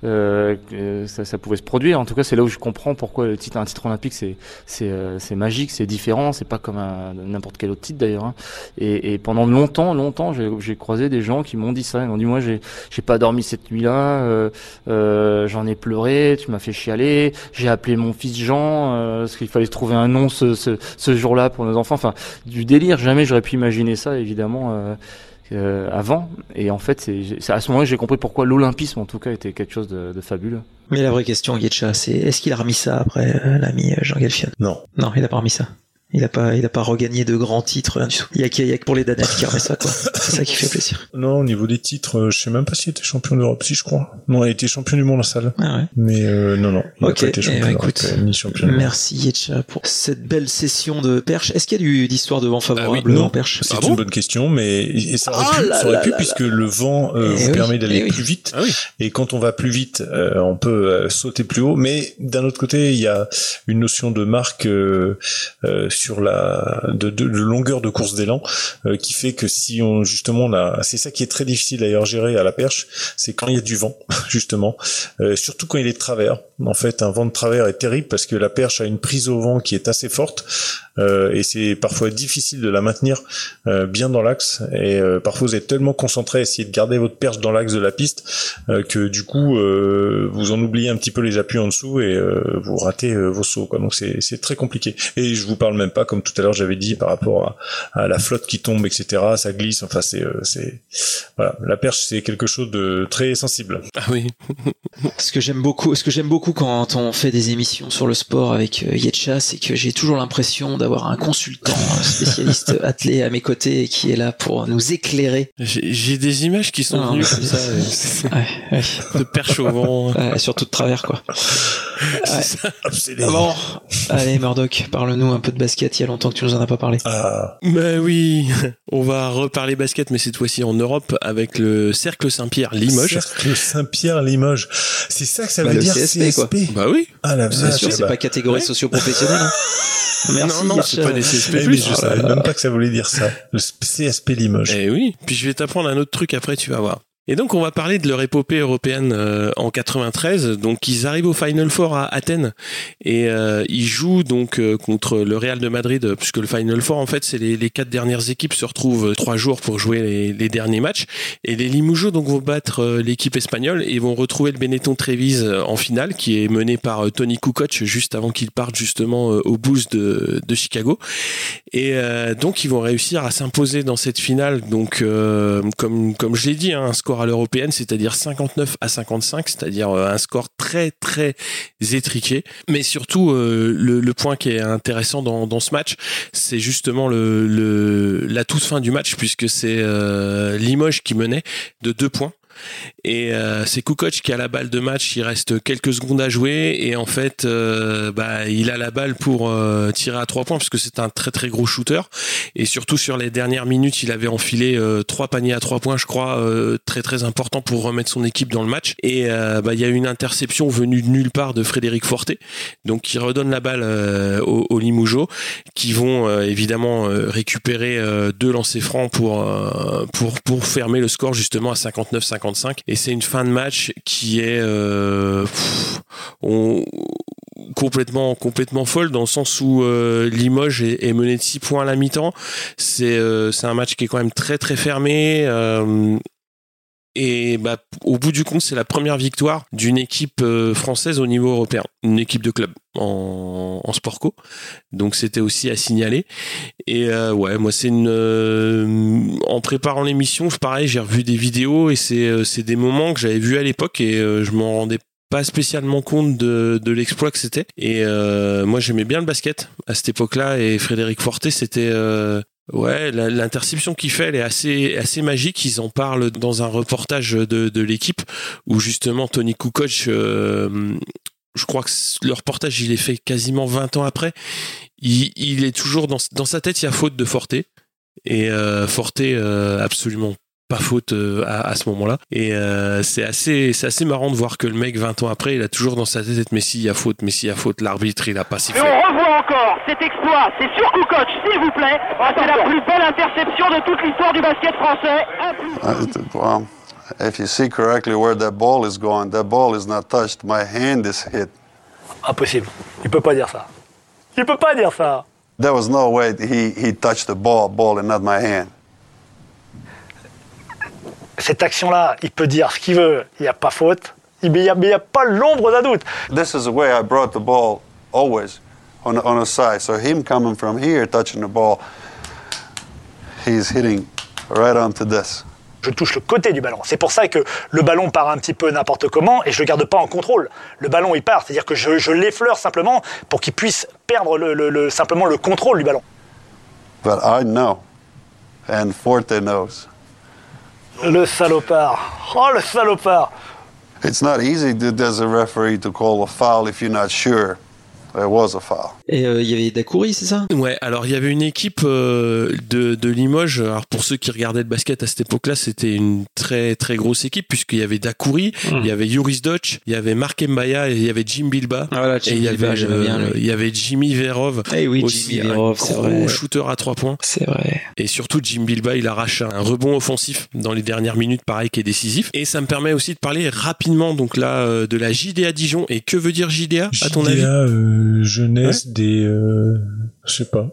ça pouvait se produire. En tout cas, c'est là où je comprends pourquoi un titre olympique c'est magique, c'est différent, c'est pas comme n'importe quel autre titre d'ailleurs, hein. Et pendant longtemps j'ai croisé des gens qui m'ont dit ça. Ils m'ont dit, moi j'ai pas dormi cette nuit-là, j'en ai pleuré, tu m'as fait chialer, j'ai appelé mon fils Jean parce qu'il fallait trouver un nom ce jour-là pour nos enfants. Enfin, du délire. Jamais j'aurais pu imaginer ça, évidemment. Avant, et en fait c'est à ce moment-là que j'ai compris pourquoi l'olympisme en tout cas était quelque chose de fabuleux. Mais la vraie question, Guetcha, c'est est-ce qu'il a remis ça après l'ami Jean Galfionne ? Non, il a pas remis ça. Il a pas regagné de grands titres, rien du tout. Il y a que pour les Danettes qui remet ça, quoi. C'est ça qui fait plaisir. Non, au niveau des titres, je sais même pas s'il était champion d'Europe, si je crois. Non, il était champion du monde en salle. Ah ouais. Mais non, il a pas été champion d'Europe, écoute, ni champion. Merci Yetcha pour cette belle session de perche. Est-ce qu'il y a d'histoire de vent favorable en perche? C'est une bonne question, mais ça aurait pu puisque le vent vous permet d'aller plus vite. Ah oui. Et quand on va plus vite, on peut sauter plus haut. Mais d'un autre côté, il y a une notion de marque sur de longueur de course d'élan qui fait que si on c'est ça qui est très difficile d'ailleurs gérer à la perche, c'est quand il y a du vent justement, surtout quand il est de travers. En fait, un vent de travers est terrible parce que la perche a une prise au vent qui est assez forte et c'est parfois difficile de la maintenir bien dans l'axe et parfois vous êtes tellement concentré à essayer de garder votre perche dans l'axe de la piste que du coup vous en oubliez un petit peu les appuis en dessous et vous ratez vos sauts, quoi. Donc c'est très compliqué. Et je vous parle même pas, comme tout à l'heure j'avais dit, par rapport à la flotte qui tombe, etc. Ça glisse. Enfin voilà, la perche c'est quelque chose de très sensible. Ah oui. Ce que j'aime beaucoup quand on fait des émissions sur le sport avec Yetcha, c'est que j'ai toujours l'impression d'avoir un consultant, un spécialiste attelé à mes côtés qui est là pour nous éclairer. J'ai des images qui sont venues comme ça, de perche au vent. Surtout de travers, quoi. C'est ça. Bon, allez Murdoch, parle-nous un peu de basket, il y a longtemps que tu nous en as pas parlé. Ben oui, on va reparler basket, mais cette fois-ci en Europe avec le Cercle Saint-Pierre Limoges. Cercle Saint-Pierre Limoges, c'est ça que ça veut dire, CSP, quoi. Bah oui. Ah la c'est sûr, c'est pas catégorie socio-professionnelle. Hein. Merci. Non, c'est pas des CSP+. Mais je savais même pas que ça voulait dire ça. Le CSP Limoges. Eh oui. Puis je vais t'apprendre un autre truc après, tu vas voir. Et donc on va parler de leur épopée européenne en 93. Donc ils arrivent au Final Four à Athènes et ils jouent donc contre le Real de Madrid, puisque le Final Four en fait c'est les 4 dernières équipes se retrouvent 3 jours pour jouer les derniers matchs. Et les Limougeaux donc vont battre l'équipe espagnole et vont retrouver le Benetton Trévise en finale, qui est mené par Tony Kukoc juste avant qu'il parte justement aux Bulls de Chicago. Et donc ils vont réussir à s'imposer dans cette finale. Donc comme je l'ai dit, un score à l'européenne, c'est-à-dire 59-55, c'est-à-dire un score très très étriqué. Mais surtout le point qui est intéressant dans ce match, c'est justement la toute fin du match, puisque c'est Limoges qui menait de 2 points. Et c'est Kukoc qui a la balle de match, il reste quelques secondes à jouer et en fait il a la balle pour tirer à 3 points parce que c'est un très très gros shooter et surtout sur les dernières minutes il avait enfilé 3 paniers à 3 points je crois, très très important pour remettre son équipe dans le match et il y a une interception venue de nulle part de Frédéric Forté, donc il redonne la balle aux Limougeaux qui vont évidemment récupérer 2 lancers francs pour fermer le score justement à 59-55. Et c'est une fin de match qui est complètement folle dans le sens où Limoges est mené de 6 points à la mi-temps. C'est un match qui est quand même très très fermé. Et au bout du compte, c'est la première victoire d'une équipe française au niveau européen, une équipe de club en sport co. Donc c'était aussi à signaler. Et moi c'est en préparant l'émission, pareil, j'ai revu des vidéos et c'est des moments que j'avais vus à l'époque et je m'en rendais pas spécialement compte de l'exploit que c'était. Et moi j'aimais bien le basket à cette époque-là et Frédéric Forté c'était l'interception qu'il fait, elle est assez magique. Ils en parlent dans un reportage de l'équipe où justement Tony Kukoc, je crois que le reportage il est fait quasiment 20 ans après. Il est toujours dans sa tête, il y a faute de Forté et Forté absolument pas faute à ce moment-là. Et c'est assez marrant de voir que le mec 20 ans après, il a toujours dans sa tête mais s'il y a faute, l'arbitre il a pas sifflé. Et on revoit encore cet exploit, c'est sur Kukoc, s'il vous plaît. C'est la plus belle interception de toute l'histoire du basket français. If you see correctly where that ball is going, that ball is not touched. My hand is hit. Impossible. Il peut pas dire ça. Il peut pas dire ça. There was no way he touched the ball and not my hand. Cette action-là, il peut dire ce qu'il veut. Il n'y a pas faute. Il n'y a pas l'ombre d'un doute. This is the way I brought the ball always on a side. So him coming from here, touching the ball, he's hitting right onto this. je touche le côté du ballon. C'est pour ça que le ballon part un petit peu n'importe comment et je le garde pas en contrôle. Le ballon il part, c'est-à-dire que je l'effleure simplement pour qu'il puisse perdre simplement le contrôle du ballon. But I know, and Forte knows. Le salopard. Oh, le salopard. It's not easy as a referee to call a foul if you're not sure there was a foul. Et il y avait Dacoury, c'est ça ? Ouais, alors il y avait une équipe de Limoges. Alors pour ceux qui regardaient le basket à cette époque-là, c'était une très très grosse équipe puisqu'il y avait Dacoury, il y avait Joris Doc, il y avait Mark Mbaya et il y avait Jim Bilba. Ah voilà, Jim Bilba, j'aimais bien lui. Il y avait Jimmy Verov. Eh oui, aussi, Jimmy Verov, c'est vrai. Shooter à 3 points. C'est vrai. Et surtout Jim Bilba, il arrache un rebond offensif dans les dernières minutes, pareil, qui est décisif. Et ça me permet aussi de parler rapidement donc là de la JDA Dijon. Et que veut dire JDA à ton avis ? Jeunesse des je sais pas.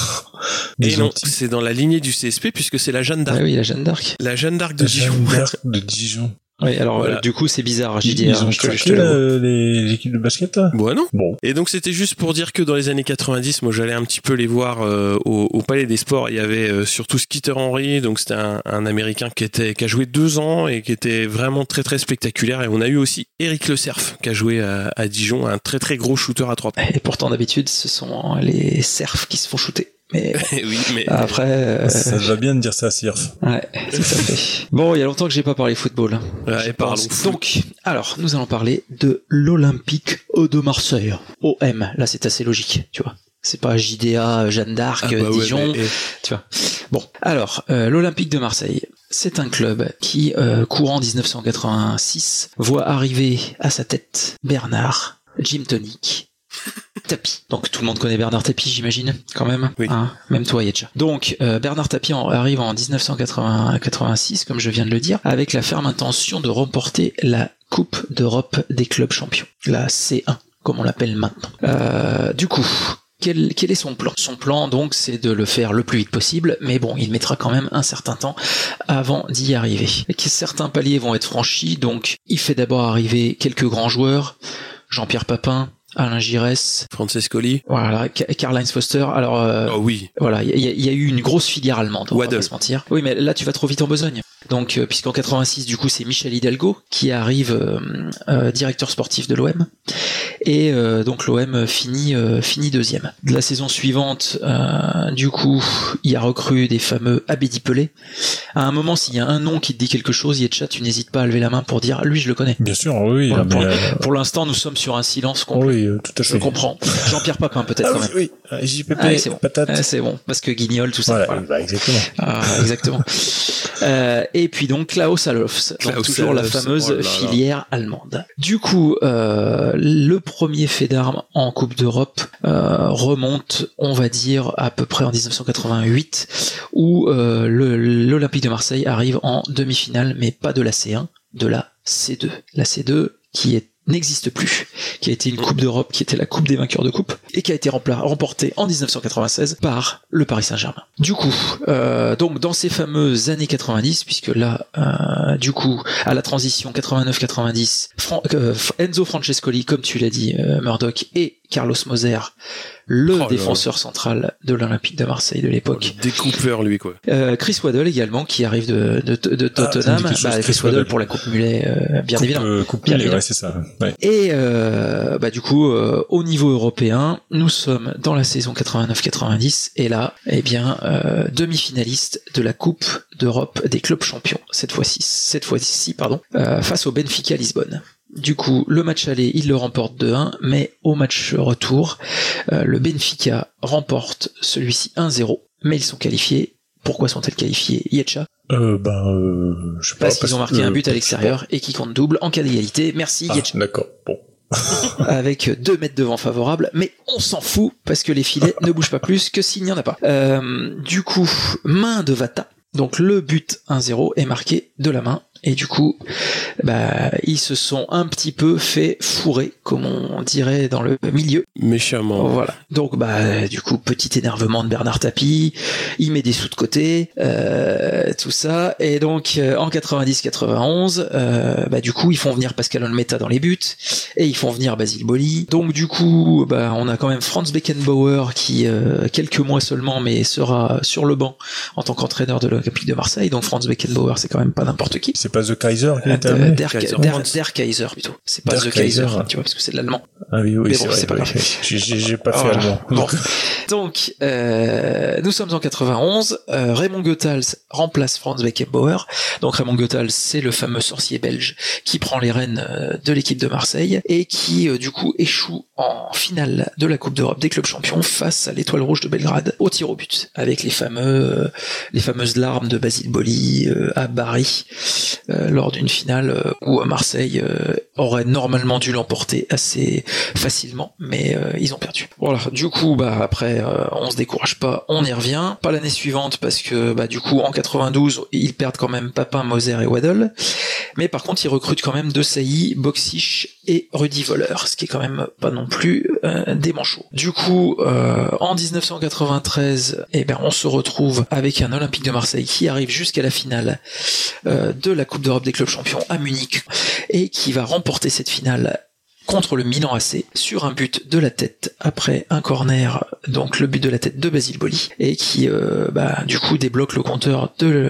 Et non, c'est dans la lignée du CSP puisque c'est la Jeanne d'Arc. Ah oui, la Jeanne d'Arc. La Jeanne d'Arc de Dijon. Jeanne d'Arc de Dijon. Oui, alors voilà. Du coup c'est bizarre. Ils ont craqué les équipes de basket là. Bon, non. Bon. Et donc c'était juste pour dire que dans les années 90, moi j'allais un petit peu les voir au Palais des Sports. Il y avait surtout Skeeter Henry, donc c'était un Américain qui a joué 2 ans et qui était vraiment très très spectaculaire. Et on a eu aussi Eric Le Cerf qui a joué à Dijon, un très très gros shooter à 3 points. Et pourtant d'habitude ce sont les Cerfs qui se font shooter. Mais, oui, mais après ça va bien de dire ça, Sirf. Ouais, tout à fait. Bon, il y a longtemps que j'ai pas parlé football. Ouais, parlons. Donc, alors, nous allons parler de l'Olympique de Marseille. OM, là c'est assez logique, tu vois. C'est pas JDA, Jeanne d'Arc, Dijon, ouais, tu vois. Bon, alors, l'Olympique de Marseille, c'est un club qui, courant 1986, voit arriver à sa tête Bernard, Jim Tonic, Tapie. Donc tout le monde connaît Bernard Tapie, j'imagine, quand même. Oui. Hein, même toi, Yetcha. Donc Bernard Tapie arrive en 1986, comme je viens de le dire, avec la ferme intention de remporter la Coupe d'Europe des clubs champions, la C1, comme on l'appelle maintenant. Du coup, quel est son plan ? Son plan, donc, c'est de le faire le plus vite possible, mais bon, il mettra quand même un certain temps avant d'y arriver. Et certains paliers vont être franchis, donc il fait d'abord arriver quelques grands joueurs, Jean-Pierre Papin, Alain Giresse, Francescoli, voilà, Karl-Heinz Foster. Alors, oh oui, voilà, il y a eu une grosse filière allemande. On va Waddle. pas se mentir. Oui, mais là, tu vas trop vite en besogne. Donc, puisqu'en 86, du coup, c'est Michel Hidalgo qui arrive directeur sportif de l'OM, et donc l'OM finit deuxième. De la saison suivante, du coup, il y a recru des fameux Abedi Pelé. À un moment, s'il y a un nom qui te dit quelque chose, Yetcha, tu n'hésites pas à lever la main pour dire, lui, je le connais. Bien sûr, oui. Voilà, pour l'instant, nous sommes sur un silence complet. Oui, tout à fait. Je comprends. Jean-Pierre Papin, peut-être quand même. Oui, JPP, c'est bon. patate. C'est bon, parce que Guignol, tout ça. Voilà. Bah, exactement. Exactement. Et puis donc Klaus Allofs, donc toujours la fameuse filière allemande. Du coup, le premier fait d'armes en Coupe d'Europe remonte, on va dire, à peu près en 1988, où l'Olympique de Marseille arrive en demi-finale, mais pas de la C1, de la C2. La C2 qui n'existe plus, qui a été une Coupe d'Europe, qui était la Coupe des vainqueurs de Coupe, et qui a été remportée en 1996 par le Paris Saint-Germain. Du coup, donc dans ces fameuses années 90, puisque là, du coup, à la transition 89-90, Enzo Francescoli, comme tu l'as dit, Murdoch, et Carlos Moser, le défenseur central de l'Olympique de Marseille de l'époque. Découpeur, lui, quoi. Chris Waddle également, qui arrive de Tottenham. Chris Waddle pour la Coupe Mulet, bien évidemment. Coupe Mulet, ouais, c'est ça. Ouais. Et du coup, au niveau européen, nous sommes dans la saison 89-90, et là, eh bien, demi-finaliste de la Coupe d'Europe des clubs champions, cette fois-ci, face au Benfica Lisbonne. Du coup, le match aller, il le remporte 2-1, mais au match retour, le Benfica remporte celui-ci 1-0, mais ils sont qualifiés. Pourquoi sont-ils qualifiés, Yetcha ? Je sais pas. Parce qu'ils ont marqué un but à l'extérieur et qui compte double en cas d'égalité. Merci, Yetcha. D'accord, bon. Avec 2 mètres de vent favorable, mais on s'en fout, parce que les filets ne bougent pas plus que s'il n'y en a pas. Du coup, main de Vata. Donc le but 1-0 est marqué de la main, Et du coup, ils se sont un petit peu fait fourrer, comme on dirait dans le milieu. Méchamment. Voilà. Donc, du coup, petit énervement de Bernard Tapie. Il met des sous de côté, tout ça. Et donc, en 90-91, du coup, ils font venir Pascal Olmeta dans les buts. Et ils font venir Basile Boli. Donc, du coup, on a quand même Franz Beckenbauer qui, quelques mois seulement, mais sera sur le banc en tant qu'entraîneur de l'Olympique de Marseille. Donc, Franz Beckenbauer, c'est quand même pas n'importe qui. C'est pas The Kaiser qui est Der Kaiser plutôt. C'est pas The Kaiser, tu vois, parce que c'est de l'allemand. Ah oui, mais c'est bon, vrai. c'est pas grave. J'ai pas fait allemand. Bon. Donc, nous sommes en 91. Raymond Goethals remplace Franz Beckenbauer. Donc, Raymond Goethals, c'est le fameux sorcier belge qui prend les rênes de l'équipe de Marseille et qui, du coup, échoue en finale de la Coupe d'Europe des clubs champions face à l'Étoile Rouge de Belgrade au tir au but, avec les fameuses larmes de Basile Boli à Bari lors d'une finale où Marseille aurait normalement dû l'emporter assez facilement, mais ils ont perdu. Voilà, du coup après on se décourage pas, on y revient. Pas l'année suivante parce que du coup en 92 ils perdent quand même Papin, Moser et Waddle, mais par contre ils recrutent quand même De Sailly, Boxish et Rudy Voller, ce qui est quand même pas non plus des manchots. Du coup en 1993 on se retrouve avec un Olympique de Marseille qui arrive jusqu'à la finale de la Coupe d'Europe des clubs champions à Munich et qui va remporter cette finale contre le Milan AC sur un but de la tête après un corner, donc le but de la tête de Basile Boli, et qui du coup débloque le compteur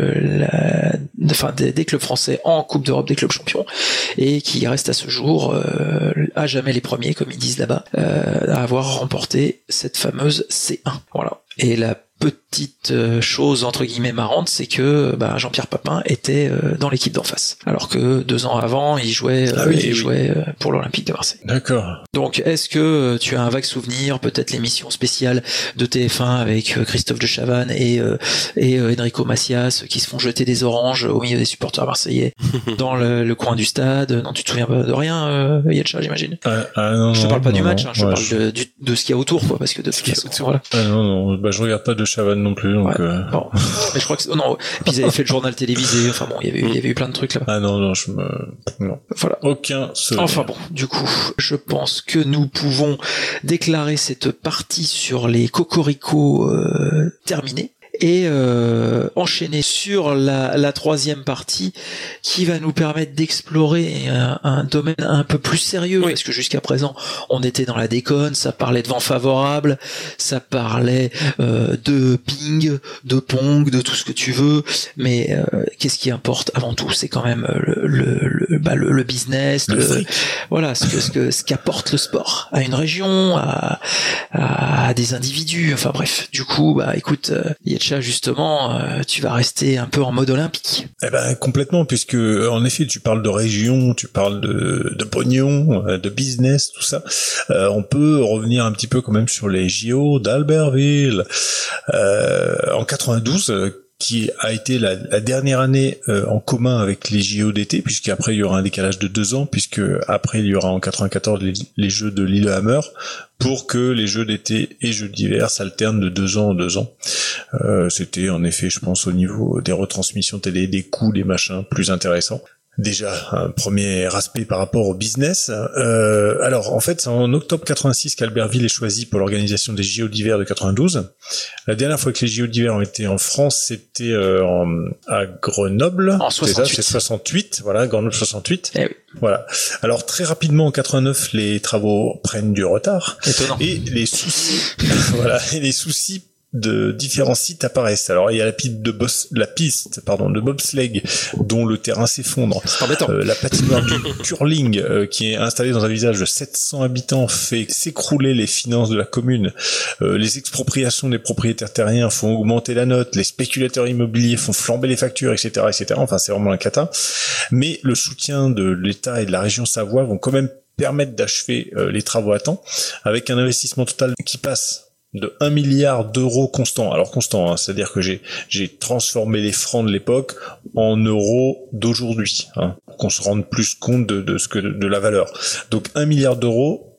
des clubs français en Coupe d'Europe des clubs champions, et qui reste à ce jour à jamais les premiers, comme ils disent là-bas, à avoir remporté cette fameuse C1. Voilà. Et la petite chose entre guillemets marrante, c'est que Jean-Pierre Papin était dans l'équipe d'en face, alors que 2 ans avant il jouait pour l'Olympique de Marseille. D'accord. Donc est-ce que tu as un vague souvenir, peut-être l'émission spéciale de TF1 avec Christophe de Chavannes et Enrico Macias qui se font jeter des oranges au milieu des supporters marseillais dans le coin du stade? Non, tu te souviens pas de rien, Yelcha, j'imagine? Non, je te parle pas du match, non, je parle de ce qu'il y a autour, quoi, parce que de toute façon, voilà. Non, je regarde pas de Chavannes non plus, donc. Bon. Mais je crois que non. Et puis ils avaient fait le journal télévisé. Enfin bon, il y avait eu plein de trucs là. Ah non, non. Voilà. Aucun souvenir. Enfin bon, du coup, je pense que nous pouvons déclarer cette partie sur les cocoricots terminée. Et enchaîner sur la troisième partie qui va nous permettre d'explorer un domaine un peu plus sérieux, parce que jusqu'à présent on était dans la déconne, ça parlait de vent favorable, ça parlait de ping, de pong, de tout ce que tu veux, mais qu'est-ce qui importe avant tout, c'est quand même le business, voilà, ce qu'apporte le sport à une région, à des individus, enfin bref. Du coup, écoute, justement, tu vas rester un peu en mode olympique. Eh ben complètement, puisque en effet tu parles de région, tu parles de pognon, de business, tout ça. On peut revenir un petit peu quand même sur les JO d'Albertville en 92. Qui a été la dernière année en commun avec les JO d'été, puisqu'après il y aura un décalage de 2 ans, puisque après il y aura en 94 les Jeux de Lillehammer, pour que les Jeux d'été et Jeux d'hiver s'alternent de 2 ans en 2 ans. C'était en effet, je pense, au niveau des retransmissions télé, des coûts, des machins, plus intéressant. Déjà, un premier aspect par rapport au business. Alors, en fait, c'est en octobre 86 qu'Albertville est choisi pour l'organisation des JO d'hiver de 92. La dernière fois que les JO d'hiver ont été en France, c'était à Grenoble. En 68. C'est 68, voilà, Grenoble 68. Eh oui. Voilà. Alors, très rapidement, en 89, les travaux prennent du retard. Étonnant. Et les soucis, les soucis de différents sites apparaissent. Alors il y a la piste de bobsleigh dont le terrain s'effondre. C'est embêtant. La patinoire du curling qui est installée dans un village de 700 habitants fait s'écrouler les finances de la commune. Les expropriations des propriétaires terriens font augmenter la note. Les spéculateurs immobiliers font flamber les factures, etc., etc. Enfin, c'est vraiment un cata. Mais le soutien de l'État et de la région Savoie vont quand même permettre d'achever les travaux à temps, avec un investissement total qui passe de 1 milliard d'euros constant. Alors constant, hein, c'est-à-dire que j'ai transformé les francs de l'époque en euros d'aujourd'hui, hein, pour qu'on se rende plus compte de la valeur. Donc 1 milliard d'euros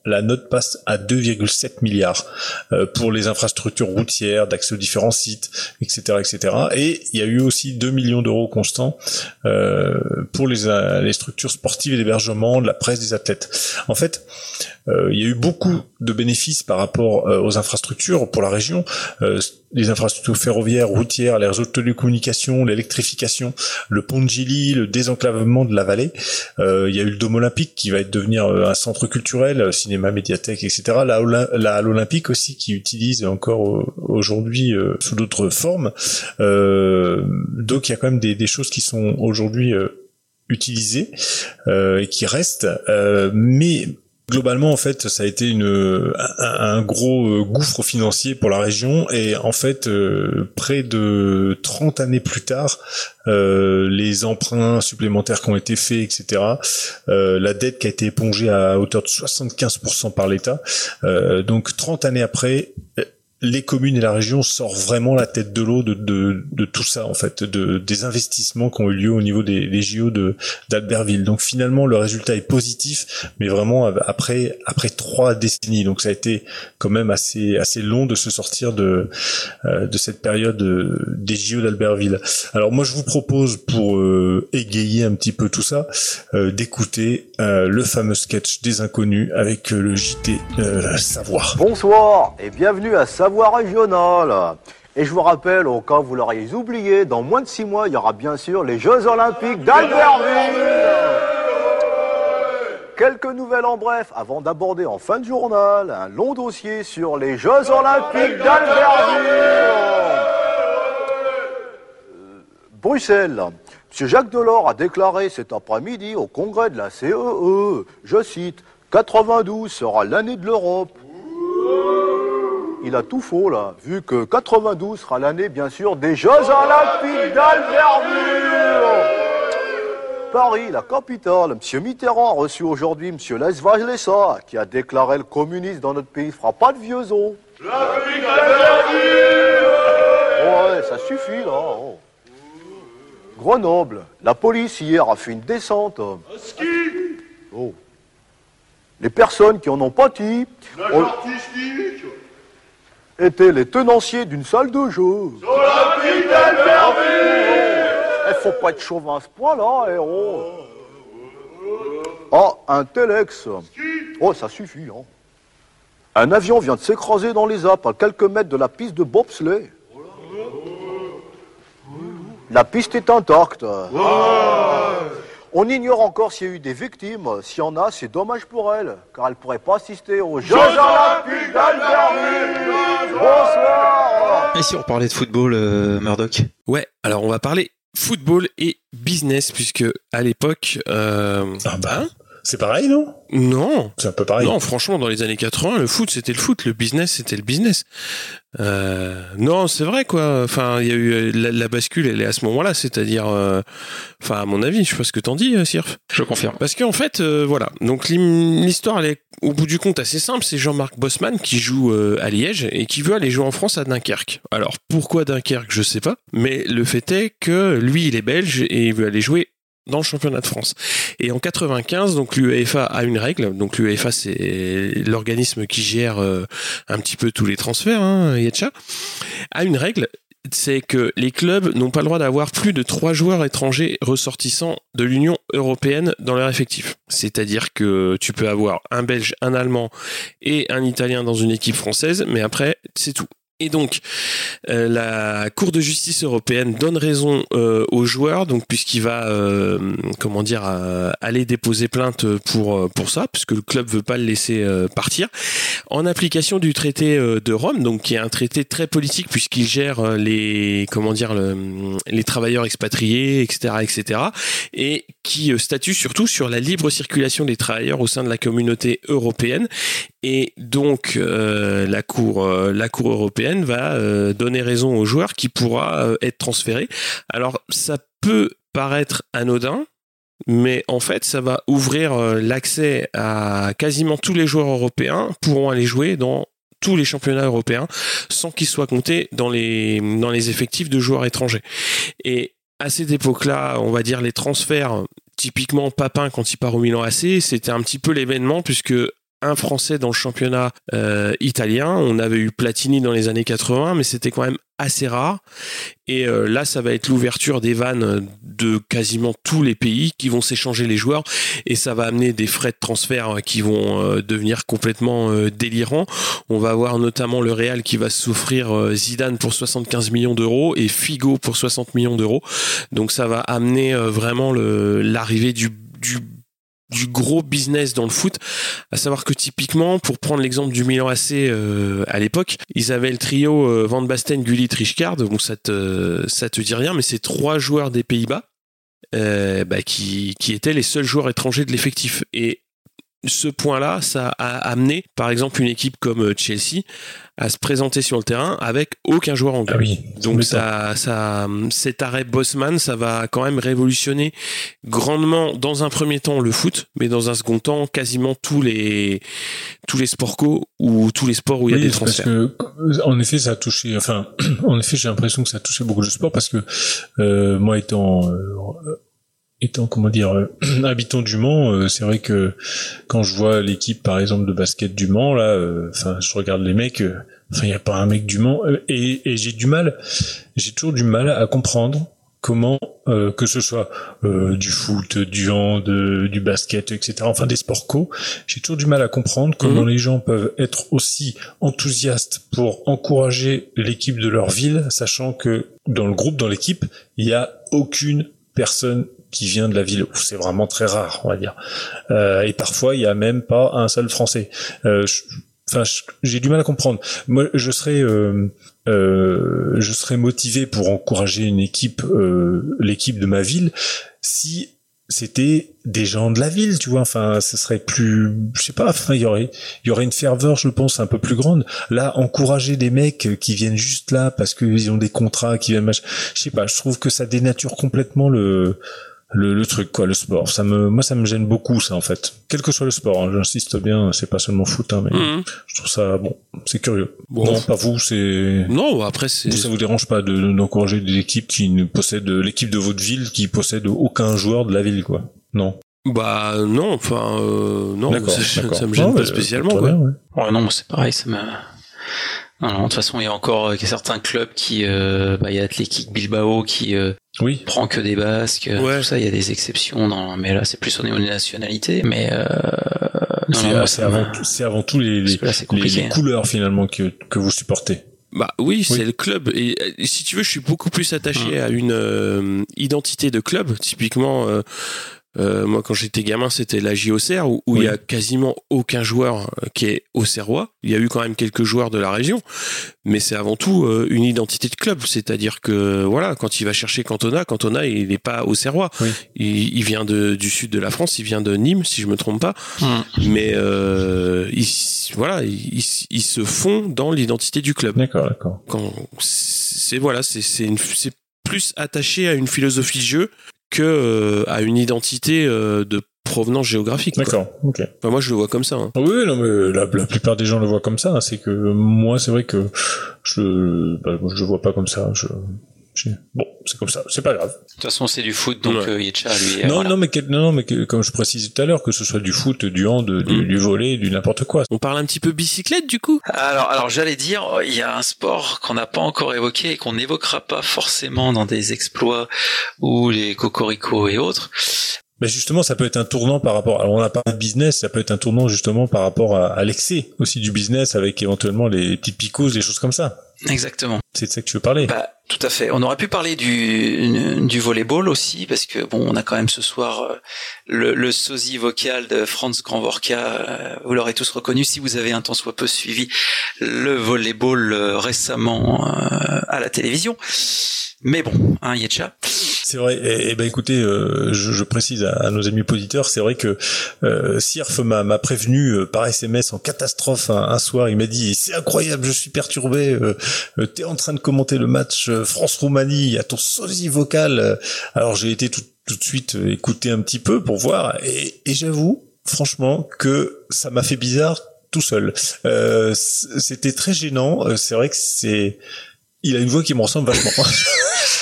la note passe à 2,7 milliards pour les infrastructures routières, d'accès aux différents sites, etc., etc. Et il y a eu aussi 2 millions d'euros constants pour les structures sportives et d'hébergement, de la presse, des athlètes. En fait, il y a eu beaucoup de bénéfices par rapport aux infrastructures pour la région. Les infrastructures ferroviaires, routières, les réseaux de télécommunications, l'électrification, le pont de Gilly, le désenclavement de la vallée. Il y a eu le Dôme olympique qui va devenir un centre culturel, cinéma, médiathèque, etc. La halle olympique aussi qui utilise encore aujourd'hui sous d'autres formes. Donc il y a quand même des choses qui sont aujourd'hui utilisées et qui restent, mais globalement, en fait, ça a été un gros gouffre financier pour la région et en fait, près de 30 années plus tard, les emprunts supplémentaires qui ont été faits, etc., la dette qui a été épongée à hauteur de 75% par l'État, donc 30 années après, les communes et la région sortent vraiment la tête de l'eau de tout ça, en fait, des investissements qui ont eu lieu au niveau des JO d'Albertville. Donc finalement, le résultat est positif, mais vraiment après 3 décennies. Donc ça a été quand même assez long de se sortir de cette période des JO d'Albertville. Alors moi, je vous propose, pour égayer un petit peu tout ça, d'écouter le fameux sketch des Inconnus avec le JT Savoie. Bonsoir et bienvenue à Savoie Régionale. Et je vous rappelle, au cas où vous l'auriez oublié, dans moins de 6 mois, il y aura bien sûr les Jeux Olympiques d'Albertville. Quelques nouvelles en bref, avant d'aborder en fin de journal un long dossier sur les Jeux Olympiques d'Albertville. Bruxelles. M. Jacques Delors a déclaré cet après-midi au congrès de la CEE, je cite, 92 sera l'année de l'Europe. Il a tout faux, là, vu que 92 sera l'année, bien sûr, des Jeux Olympiques d'Albertville. Paris, la capitale. M. Mitterrand a reçu aujourd'hui M. Lech Walesa, qui a déclaré le communisme dans notre pays ne fera pas de vieux os. La République d'Albertville. Ouais, ça suffit, là. Oh. Grenoble, la police hier a fait une descente. Oh. Les personnes qui en ont pâti étaient les tenanciers d'une salle de jeu. Olympique d'Albertville. Il faut pas être chauvin à ce point-là, héros. Ah, un Telex. Oh, ça suffit, hein. Un avion vient de s'écraser dans les Alpes à quelques mètres de la piste de bobsleigh. La piste est intacte. On ignore encore s'il y a eu des victimes. S'il y en a, c'est dommage pour elles, car elles ne pourraient pas assister aux Jeux Olympiques d'Albertville. Bonsoir. Et si on parlait de football, Murdoch? Ouais, alors on va parler football et business, puisque à l'époque... c'est pareil, non? Non. C'est un peu pareil. Non, franchement, dans les années 80, le foot, c'était le foot, le business, c'était le business. Non, c'est vrai, quoi. Enfin, il y a eu la bascule, elle est à ce moment-là, c'est-à-dire, enfin, à mon avis, je sais pas ce que t'en dis, Sirf. Je confirme. Parce qu'en fait, voilà. Donc, l'histoire, elle est, au bout du compte, assez simple. C'est Jean-Marc Bosman qui joue à Liège et qui veut aller jouer en France à Dunkerque. Alors, pourquoi Dunkerque, je sais pas. Mais le fait est que lui, il est belge et il veut aller jouer dans le championnat de France. Et en 95, donc l'UEFA a une règle. Donc l'UEFA, c'est l'organisme qui gère un petit peu tous les transferts, hein, Yetcha, a une règle, c'est que les clubs n'ont pas le droit d'avoir plus de 3 joueurs étrangers ressortissants de l'Union européenne dans leur effectif. C'est-à-dire que tu peux avoir un Belge, un Allemand et un Italien dans une équipe française, mais après, c'est tout. Et donc, la Cour de justice européenne donne raison aux joueurs, donc puisqu'il va, aller déposer plainte pour ça, puisque le club veut pas le laisser partir, en application du traité de Rome, donc qui est un traité très politique puisqu'il gère les travailleurs expatriés, etc., et qui statue surtout sur la libre circulation des travailleurs au sein de la communauté européenne. Et donc la Cour européenne va donner raison au joueur qui pourra être transféré. Alors ça peut paraître anodin, mais en fait ça va ouvrir l'accès à quasiment tous les joueurs européens pourront aller jouer dans tous les championnats européens sans qu'ils soient comptés dans les effectifs de joueurs étrangers. Et à cette époque-là, on va dire les transferts, typiquement Papin quand il part au Milan AC, c'était un petit peu l'événement puisque un Français dans le championnat italien. On avait eu Platini dans les années 80, mais c'était quand même assez rare. Et là, ça va être l'ouverture des vannes de quasiment tous les pays qui vont s'échanger les joueurs, et ça va amener des frais de transfert qui vont devenir complètement délirants. On va avoir notamment le Real qui va s'offrir Zidane pour 75 millions d'euros et Figo pour 60 millions d'euros. Donc ça va amener vraiment l'arrivée du gros business dans le foot, à savoir que typiquement, pour prendre l'exemple du Milan AC à l'époque, ils avaient le trio Van Basten, Gullit, Rijkaard. Bon, ça te dit rien, mais c'est 3 joueurs des Pays-Bas qui étaient les seuls joueurs étrangers de l'effectif. Et ce point-là, ça a amené, par exemple, une équipe comme Chelsea à se présenter sur le terrain avec aucun joueur anglais. Ah oui, donc cet arrêt Bosman, ça va quand même révolutionner grandement, dans un premier temps, le foot, mais dans un second temps, quasiment tous les sports co ou tous les sports où il y a des transferts. Parce que, en effet, ça a touché, j'ai l'impression que ça a touché beaucoup de sports, parce que moi, étant habitant du Mans, c'est vrai que quand je vois l'équipe par exemple de basket du Mans là, je regarde les mecs, il y a pas un mec du Mans, et j'ai toujours du mal à comprendre comment que ce soit du foot, du hand, du basket, etc. Enfin des sports co, j'ai toujours du mal à comprendre comment les gens peuvent être aussi enthousiastes pour encourager l'équipe de leur ville, sachant que dans le groupe, dans l'équipe, il y a aucune personne qui vient de la ville. C'est vraiment très rare, on va dire. Et parfois, il y a même pas un seul Français. J'ai du mal à comprendre. Moi, je serais motivé pour encourager une équipe, l'équipe de ma ville, si c'était des gens de la ville, tu vois. Enfin, ce serait plus, je sais pas. Enfin, il y aurait une ferveur, je pense, un peu plus grande. Là, encourager des mecs qui viennent juste là parce qu'ils ont des contrats, qui viennent, je sais pas. Je trouve que ça dénature complètement le truc, quoi, le sport. Moi, ça me gêne beaucoup, ça, en fait. Quel que soit le sport, hein, j'insiste bien, c'est pas seulement foot, hein, mais je trouve ça, c'est curieux. Bon. Non, pas vous, Non, après, c'est... Vous, ça vous dérange pas d'encourager des équipes qui ne possèdent, l'équipe de votre ville qui possède aucun joueur de la ville, quoi. Non. Bah, non, non, d'accord. Ça me gêne pas spécialement, quoi. Bien, ouais. Ouais, non, c'est pareil, Non, de toute façon, il y a encore certains clubs qui, il y a Athletic Bilbao qui prend que des Basques, tout ça, il y a des exceptions, mais là, c'est plus au niveau des nationalités, mais c'est avant tout les couleurs finalement que vous supportez. Bah oui, c'est le club, et si tu veux, je suis beaucoup plus attaché à une identité de club, typiquement. Moi, quand j'étais gamin, c'était la JOCR où il y a quasiment aucun joueur qui est auxerrois. Il y a eu quand même quelques joueurs de la région, mais c'est avant tout une identité de club. C'est-à-dire que voilà, quand il va chercher Cantona, il n'est pas auxerrois. Oui. Il vient du sud de la France, il vient de Nîmes, si je me trompe pas. Mais il se fond dans l'identité du club. D'accord. C'est plus attaché à une philosophie de jeu que à une identité de provenance géographique. D'accord, ok. Enfin, moi, je le vois comme ça. Hein. Oui, non, mais la plupart des gens le voient comme ça. C'est que moi, c'est vrai que je le vois pas comme ça. Bon, c'est comme ça, c'est pas grave. De toute façon, c'est du foot, donc Yetcha, lui. Non, mais comme je précisais tout à l'heure, que ce soit du foot, du hand, du volley, du n'importe quoi. On parle un petit peu bicyclette, du coup. Alors, j'allais dire, il y a un sport qu'on n'a pas encore évoqué et qu'on n'évoquera pas forcément dans des exploits ou les cocoricots et autres. Ben justement, ça peut être un tournant par rapport. Alors, on a parlé de business, ça peut être un tournant justement par rapport à l'excès aussi du business, avec éventuellement les petites picoses, des choses comme ça. Exactement. C'est de ça que tu veux parler. Bah, tout à fait. On aurait pu parler du volleyball aussi, parce que bon, on a quand même ce soir le sosie vocal de Franz Grandvorka. Vous l'aurez tous reconnu si vous avez un tant soit peu suivi le volleyball récemment à la télévision. Mais bon, Yetcha. C'est vrai. Et ben écoutez, je précise à nos amis auditeurs, c'est vrai que Sirf m'a prévenu par SMS en catastrophe un soir. Il m'a dit c'est incroyable, je suis perturbé. T'es en train de commenter le match France-Roumanie, il y a ton sosie vocal. Alors j'ai été tout de suite écouter un petit peu pour voir, et j'avoue franchement que ça m'a fait bizarre tout seul. C'était très gênant. C'est vrai que il a une voix qui me ressemble vachement.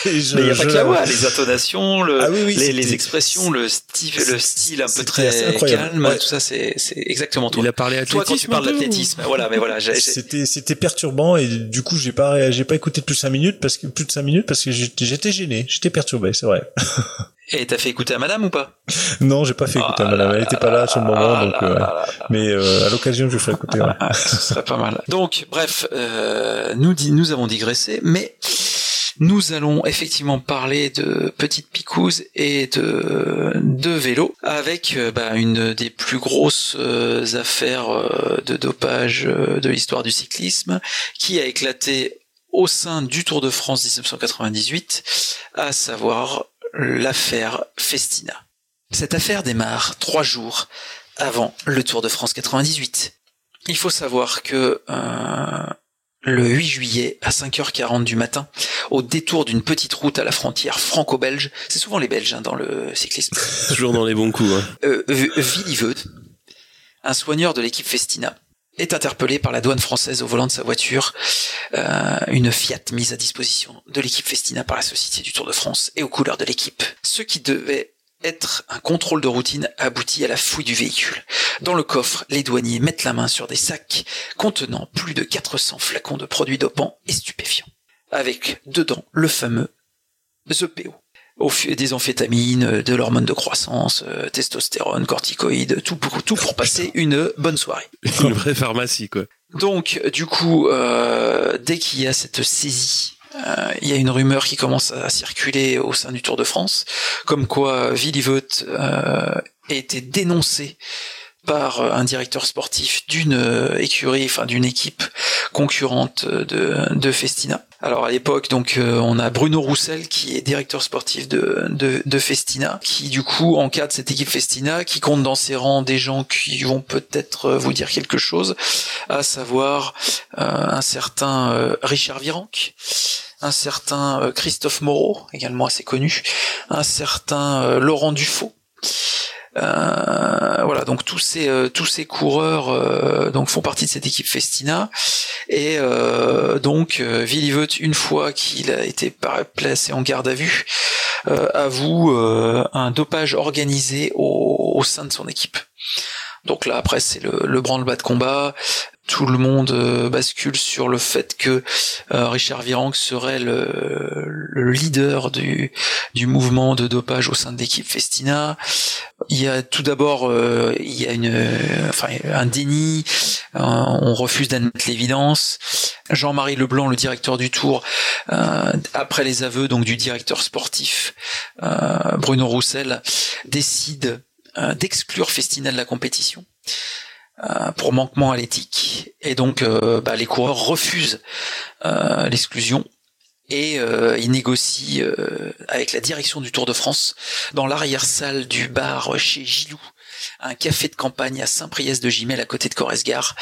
Mais il n'y a pas que la voix, les intonations, les expressions, le style un peu très calme, tout ça, c'est exactement toi. Il a parlé athlétisme. Toi, quand tu parles d'athlétisme, voilà, mais voilà. C'était perturbant et du coup, j'ai pas écouté plus de 5 minutes parce que j'étais gêné, j'étais perturbé, c'est vrai. Et t'as fait écouter à madame ou pas? Non, j'ai pas fait écouter à madame, elle était pas là sur le moment, donc, mais à l'occasion, je ferai écouter, ouais. Ce serait pas mal. Donc, bref, nous avons digressé, mais nous allons effectivement parler de petites picouses et de vélo avec une des plus grosses affaires de dopage de l'histoire du cyclisme qui a éclaté au sein du Tour de France 1998, à savoir l'affaire Festina. Cette affaire démarre 3 jours avant le Tour de France 98. Il faut savoir que le 8 juillet à 5h40 du matin, au détour d'une petite route à la frontière franco-belge, c'est souvent les Belges dans le cyclisme. Toujours dans les bons coups. Willy Voet, un soigneur de l'équipe Festina, est interpellé par la douane française au volant de sa voiture, une Fiat mise à disposition de l'équipe Festina par la Société du Tour de France et aux couleurs de l'équipe. Ce qui devait être un contrôle de routine aboutit à la fouille du véhicule. Dans le coffre, les douaniers mettent la main sur des sacs contenant plus de 400 flacons de produits dopants et stupéfiants, avec dedans le fameux EPO. Des amphétamines, de l'hormone de croissance, testostérone, corticoïdes, tout pour passer une bonne soirée. Une vraie pharmacie, quoi. Donc, du coup, dès qu'il y a cette saisie, il y a une rumeur qui commence à circuler au sein du Tour de France, comme quoi Willy Voet a été dénoncé par un directeur sportif d'une écurie, enfin d'une équipe concurrente de Festina. Alors à l'époque, donc on a Bruno Roussel qui est directeur sportif de Festina, qui du coup encadre cette équipe Festina, qui compte dans ses rangs des gens qui vont peut-être vous dire quelque chose, à savoir un certain Richard Virenque, un certain Christophe Moreau, également assez connu, un certain Laurent Dufaux. Voilà, donc tous ces coureurs donc font partie de cette équipe Festina et donc Willy Voet, une fois qu'il a été placé en garde à vue, avoue un dopage organisé au sein de son équipe. Donc là après c'est le branle-bas de combat. Tout le monde bascule sur le fait que Richard Virenque serait le leader du mouvement de dopage au sein de l'équipe Festina. Il y a tout d'abord il y a un déni, on refuse d'admettre l'évidence. Jean-Marie Leblanc, le directeur du Tour, après les aveux donc du directeur sportif Bruno Roussel, décide d'exclure Festina de la compétition. Pour manquement à l'éthique, et donc les coureurs refusent l'exclusion et ils négocient avec la direction du Tour de France dans l'arrière-salle du bar chez Gilou, un café de campagne à Saint-Priest-de-Gimel à côté de Corresgard,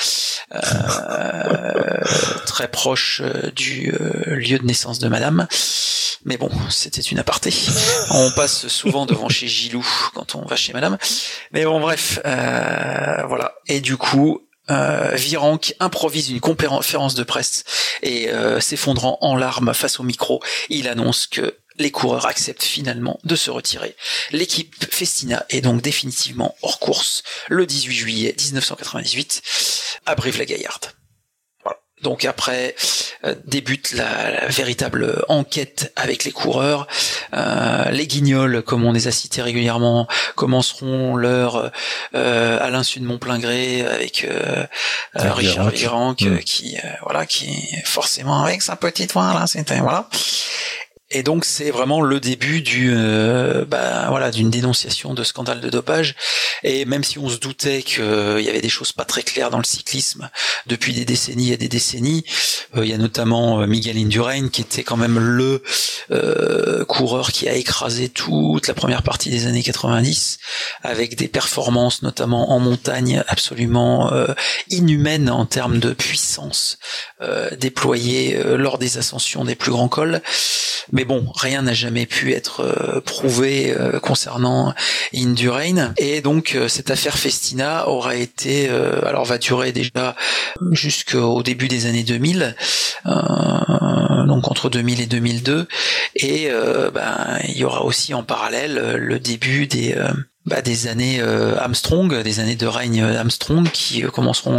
très proche du lieu de naissance de madame. Mais bon, c'était une aparté. On passe souvent devant chez Gilou quand on va chez madame. Mais bon, bref, voilà. Et du coup, Virenque improvise une conférence de presse et s'effondrant en larmes face au micro, il annonce que les coureurs acceptent finalement de se retirer. L'équipe Festina est donc définitivement hors course le 18 juillet 1998 à Brive-la-Gaillarde. Voilà. Donc après débute la véritable enquête avec les coureurs. Les guignols, comme on les a cités régulièrement, commenceront leur à l'insu de mon plein gré avec Richard Virenque qui forcément avec sa petite voix là, c'était voilà. Et donc c'est vraiment le début d'une dénonciation de scandale de dopage. Et même si on se doutait qu'il y avait des choses pas très claires dans le cyclisme depuis des décennies et des décennies, il y a notamment Miguel Indurain qui était quand même le coureur qui a écrasé toute la première partie des années 90 avec des performances notamment en montagne absolument inhumaines en termes de puissance déployée lors des ascensions des plus grands cols. Mais bon, rien n'a jamais pu être prouvé concernant Indurain. Et donc cette affaire Festina aura été, va durer déjà jusqu'au début des années 2000, donc entre 2000 et 2002, et il y aura aussi en parallèle le début des années Armstrong, des années de règne Armstrong qui commenceront en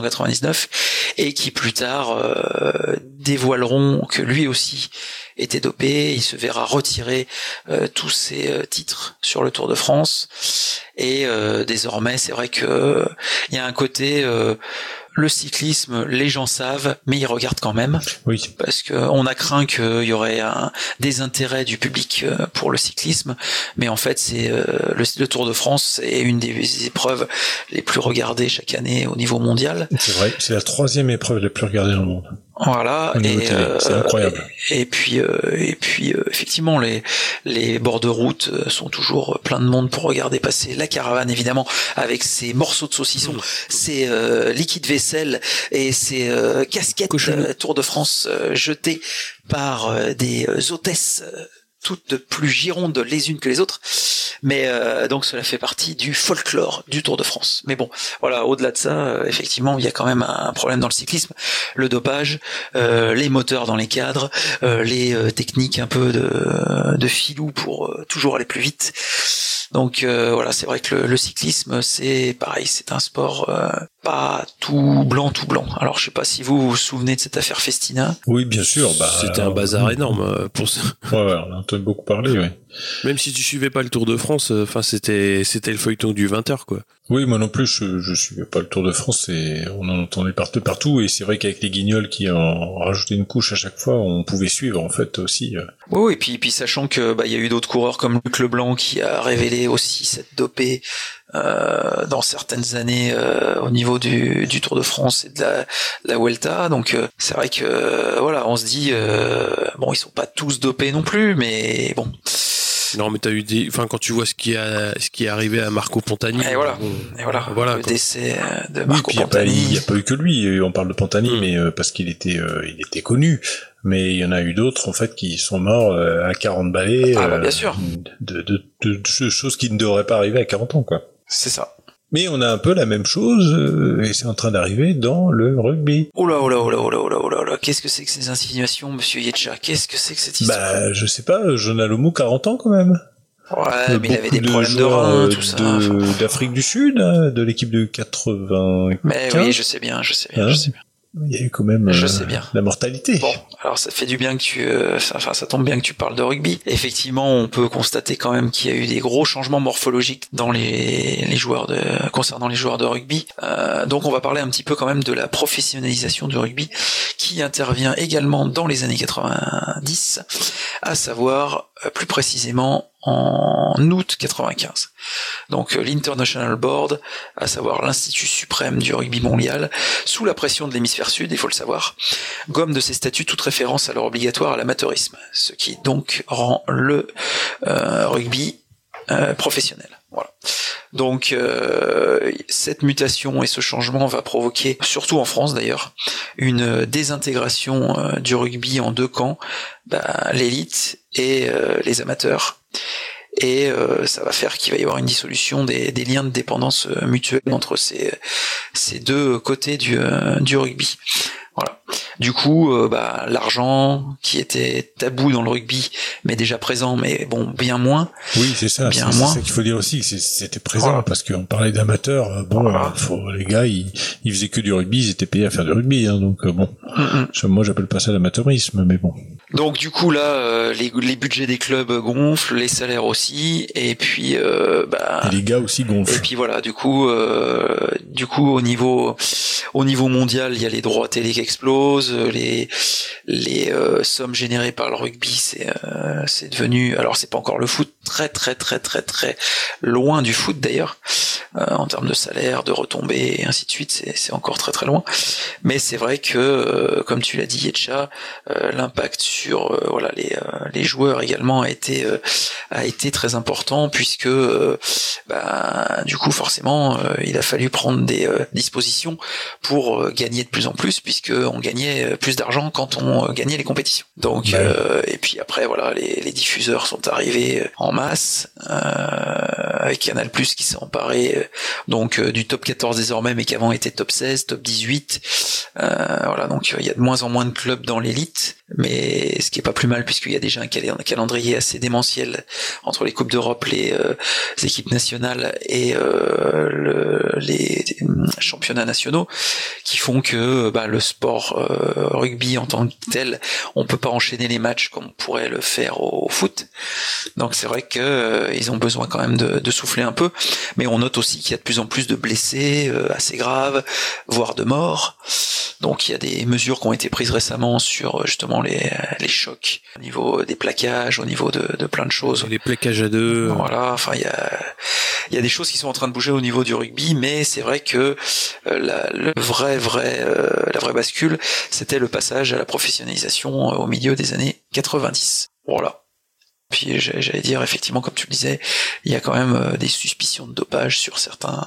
1999 et qui plus tard dévoileront que lui aussi était dopé. Il se verra retirer tous ses titres sur le Tour de France, et désormais c'est vrai que il y a un côté le cyclisme, les gens savent, mais ils regardent quand même. Oui. Parce que on a craint qu'il y aurait un désintérêt du public pour le cyclisme, mais en fait c'est le Tour de France est une des épreuves les plus regardées chaque année au niveau mondial. C'est vrai, c'est la 3e épreuve la plus regardée dans le monde. Voilà, c'est incroyable. Et puis effectivement les bords de route sont toujours plein de monde pour regarder passer la caravane, évidemment, avec ses morceaux de saucisson, ses liquides vaisselle et ses casquettes Tour de France jetées par des hôtesses toutes plus girondes les unes que les autres, mais donc cela fait partie du folklore du Tour de France. Mais bon, voilà, au-delà de ça, effectivement, il y a quand même un problème dans le cyclisme, le dopage, les moteurs dans les cadres, les techniques un peu de filou pour toujours aller plus vite. Donc voilà, c'est vrai que le cyclisme, c'est pareil, c'est un sport pas tout blanc. Alors je sais pas si vous vous souvenez de cette affaire Festina. Oui, bien sûr. C'était un bazar énorme pour ça. Ouais, on a entendu beaucoup parler, oui. Même si tu suivais pas le Tour de France, c'était le feuilleton du 20h, quoi. Oui, moi non plus, je suivais pas le Tour de France, et on en entendait partout, et c'est vrai qu'avec les Guignols qui en rajoutaient une couche à chaque fois, on pouvait suivre en fait aussi. Oui, et puis sachant que il y a eu d'autres coureurs comme Luc Leblanc qui a révélé aussi cette dopée dans certaines années au niveau du Tour de France et de la Vuelta. Donc c'est vrai que voilà, on se dit ils sont pas tous dopés non plus, mais bon. Non, mais quand tu vois ce qui est arrivé à Marco Pantani. Et voilà, le décès de Marco Pantani. Il y a pas eu que lui. On parle de Pantani, mais parce qu'il était connu. Mais il y en a eu d'autres, en fait, qui sont morts à 40 balais. Bien sûr. De choses qui ne devraient pas arriver à 40 ans, quoi. C'est ça. Mais on a un peu la même chose, et c'est en train d'arriver dans le rugby. Oh là, qu'est-ce que c'est que ces insinuations, monsieur Yetcha? Qu'est-ce que c'est que cette histoire? Je sais pas, Jonah Lomu, 40 ans quand même. Ouais, mais il avait des problèmes de reins, tout ça. D'Afrique du Sud, de l'équipe de 95. Mais oui, je sais bien. Il y a eu quand même je sais bien. La mortalité. Bon, alors ça fait du bien que ça tombe bien que tu parles de rugby. Effectivement, on peut constater quand même qu'il y a eu des gros changements morphologiques dans concernant les joueurs de rugby. Donc on va parler un petit peu quand même de la professionnalisation du rugby qui intervient également dans les années 90, à savoir plus précisément en août 95. Donc l'International Board, à savoir l'Institut suprême du rugby mondial, sous la pression de l'hémisphère sud, il faut le savoir, gomme de ses statuts toute référence à leur obligatoire à l'amateurisme, ce qui donc rend le rugby professionnel. Voilà. Donc cette mutation et ce changement va provoquer, surtout en France d'ailleurs, une désintégration du rugby en deux camps, l'élite et les amateurs. Et ça va faire qu'il va y avoir une dissolution des liens de dépendance mutuelle entre ces deux côtés du rugby. Voilà. Du coup, l'argent qui était tabou dans le rugby, mais déjà présent, mais bon, bien moins. Oui, c'est ça. C'est ça qu'il faut dire aussi. C'était présent, voilà. Parce qu'on parlait d'amateurs. Les gars, ils faisaient que du rugby, ils étaient payés à faire du rugby. Hein, donc bon, moi j'appelle pas ça l'amateurisme, mais bon. Donc du coup là, les budgets des clubs gonflent, les salaires aussi, et puis et les gars aussi gonflent. Et puis voilà, du coup au niveau mondial, il y a les droits télé qui explosent, les sommes générées par le rugby, c'est devenu, alors c'est pas encore le foot, très très très très très loin du foot d'ailleurs, en termes de salaire, de retombées et ainsi de suite, c'est encore très très loin. Mais c'est vrai que comme tu l'as dit Yetcha, l'impact sur les joueurs également a été très important, puisque du coup forcément il a fallu prendre des dispositions pour gagner de plus en plus, puisque on gagnait plus d'argent quand on gagnait les compétitions. Donc et puis après voilà, les diffuseurs sont arrivés en masse, avec Canal+ qui s'est emparé donc du top 14 désormais, mais qui avant était top 16, top 18. Voilà, donc il y a de moins en moins de clubs dans l'élite, mais ce qui est pas plus mal puisqu'il y a déjà un calendrier assez démentiel entre les coupes d'Europe, les équipes nationales et les championnats nationaux, qui font que le sport rugby en tant que tel, on peut pas enchaîner les matchs comme on pourrait le faire au foot. Donc c'est vrai que ils ont besoin quand même de souffler un peu, mais on note aussi qu'il y a de plus en plus de blessés assez graves, voire de morts. Donc il y a des mesures qui ont été prises récemment sur justement les chocs au niveau des plaquages, au niveau de plein de choses. Les plaquages à deux. Voilà, enfin il y a des choses qui sont en train de bouger au niveau du rugby, mais c'est vrai que la vraie bascule, c'était le passage à la professionnalisation au milieu des années 90. Voilà. Puis j'allais dire, effectivement, comme tu le disais, il y a quand même des suspicions de dopage sur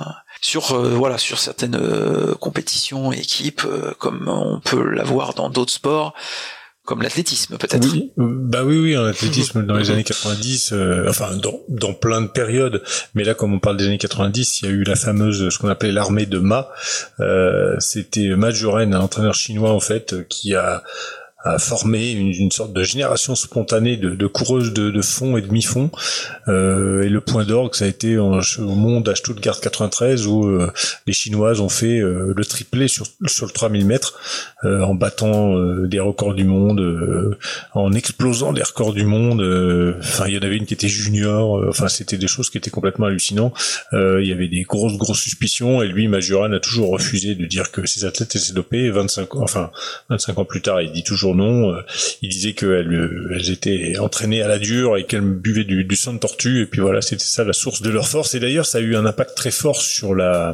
certaines compétitions et équipes, comme on peut l'avoir dans d'autres sports, comme l'athlétisme peut-être. Oui, oui, en athlétisme dans les années 90, dans plein de périodes, mais là comme on parle des années 90, il y a eu la fameuse, ce qu'on appelait l'armée de Ma. C'était Majoren, un entraîneur chinois en fait, qui a formé une sorte de génération spontanée de coureuses de fond et de mi-fond, et le point d'orgue ça a été au monde à Stuttgart 93 où les Chinoises ont fait le triplé sur le 3000 mètres, en battant des records du monde, en explosant des records du monde. Il y en avait une qui était junior, c'était des choses qui étaient complètement hallucinantes. Il y avait des grosses suspicions, et lui, Majoran, a toujours refusé de dire que ses athlètes étaient dopés. 25 ans plus tard, il dit toujours non. Il disait qu'elles étaient entraînées à la dure et qu'elles buvaient du sang de tortue, et puis voilà, c'était ça la source de leur force. Et d'ailleurs, ça a eu un impact très fort sur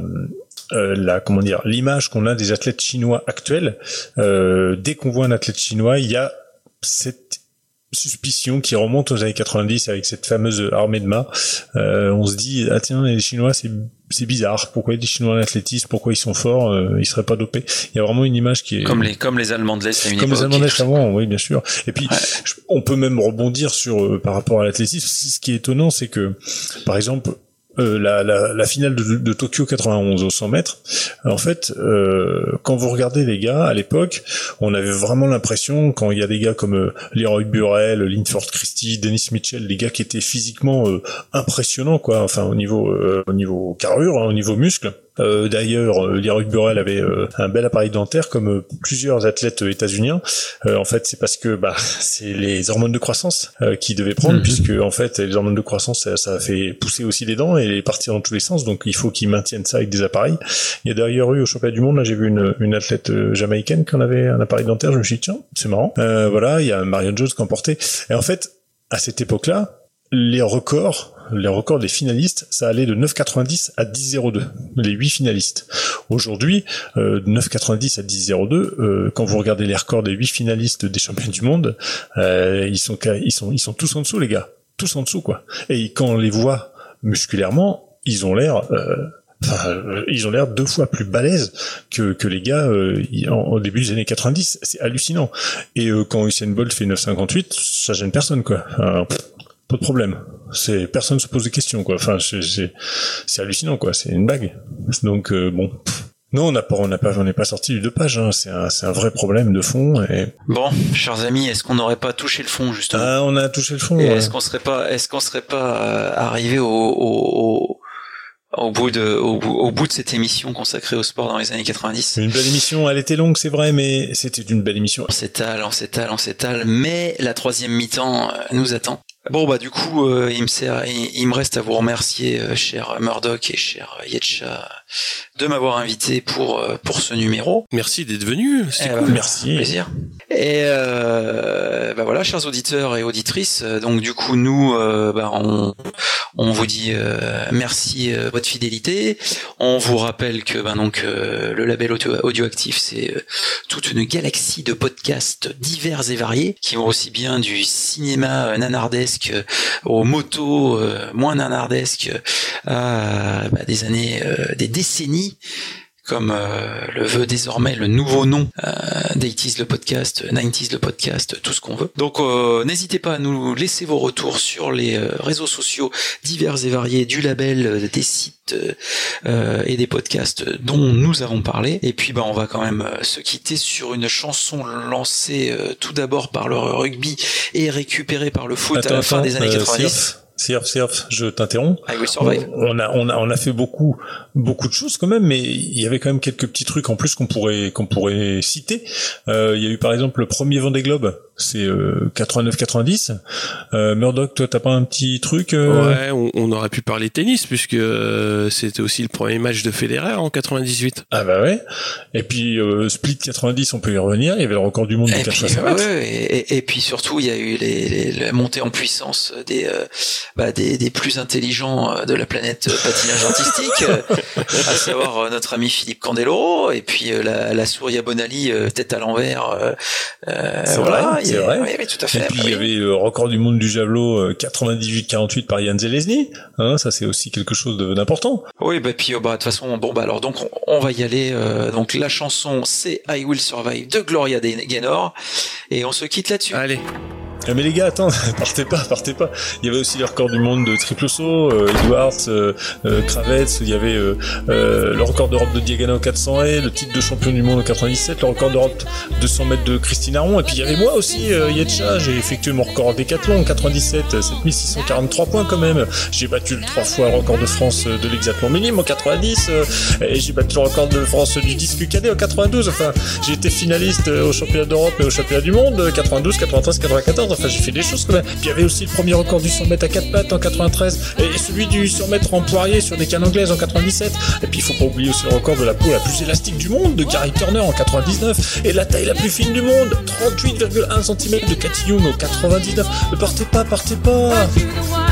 l'image qu'on a des athlètes chinois actuels. Dès qu'on voit un athlète chinois, il y a cette suspicion qui remonte aux années 90 avec cette fameuse armée de Ma. On se dit, ah tiens, les Chinois, c'est bizarre. Pourquoi il y a des Chinois en athlétisme? Pourquoi ils sont forts? Ils seraient pas dopés. Il y a vraiment une image qui est comme les Allemands de l'Est à une époque. Comme les Allemands de l'Est avant, oui, bien sûr. Et puis, on peut même rebondir sur par rapport à l'athlétisme. Ce qui est étonnant, c'est que, par exemple, la finale de Tokyo 91 au 100 mètres, en fait, quand vous regardez les gars à l'époque, on avait vraiment l'impression, quand il y a des gars comme Leroy Burrell, Linford Christie, Dennis Mitchell, des gars qui étaient physiquement impressionnants, quoi, au niveau carrure, au niveau muscle. D'ailleurs, Leroy Burrell avait un bel appareil dentaire comme plusieurs athlètes états-uniens. En fait, c'est parce que c'est les hormones de croissance qui devaient prendre, puisque en fait les hormones de croissance ça fait pousser aussi les dents et les partir dans tous les sens. Donc il faut qu'ils maintiennent ça avec des appareils. Il y a d'ailleurs eu au championnat du monde, là j'ai vu une athlète jamaïcaine qui en avait un appareil dentaire. Je me suis dit tiens, c'est marrant. Voilà, il y a Marion Jones qui en portait. Et en fait, à cette époque-là, les records des finalistes, ça allait de 9,90 à 10,02. Les 8 finalistes. Aujourd'hui, 9,90 à 10,02, quand vous regardez les records des 8 finalistes des championnats du monde, ils sont tous en dessous, les gars. Tous en dessous, quoi. Et quand on les voit musculairement, ils ont l'air 2 fois plus balèzes que les gars au début des années 90. C'est hallucinant. Et quand Usain Bolt fait 9,58, ça gêne personne, quoi. Pas de problème. Personne se pose des questions, quoi. C'est hallucinant, quoi. C'est une blague. Donc bon. Non, on n'est pas sorti du dopage, hein. C'est un vrai problème de fond. Et... Bon, chers amis, est-ce qu'on n'aurait pas touché le fond, justement? Ah, on a touché le fond. Et ouais. Est-ce qu'on serait pas arrivé au bout de cette émission consacrée au sport dans les années 90. Une belle émission, elle était longue, c'est vrai, mais c'était une belle émission. On s'étale, mais la troisième mi-temps nous attend. Bon, du coup, il me reste à vous remercier, cher Murdoch et cher Yetcha, de m'avoir invité pour ce numéro. Merci d'être venu. Cool. Merci. Plaisir. Et voilà, chers auditeurs et auditrices. Donc du coup, nous, on vous dit merci de votre fidélité. On vous rappelle que le label Audioactif, c'est toute une galaxie de podcasts divers et variés qui vont aussi bien du cinéma nanardesque aux motos moins nanardesques à des années, des décennies comme le veut désormais le nouveau nom d'80s le podcast, 90s le podcast, tout ce qu'on veut. Donc n'hésitez pas à nous laisser vos retours sur les réseaux sociaux divers et variés du label, des sites et des podcasts dont nous avons parlé. Et puis on va quand même se quitter sur une chanson lancée tout d'abord par le rugby et récupérée par le foot à la fin des années 90. Sirf, je t'interromps. I Will Survive. On a fait beaucoup de choses quand même, mais il y avait quand même quelques petits trucs en plus qu'on pourrait citer. Il y a eu par exemple le premier Vendée Globe, c'est 89-90. Murdoch, toi t'as pas un petit truc Ouais, on aurait pu parler tennis puisque c'était aussi le premier match de Federer en 98. Ah bah ouais. Et puis Split 90, on peut y revenir. Il y avait le record du monde de 4x100 mètres. Et puis surtout il y a eu la montée en puissance des plus intelligents de la planète patinage artistique, à savoir notre ami Philippe Candeloro, et puis la souris à Bonali tête à l'envers. C'est vrai. Oui, tout à fait. Et puis il y avait le record du monde du javelot 98-48 par Jan Zelezny. Ça c'est aussi quelque chose d'important. Oui, puis de toute façon, alors donc on va y aller. Donc la chanson c'est I Will Survive de Gloria Gaynor, et on se quitte là-dessus. Allez. Mais les gars, attends, partez pas. Il y avait aussi le record du monde de triple saut, Edwards, Kravets, il y avait le record d'Europe de Diagana au 400 et le titre de champion du monde au 97, le record d'Europe 200 mètres de Christine Aron, et puis il y avait moi aussi, Yetcha, j'ai effectué mon record en décathlon en 97, 7643 points quand même. J'ai battu 3 fois le record de France de l'hexathlon minime en 90, et j'ai battu le record de France du disque cadet en 92, enfin, j'ai été finaliste au championnat d'Europe et au championnat du monde, 92, 93, 94, enfin j'ai fait des choses quand même. Puis il y avait aussi le premier record du 100 mètres à 4 pattes en 93 et celui du 100 mètres en poirier sur des cannes anglaises en 97. Et puis il faut pas oublier aussi le record de la peau la plus élastique du monde de Gary Turner en 99 et la taille la plus fine du monde, 38,1 cm de Cathy Young en 99. Ne partez pas.